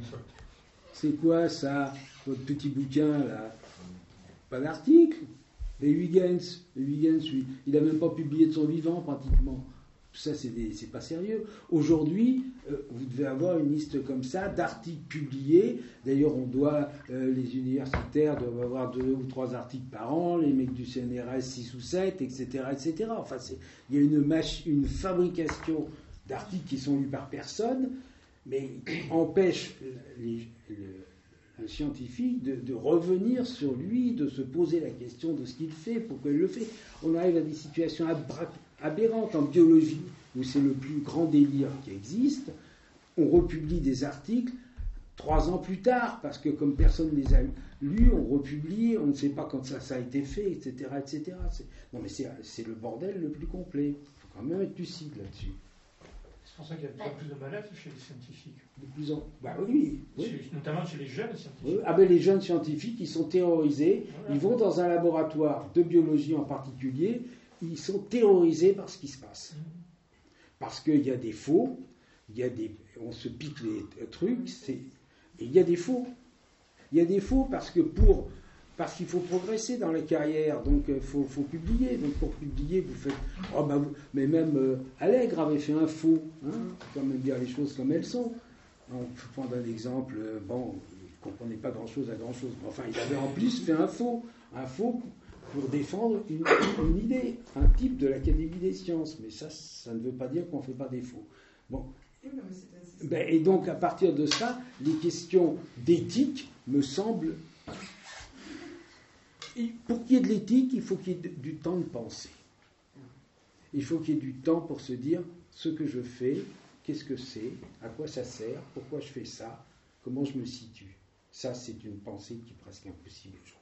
C'est quoi, ça, votre petit bouquin, là? Pas d'article. Et Huygens, Huygens, lui, il n'a même pas publié de son vivant, pratiquement. Ça, c'est, des, c'est pas sérieux. Aujourd'hui, euh, vous devez avoir une liste comme ça d'articles publiés. D'ailleurs, on doit, euh, les universitaires doivent avoir deux ou trois articles par an, les mecs du C N R S six ou sept, et cetera, et cetera. Enfin, c'est, il y a une, mach- une fabrication d'articles qui sont lus par personne, mais qui empêche les, les, le scientifique de, de revenir sur lui, de se poser la question de ce qu'il fait, pourquoi il le fait. On arrive à des situations abra- aberrantes en biologie, où c'est le plus grand délire qui existe. On republie des articles trois ans plus tard, parce que comme personne ne les a lus, on republie, on ne sait pas quand ça, ça a été fait, et cetera, et cetera. C'est, non mais c'est, c'est le bordel le plus complet. Il faut quand même être lucide là-dessus. C'est pour ça qu'il y a de plus en plus de mal-être chez les scientifiques. De plus en bah oui, oui. Chez, notamment chez les jeunes scientifiques. Oui. Ah ben les jeunes scientifiques, ils sont terrorisés. Voilà. Ils vont dans un laboratoire de biologie en particulier. Ils sont terrorisés par ce qui se passe. Mmh. Parce qu'il y a des faux, il y a des, on se pique les trucs, c'est, et il y a des faux. Il y a des faux parce que pour, parce qu'il faut progresser dans la carrière, donc il faut, faut publier. Donc pour publier, vous faites, oh ben, vous, mais même euh, Allègre avait fait un faux. Hein, faut quand même dire les choses comme elles sont. On peut prendre un exemple. Euh, bon, il ne comprenait pas grand-chose à grand-chose. Enfin, il avait en plus fait un faux, un faux. Pour défendre une, une idée, un type de l'Académie des sciences. Mais ça, ça ne veut pas dire qu'on ne fait pas défaut. Bon. Ben, et donc, à partir de ça, les questions d'éthique me semblent... Pour qu'il y ait de l'éthique, il faut qu'il y ait du temps de penser. Il faut qu'il y ait du temps pour se dire ce que je fais, qu'est-ce que c'est, à quoi ça sert, pourquoi je fais ça, comment je me situe. Ça, c'est une pensée qui est presque impossible aujourd'hui.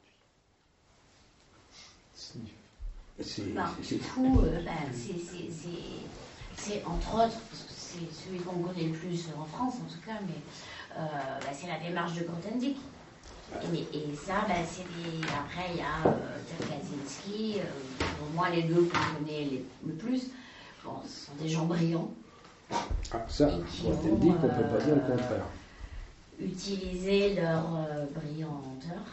C'est, ben, c'est, du coup, euh, ben, c'est, c'est, c'est, c'est entre autres, parce que c'est celui qu'on connaît le plus en France en tout cas, mais euh, ben, c'est la démarche de Grothendieck. Et, et ça, ben, c'est des... après il y a euh, Dirk Kaczynski, euh, pour moi les deux qu'on connaît les, le plus, bon, ce sont des gens brillants. Ah, ça, Grothendieck, on ne peut pas dire le contraire. Utiliser leur euh, brillanteur.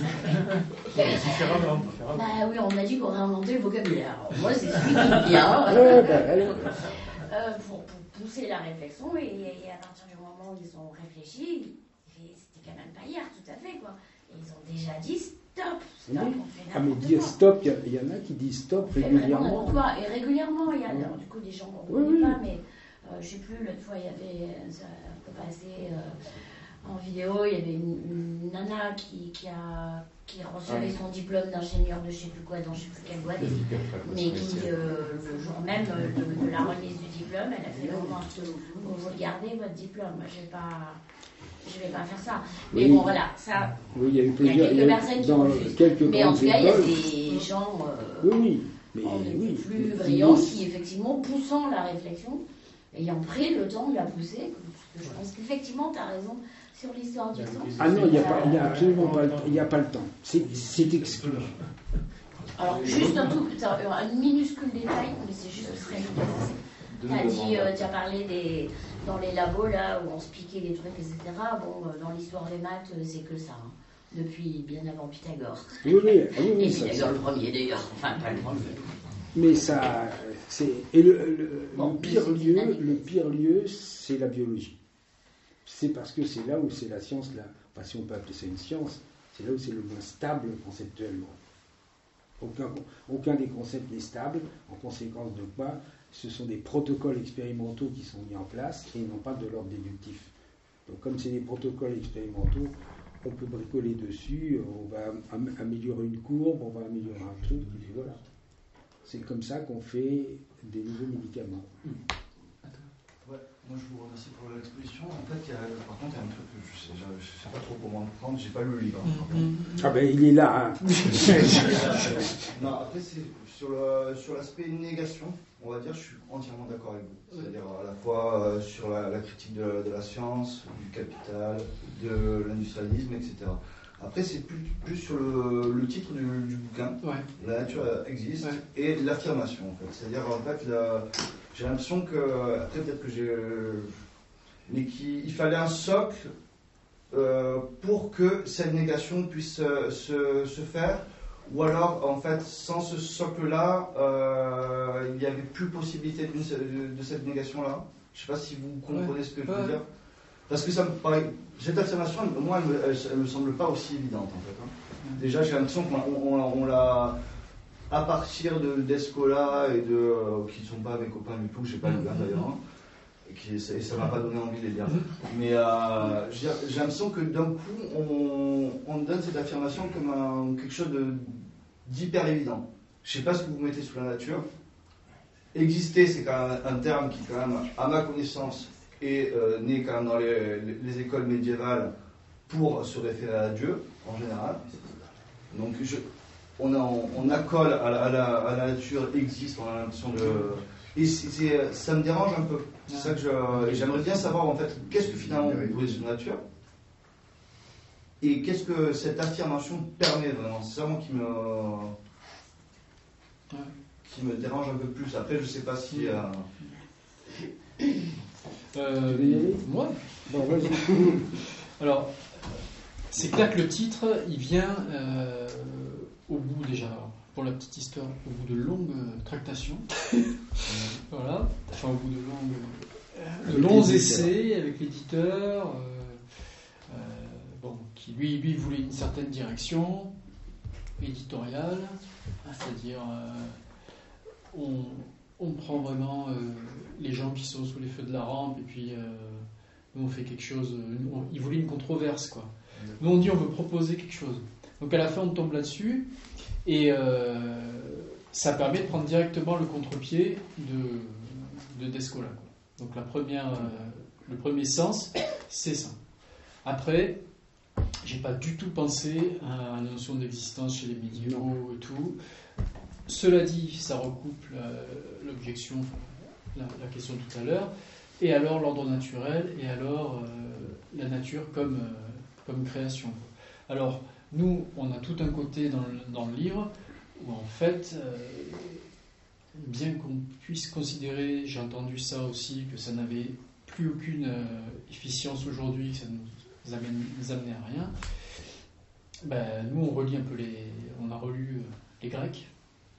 différemment, différemment. Bah oui, on a dit qu'on réinventait le vocabulaire. Alors, moi, c'est celui qui me vient. Ouais, bah, euh, pour, pour pousser la réflexion, et, et à partir du moment où ils ont réfléchi, c'était quand même pas hier, tout à fait, quoi. Et ils ont déjà dit stop, stop, oui. on fait Ah, mais dire quoi. stop, il y, y en a qui disent stop régulièrement. Quoi. Et régulièrement, il y a alors, du coup des gens qu'on ne oui, connaît oui. pas, mais euh, je sais plus, l'autre fois, il y avait, ça peut passer. Euh, En vidéo, il y avait une, une nana qui, qui, a, qui recevait son diplôme d'ingénieur de je ne sais plus quoi, dans je ne sais plus quelle boîte, mais qui, euh, le jour même de, de la remise du diplôme, elle a fait au moins, vous regardez votre diplôme, moi je ne vais pas... Je vais pas faire ça. Mais oui. bon, voilà, ça. Oui, il y a eu plusieurs. Il y a quelques il y a, personnes qui dans refusent. Quelques mais en tout cas, il y a écoles. des gens euh, oui, oui. Mais, oui, plus mais, brillants mais, qui, effectivement, poussant la réflexion, ayant pris le temps de la pousser, parce que je pense qu'effectivement, tu as raison sur l'histoire du temps. Ah non, il n'y a, pas, il y a absolument pas, il y a pas le temps. C'est, c'est exclu. Alors, juste un tout, un minuscule détail, mais c'est juste ce serait Tu as dit, euh, tu as parlé des, dans les labos là où on se piquait des trucs, et cetera. Bon, euh, dans l'histoire des maths, c'est que ça, hein, depuis bien avant Pythagore. Oui, oui, oui, oui et ça, Pythagore ça. le premier d'ailleurs, enfin pas le premier. Mais ça, c'est et le, le, bon, le pire lieu, le pire lieu, c'est la biologie. C'est parce que c'est là où c'est la science, là. Enfin, si on peut appeler ça une science, c'est là où c'est le moins stable conceptuellement. Aucun, aucun des concepts n'est stable, en conséquence de quoi ce sont des protocoles expérimentaux qui sont mis en place et non pas de l'ordre déductif. Donc comme c'est des protocoles expérimentaux, on peut bricoler dessus, on va am- améliorer une courbe, on va améliorer un truc, et voilà. C'est comme ça qu'on fait des nouveaux médicaments. Ouais, moi je vous remercie pour l'exposition. En fait, il y a, par contre, il y a un truc que je ne sais, je sais pas trop comment le prendre, j'ai pas lu le livre. Mm-hmm. Ah ben il est là. Hein. Non, après c'est sur, le, sur l'aspect négation. on va dire, je suis entièrement d'accord avec vous. C'est-à-dire à la fois euh, sur la, la critique de, de la science, du capital, de l'industrialisme, et cetera. Après, c'est plus, plus sur le, le titre du, du bouquin, ouais. La nature existe, ouais. Et l'affirmation, en fait. C'est-à-dire, en fait, la, j'ai l'impression que, après peut-être que j'ai... mais qu'il fallait un socle euh, pour que cette négation puisse euh, se, se faire, ou alors, en fait, sans ce socle-là, euh, il n'y avait plus possibilité de, de, de cette négation-là. Je ne sais pas si vous comprenez ouais. ce que je veux ouais. dire. Parce que ça me paraît, cette affirmation, moi, elle ne me, me semble pas aussi évidente, en fait. Hein. Déjà, j'ai l'impression qu'on on, on, on l'a, à partir de, d'Escola et de, euh, qui ne sont pas mes copains du tout, je ne sais pas le gars d'ailleurs, hein, et, qui, et ça ne m'a pas donné envie de les lire. Mais euh, j'ai, j'ai l'impression que d'un coup, on, on donne cette affirmation comme un, quelque chose de, d'hyper évident. Je ne sais pas ce que vous mettez sous la nature. Exister, c'est quand même un terme qui, quand même, à ma connaissance, est euh, né quand même dans les, les, les écoles médiévales pour se référer à Dieu, en général. Donc, je, on, a, on, on accole à la, à, la, à la nature, existe, on a l'impression de... Et c'est, c'est, ça me dérange un peu. C'est ça que je, j'aimerais bien savoir, en fait, qu'est-ce que finalement vous pouvez sur la nature et qu'est-ce que cette affirmation permet vraiment. C'est ça, moi, qui me... qui me dérange un peu plus. Après, je ne sais pas si... Euh... Euh, moi bon, vas-y. Alors, c'est clair que le titre, il vient euh, au bout déjà, pour la petite histoire, au bout de longues tractations. Voilà, enfin au bout de longues, de longs essais avec l'éditeur, euh, euh, bon, qui lui, lui voulait une certaine direction éditoriale, c'est-à-dire euh, on on prend vraiment euh, les gens qui sont sous les feux de la rampe et puis euh, nous on fait quelque chose. Nous, on, ils voulaient une controverse, quoi. Nous on dit on veut proposer quelque chose. Donc à la fin on tombe là-dessus et euh, ça permet de prendre directement le contre-pied de, de Descola, quoi. Donc la première, euh, le premier sens, c'est ça. Après, j'ai pas du tout pensé à la notion d'existence chez les médiévaux et tout. Cela dit, ça recoupe la, l'objection, la, la question tout à l'heure, et alors l'ordre naturel, et alors euh, la nature comme, euh, comme création. Alors, nous, on a tout un côté dans le, dans le livre, où en fait, euh, bien qu'on puisse considérer, j'ai entendu ça aussi, que ça n'avait plus aucune euh, efficience aujourd'hui, que ça nous, amène, nous amenait à rien, ben, nous, on relit un peu les... On a relu euh, les Grecs.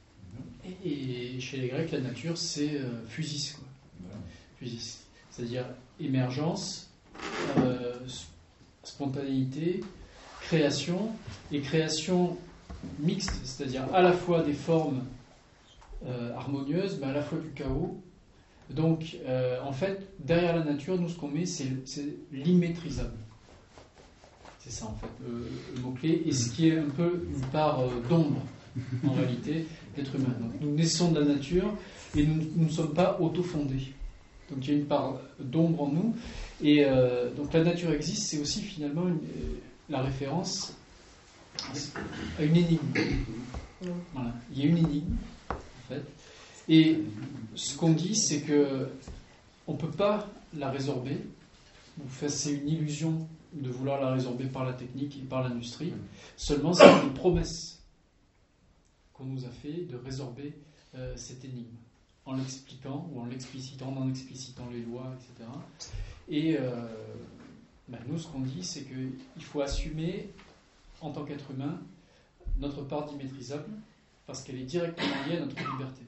Et chez les Grecs, la nature, c'est euh, physis, quoi. Voilà. Physis. C'est-à-dire émergence, euh, spontanéité, création, et création mixte, c'est-à-dire à la fois des formes euh, harmonieuses, mais à la fois du chaos. Donc, euh, en fait, derrière la nature, nous, ce qu'on met, c'est, c'est l'immaîtrisable. C'est ça, en fait, le, le mot-clé, et ce qui est un peu une part euh, d'ombre, en réalité, d'être humain. Donc, nous naissons de la nature et nous ne sommes pas auto-fondés. Donc il y a une part d'ombre en nous. Et euh, donc la nature existe, c'est aussi finalement une, euh, la référence à une énigme. Voilà. Il y a une énigme, en fait. Et ce qu'on dit, c'est que on ne peut pas la résorber. Enfin, c'est une illusion de vouloir la résorber par la technique et par l'industrie. Seulement, c'est une promesse qu'on nous a fait de résorber euh, cette énigme, en l'expliquant ou en l'explicitant, en explicitant les lois, et cetera. Et euh, ben nous, ce qu'on dit, c'est qu'il faut assumer, en tant qu'être humain, notre part d'immaîtrisable, parce qu'elle est directement liée à notre liberté.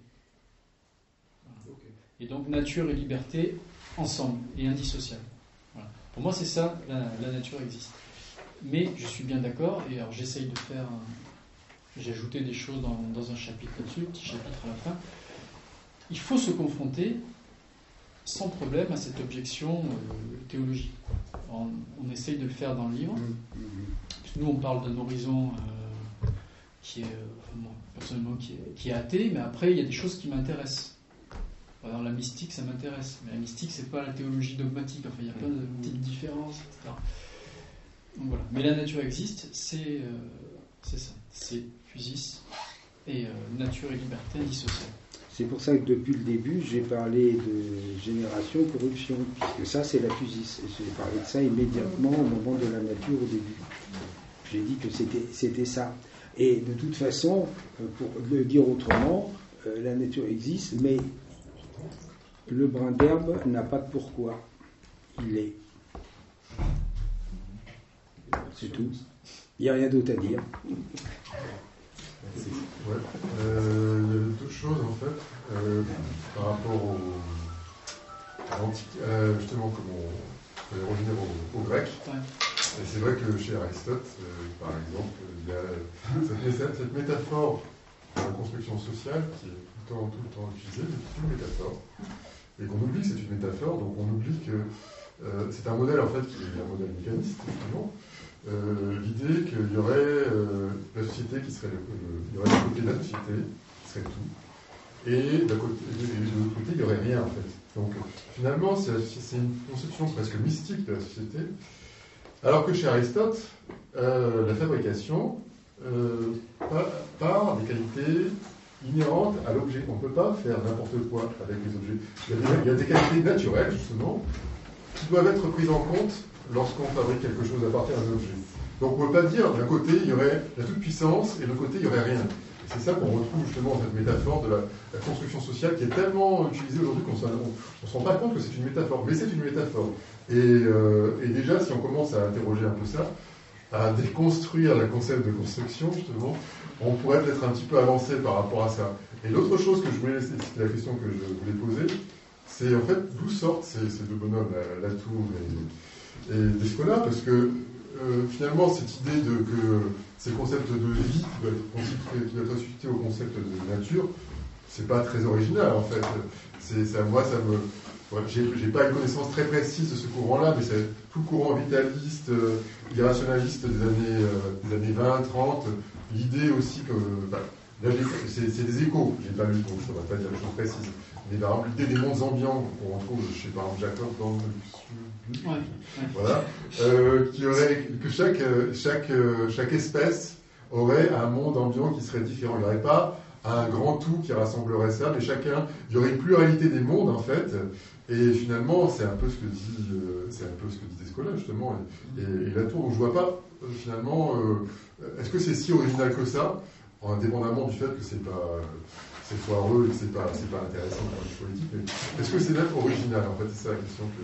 Voilà. Okay. Et donc, nature et liberté, ensemble, et indissociables. Voilà. Pour moi, c'est ça, la, la nature existe. Mais je suis bien d'accord, et alors j'essaye de faire... Un, j'ai ajouté des choses dans, dans un chapitre là-dessus, petit chapitre à la fin. Il faut se confronter sans problème à cette objection euh, théologique. On, on essaye de le faire dans le livre. Nous, on parle d'un horizon euh, qui est, euh, enfin, moi, personnellement, qui est, qui est athée, mais après, il y a des choses qui m'intéressent. Alors, la mystique, ça m'intéresse. Mais la mystique, c'est pas la théologie dogmatique. Enfin, il y a plein de petites différences, et cetera. Donc, voilà. Mais la nature existe, c'est, euh, c'est ça. C'est physis et euh, nature et liberté indissociables. C'est pour ça que depuis le début, j'ai parlé de génération corruption, puisque ça, c'est la FUSIS. J'ai parlé de ça immédiatement au moment de la nature au début. J'ai dit que c'était, c'était ça. Et de toute façon, pour le dire autrement, euh, la nature existe, mais le brin d'herbe n'a pas de pourquoi. Il est. C'est tout. Il n'y a rien d'autre à dire. Ouais. Euh, il y avait d'autres choses en fait euh, par rapport au, à l'Antiquité, euh, justement comme on peut revenir au, au grec. Ouais. Et c'est vrai que chez Aristote, euh, par exemple, il y a cette, cette métaphore de la construction sociale qui est tout le temps, tout le temps utilisée, mais c'est une métaphore. Et qu'on oublie que c'est une métaphore, donc on oublie que euh, c'est un modèle en fait qui est un modèle mécaniste, justement. Euh, l'idée qu'il y aurait euh, la société qui serait le, le, il y aurait le côté de la société qui serait tout, et de l'autre côté il n'y aurait rien en fait. Donc finalement c'est, c'est une conception presque mystique de la société, alors que chez Aristote euh, la fabrication euh, part des qualités inhérentes à l'objet. On ne peut pas faire n'importe quoi avec les objets. Il y a des, il y a des qualités naturelles justement qui doivent être prises en compte lorsqu'on fabrique quelque chose à partir d'un objet. Donc on ne peut pas dire d'un côté il y aurait la toute-puissance et de l'autre côté il n'y aurait rien. Et c'est ça qu'on retrouve justement dans cette métaphore de la, la construction sociale qui est tellement utilisée aujourd'hui qu'on ne se rend pas compte que c'est une métaphore. Mais c'est une métaphore. Et, euh, et déjà si on commence à interroger un peu ça, à déconstruire le concept de construction justement, on pourrait peut-être un petit peu avancer par rapport à ça. Et l'autre chose que je voulais, c'était la question que je voulais poser, c'est en fait d'où sortent ces, ces deux bonhommes, la, la Tour et et Descola, parce que euh, finalement cette idée de que ces concepts de vie qui doivent être, qui doivent être associés au concept de nature, c'est pas très original en fait. C'est, ça, moi, ça me, ouais, j'ai, j'ai pas une connaissance très précise de ce courant-là, mais c'est tout le courant vitaliste, euh, irrationaliste des années, euh, des années vingt, trente. L'idée aussi que, bah, là, c'est, c'est des échos. J'ai pas lu, donc ça va pas dire des choses précises. Mais par exemple, l'idée des mondes ambiants qu'on retrouve chez par exemple Jacob dans le sud, ouais, ouais. Voilà, euh, qui aurait que chaque chaque chaque espèce aurait un monde ambiant qui serait différent. Il n'y aurait pas un grand tout qui rassemblerait ça, mais chacun, il y aurait une pluralité des mondes en fait. Et finalement, c'est un peu ce que dit euh, c'est un peu ce que dit Descola justement et, et, et la tour. Donc je vois pas euh, finalement, euh, est-ce que c'est si original que ça, indépendamment du fait que c'est pas c'est foireux et que c'est pas, c'est pas intéressant pour les politiques, mais est-ce que c'est même original en fait? C'est ça la question que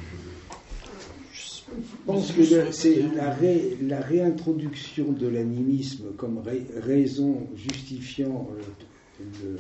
je pense que le, c'est la, ré, la réintroduction de l'animisme comme ré, raison justifiant euh,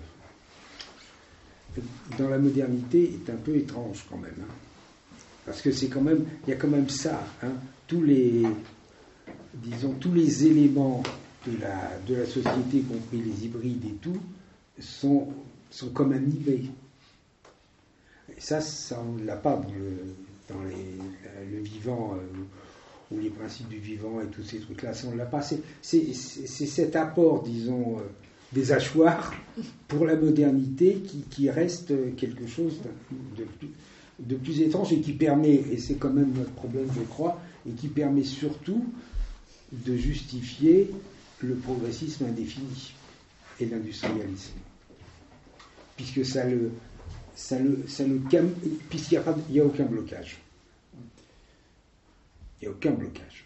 le, dans la modernité est un peu étrange quand même, hein, parce que c'est quand même, il y a quand même ça, hein, tous les, disons tous les éléments de la, de la société, y compris les hybrides et tout, sont, sont comme animés. Et ça, ça on ne l'a pas dans le, dans les, le vivant, euh, ou les principes du vivant et tous ces trucs-là, ça on ne l'a pas. C'est, c'est, c'est, c'est cet apport, disons, euh, des hachoirs pour la modernité qui, qui reste quelque chose de plus, de plus étrange et qui permet, et c'est quand même notre problème, je crois, et qui permet surtout de justifier le progressisme indéfini et l'industrialisme, puisque ça le, ça le, ça le puisqu'il n'y a, a aucun blocage. Il n'y a aucun blocage.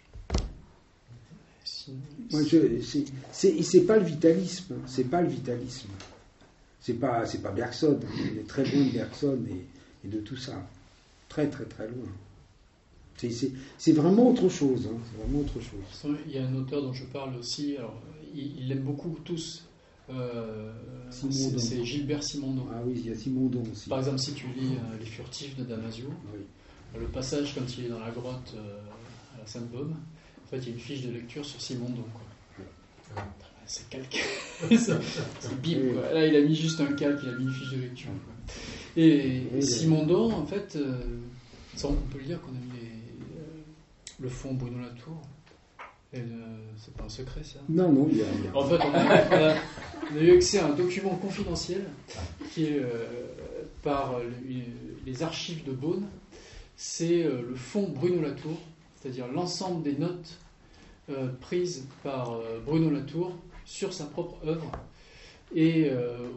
Moi, je, c'est, c'est, c'est pas le vitalisme, c'est pas le vitalisme. C'est pas, c'est pas Bergson. Il est très loin de Bergson et, et de tout ça, très très très loin. C'est, c'est, c'est vraiment autre chose. Hein. C'est vraiment autre chose. Il y a un auteur dont je parle aussi. Alors, il, il l'aime beaucoup tous. Euh, c'est, c'est Gilbert Simondon. Ah oui, il y a Simondon aussi. Par exemple, si tu lis euh, Les Furtifs de Damasio, oui. Le passage quand il est dans la grotte euh, à la Sainte-Baume, en fait, il y a une fiche de lecture sur Simondon. Quoi. Oui. C'est calqué. c'est, c'est bim, quoi. Là, il a mis juste un calque, il a mis une fiche de lecture. Quoi. Et oui, Simondon, en fait, euh, ça, on peut le dire qu'on a mis les, euh, le fond Bruno Latour. Et le, c'est pas un secret, ça? Non, non, il y a, il y a... En fait, on a, on, a, on a eu accès à un document confidentiel qui est euh, par les, les archives de Beaune. C'est euh, le fonds Bruno Latour, c'est-à-dire l'ensemble des notes euh, prises par euh, Bruno Latour sur sa propre œuvre. Et euh,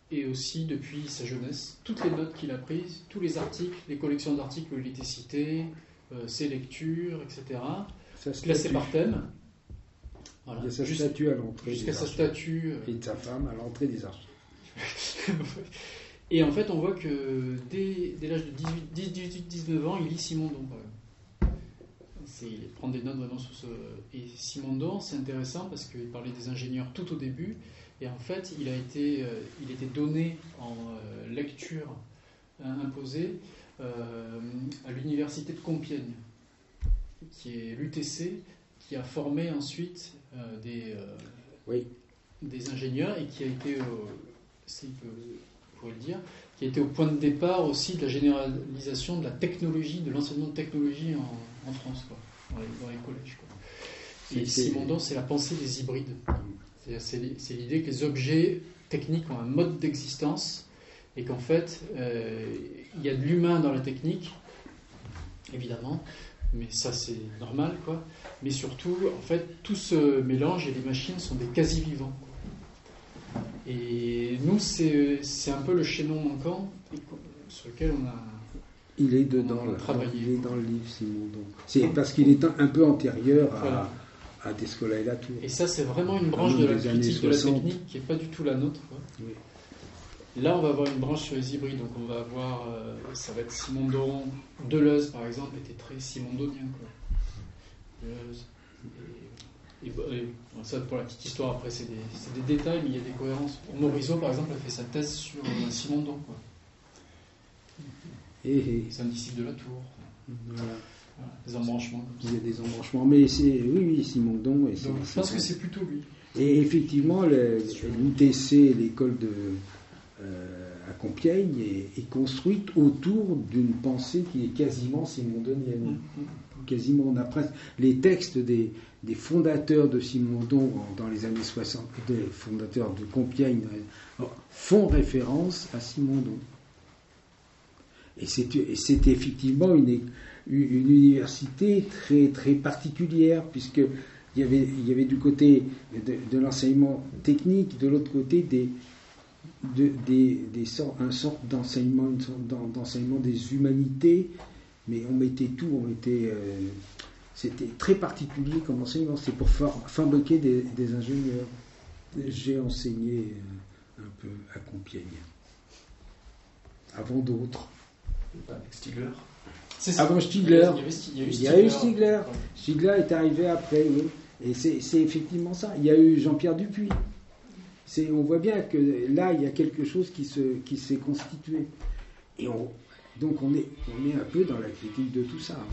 et aussi depuis sa jeunesse. Toutes les notes qu'il a prises, tous les articles, les collections d'articles où il était cité, euh, ses lectures, et cetera, classées par thème. Voilà. Il y a sa Juste, statue à l'entrée. Jusqu'à sa statue. Et de sa femme à l'entrée des archives. Et en fait, on voit que dès, dès l'âge de dix-huit, dix-huit, dix-neuf ans, il lit Simondon. C'est, il prend des notes vraiment sur ce. Et Simondon, c'est intéressant parce qu'il parlait des ingénieurs tout au début. Et en fait, il a été, euh, il était donné en euh, lecture euh, imposée euh, à l'université de Compiègne, qui est l'U T C, qui a formé ensuite euh, des, euh, oui. des ingénieurs et qui a été, euh, c'est, euh, pour le dire, qui a été au point de départ aussi de la généralisation de la technologie, de l'enseignement de technologie en, en France, quoi, dans, les, dans les collèges. Quoi. Et Simondon, c'est la pensée des hybrides. C'est, c'est, c'est l'idée que les objets techniques ont un mode d'existence et qu'en fait, euh, il y a de l'humain dans la technique, évidemment, mais ça c'est normal, quoi. Mais surtout, en fait, tout se mélange et les machines sont des quasi-vivants. Quoi. Et nous, c'est, c'est un peu le chaînon manquant sur lequel on a, il est dedans, on a travaillé. Il est dans le livre, Simondon. C'est parce qu'il est un, un peu antérieur à... Voilà. à Descola et Latour. Et ça, c'est vraiment une branche de la critique de la technique qui n'est pas du tout la nôtre. Quoi. Oui. Là, on va avoir une branche sur les hybrides. Donc, on va avoir, euh, ça va être Simondon. Deleuze, par exemple, était très simondonien. Quoi. Deleuze. Et, et, et, ça, pour la petite histoire, après, c'est des, c'est des détails, mais il y a des cohérences. Morisot, par exemple, a fait sa thèse sur euh, Simondon. Quoi. Et, et... C'est un disciple de Latour. Voilà. Voilà, des embranchements. Il y a des embranchements, mais c'est oui, oui, Simondon. Et c'est, Donc, je c'est pense ça. que c'est plutôt lui. Et effectivement, le, l'U T C, l'école de, euh, à Compiègne, est, est construite autour d'une pensée qui est quasiment simondonienne. Mm-hmm. Quasiment, on a presque les textes des, des fondateurs de Simondon dans les années soixante, des fondateurs de Compiègne, font référence à Simondon. Et c'est, et c'est effectivement une une université très, très particulière, puisqu'il y avait, il y avait du côté de, de l'enseignement technique, de l'autre côté des, de, des, des sortes, un sorte d'enseignement, une sorte d'enseignement des humanités, mais on mettait tout, on mettait, euh, c'était très particulier comme enseignement, c'était pour fa- fabriquer des, des ingénieurs. J'ai enseigné un peu à Compiègne, avant d'autres. Avec Stigler. Avant Stigler, il y a eu Stigler. Il y a eu Stigler. Stigler est arrivé après, oui. Et c'est, c'est effectivement ça. Il y a eu Jean-Pierre Dupuis. C'est, on voit bien que là, il y a quelque chose qui, se, qui s'est constitué. Et on, donc on est, on est un peu dans la critique de tout ça.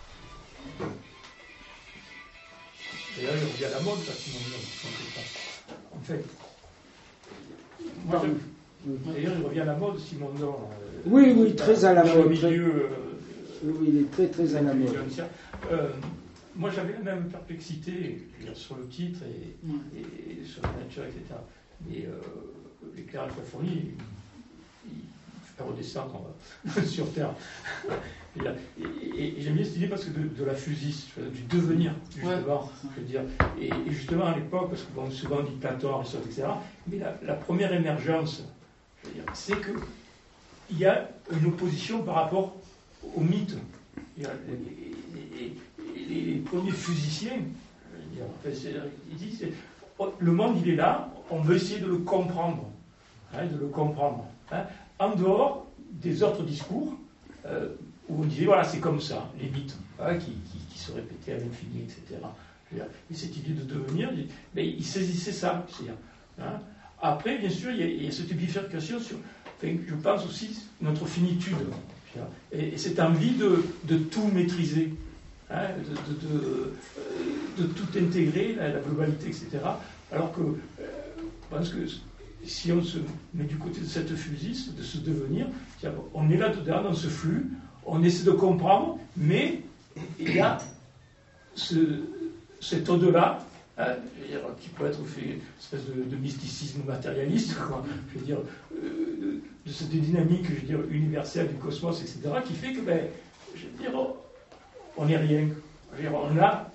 Et là, il revient à la mode, là, Simondon. En fait. Moi, d'ailleurs, il revient à la mode, Simondon. Euh, oui, oui, très à la mode. Milieu, euh, Oui, il est très très à la mode. Euh, moi, j'avais la même perplexité sur le titre et, mm. et sur la nature, et cetera. Mais euh, l'éclairage fourni, il fait redescendre sur Terre. Et, là, et, et, et j'aime bien cette idée parce que de, de la fusis, du devenir, justement, ouais. je veux dire. Et, et justement, à l'époque, parce que bon, souvent on dit Platon, Aristote, et cetera, mais la, la première émergence, je veux dire, c'est qu'il y a une opposition par rapport au mythe. Les, les, les, les premiers physiciens, je veux dire, enfin, ils disent, le monde il est là, on veut essayer de le comprendre, hein, de le comprendre, hein, en dehors des autres discours euh, où on disait voilà c'est comme ça, les mythes hein, qui, qui, qui se répétaient à l'infini, et cetera. Je veux dire, et cette idée de devenir, mais ils saisissaient ça. C'est-à-dire, hein. Après, bien sûr, il y a, il y a cette bifurcation sur, enfin, je pense aussi notre finitude. Et, et cette envie de, de tout maîtriser, hein, de, de, de, de tout intégrer, la, la globalité, et cetera. Alors que euh, je pense que si on se met du côté de cette fusis, de ce devenir, on est là-dedans, dans ce flux, on essaie de comprendre, mais il y a ce, cet au-delà, hein, je veux dire, qui peut être fait une espèce de, de mysticisme matérialiste, quoi, je veux dire, euh, de, de cette dynamique, je veux dire, universelle du cosmos, et cetera, qui fait que, ben, je veux dire, on n'est rien. Je veux dire, on a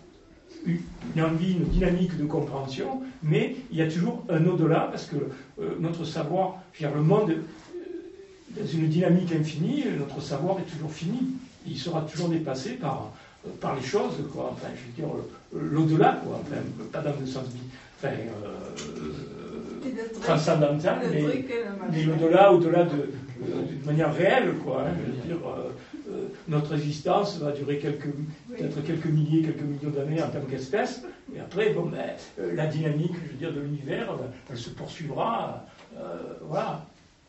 une envie, une dynamique de compréhension, mais il y a toujours un au-delà, parce que euh, notre savoir, je veux dire, le monde, euh, dans une dynamique infinie, notre savoir est toujours fini. Il sera toujours dépassé par, euh, par les choses, quoi. Enfin, je veux dire, l'au-delà, quoi. Enfin, pas dans le sens enfin, euh, transcendantal, mais, mais l'au-delà, au-delà de, euh, d'une manière réelle, quoi. Hein, je veux dire, euh, euh, notre existence va durer quelques, peut-être quelques milliers, quelques millions d'années en tant qu'espèce, et après, bon, ben, euh, la dynamique, je veux dire, de l'univers, ben, elle se poursuivra, euh, voilà,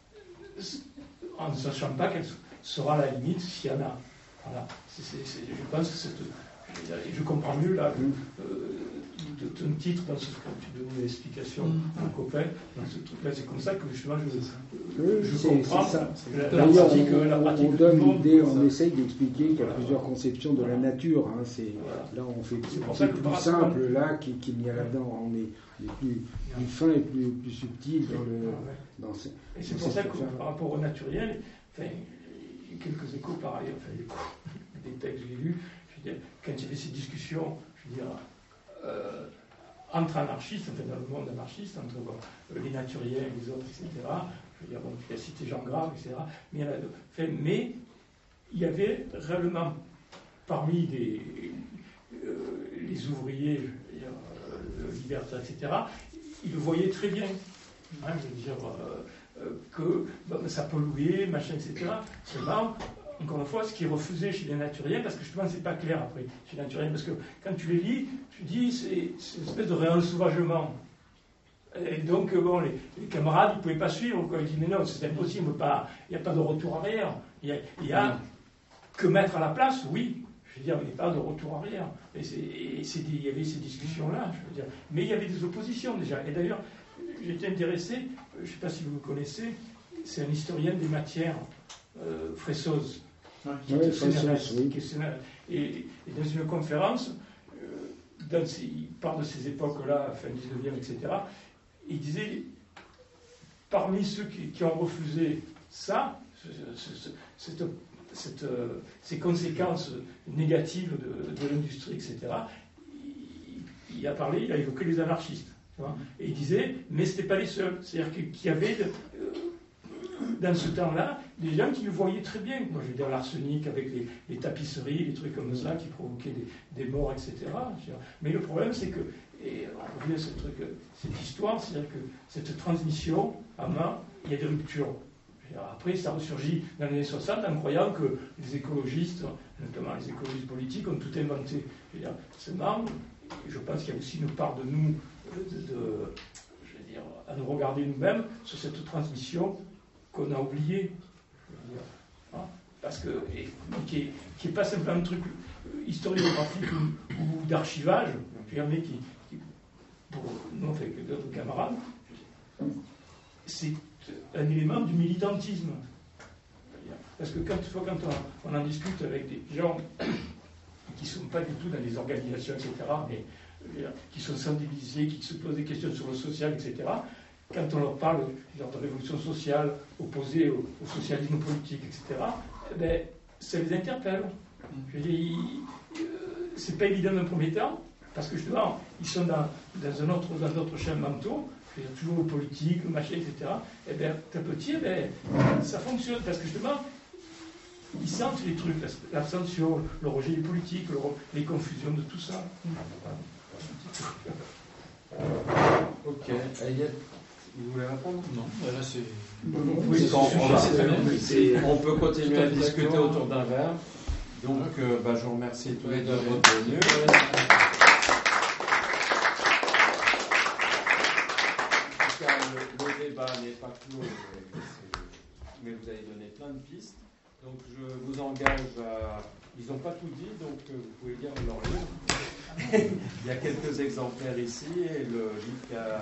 en ne sachant pas quelle sera la limite s'il y en a. Voilà. C'est, c'est, c'est, je pense que c'est, je, je comprends mieux là, euh, de ton titre dans ce que tu donnais l'explication à un copain, dans ce truc-là, c'est comme ça que justement je, oui, je c'est, comprends c'est ça. la, la pratique, on, la pratique on donne l'idée, on ça. essaye d'expliquer qu'il y a voilà. plusieurs conceptions de la nature. Hein, c'est, voilà. Là, on fait c'est c'est plus que simple là qu'il, qu'il n'y a là-dedans. On est, on est plus, plus fin et plus, plus subtil dans le. Dans ce, et c'est pour ça que par rapport au naturel, enfin, il y a quelques échos par ailleurs, enfin, échos, des textes que j'ai lus, je veux dire, quand il y avait ces discussions, je veux dire, euh, entre anarchistes, enfin dans le monde anarchiste, entre bon, les naturiens et les autres, et cetera. Je veux dire, bon, tu as cité Jean Grave, et cetera. Mais il y en a d'autres. Enfin, mais il y avait réellement, parmi les, euh, les ouvriers, je veux dire, euh, libertaires, et cetera, ils le voyaient très bien. Hein, je veux dire, euh, euh, que bon, ça polluait, machin, et cetera. Seulement, encore une fois, ce qui est refusé chez les naturiens, parce que justement, c'est pas clair après, chez les naturiens, parce que quand tu les lis, tu dis, c'est, c'est une espèce de réensauvagement. Et donc, bon, les, les camarades, ils ne pouvaient pas suivre, quoi. Ils disent, mais non, c'est impossible, il n'y a pas de retour arrière. Il y a, il y a que mettre à la place, oui. Je veux dire, il n'y a pas de retour arrière. Et, c'est, et c'est des, il y avait ces discussions-là, je veux dire. Mais il y avait des oppositions, déjà. Et d'ailleurs, j'étais intéressé, je ne sais pas si vous le connaissez, c'est un historien des matières, euh, Fressoz. Ah, qui oui, Fressoz, oui. Et, et dans une conférence, euh, dans ces, il parle de ces époques-là, fin dix-neuvième, et cetera, il disait, parmi ceux qui, qui ont refusé ça, ce, ce, ce, cette, cette, euh, ces conséquences négatives de, de l'industrie, et cetera, il, il a parlé, il a évoqué les anarchistes. Tu vois, et il disait, mais ce n'étaient pas les seuls. C'est-à-dire qu'il y avait, euh, dans ce temps-là, des gens qui le voyaient très bien. Moi, je veux dire, l'arsenic avec les, les tapisseries, les trucs comme ça, qui provoquaient des, des morts, et cetera. Mais le problème, c'est que, et on revient à ce truc, cette histoire, c'est-à-dire que cette transmission à main, il y a des ruptures. Après, ça ressurgit dans les années soixante en croyant que les écologistes, notamment les écologistes politiques, ont tout inventé. Je veux dire, seulement, je pense qu'il y a aussi une part de nous, de, de, je veux dire, à nous regarder nous-mêmes sur cette transmission qu'on a oubliée. Je veux dire, hein, parce que, et, qui n'est pas simplement un truc historiographique ou, ou d'archivage, je veux dire, mais qui, qui pour nous, enfin, que d'autres camarades, c'est un élément du militantisme. Parce que quand, quand on, on en discute avec des gens qui ne sont pas du tout dans les organisations, et cetera, mais qui sont sensibilisés, qui se posent des questions sur le social, et cetera, quand on leur parle de révolution sociale opposée au, au socialisme politique, et cetera, eh bien, ça les interpelle. Je veux dire, euh, c'est pas évident d'un premier temps, parce que justement, ils sont dans, dans un autre, dans d'autres champs mentaux, il y a toujours le politique, le machin, et cetera. Et bien, petit à petit, eh bien, ça fonctionne, parce que justement, ils sentent les trucs, l'abstention, le rejet des politiques, le, les confusions de tout ça. Ok. Ayette, vous voulez répondre? Non, là c'est... Oui, c'est, on, c'est, c'est, on peut continuer à discuter autour d'un verre. Donc, euh, bah, je vous remercie tous les deux de votre venue. Le, le débat n'est pas clos, mais vous avez donné plein de pistes. Donc je vous engage à... Ils n'ont pas tout dit, donc vous pouvez lire leur livre. Il y a quelques exemplaires ici, et le livre qui a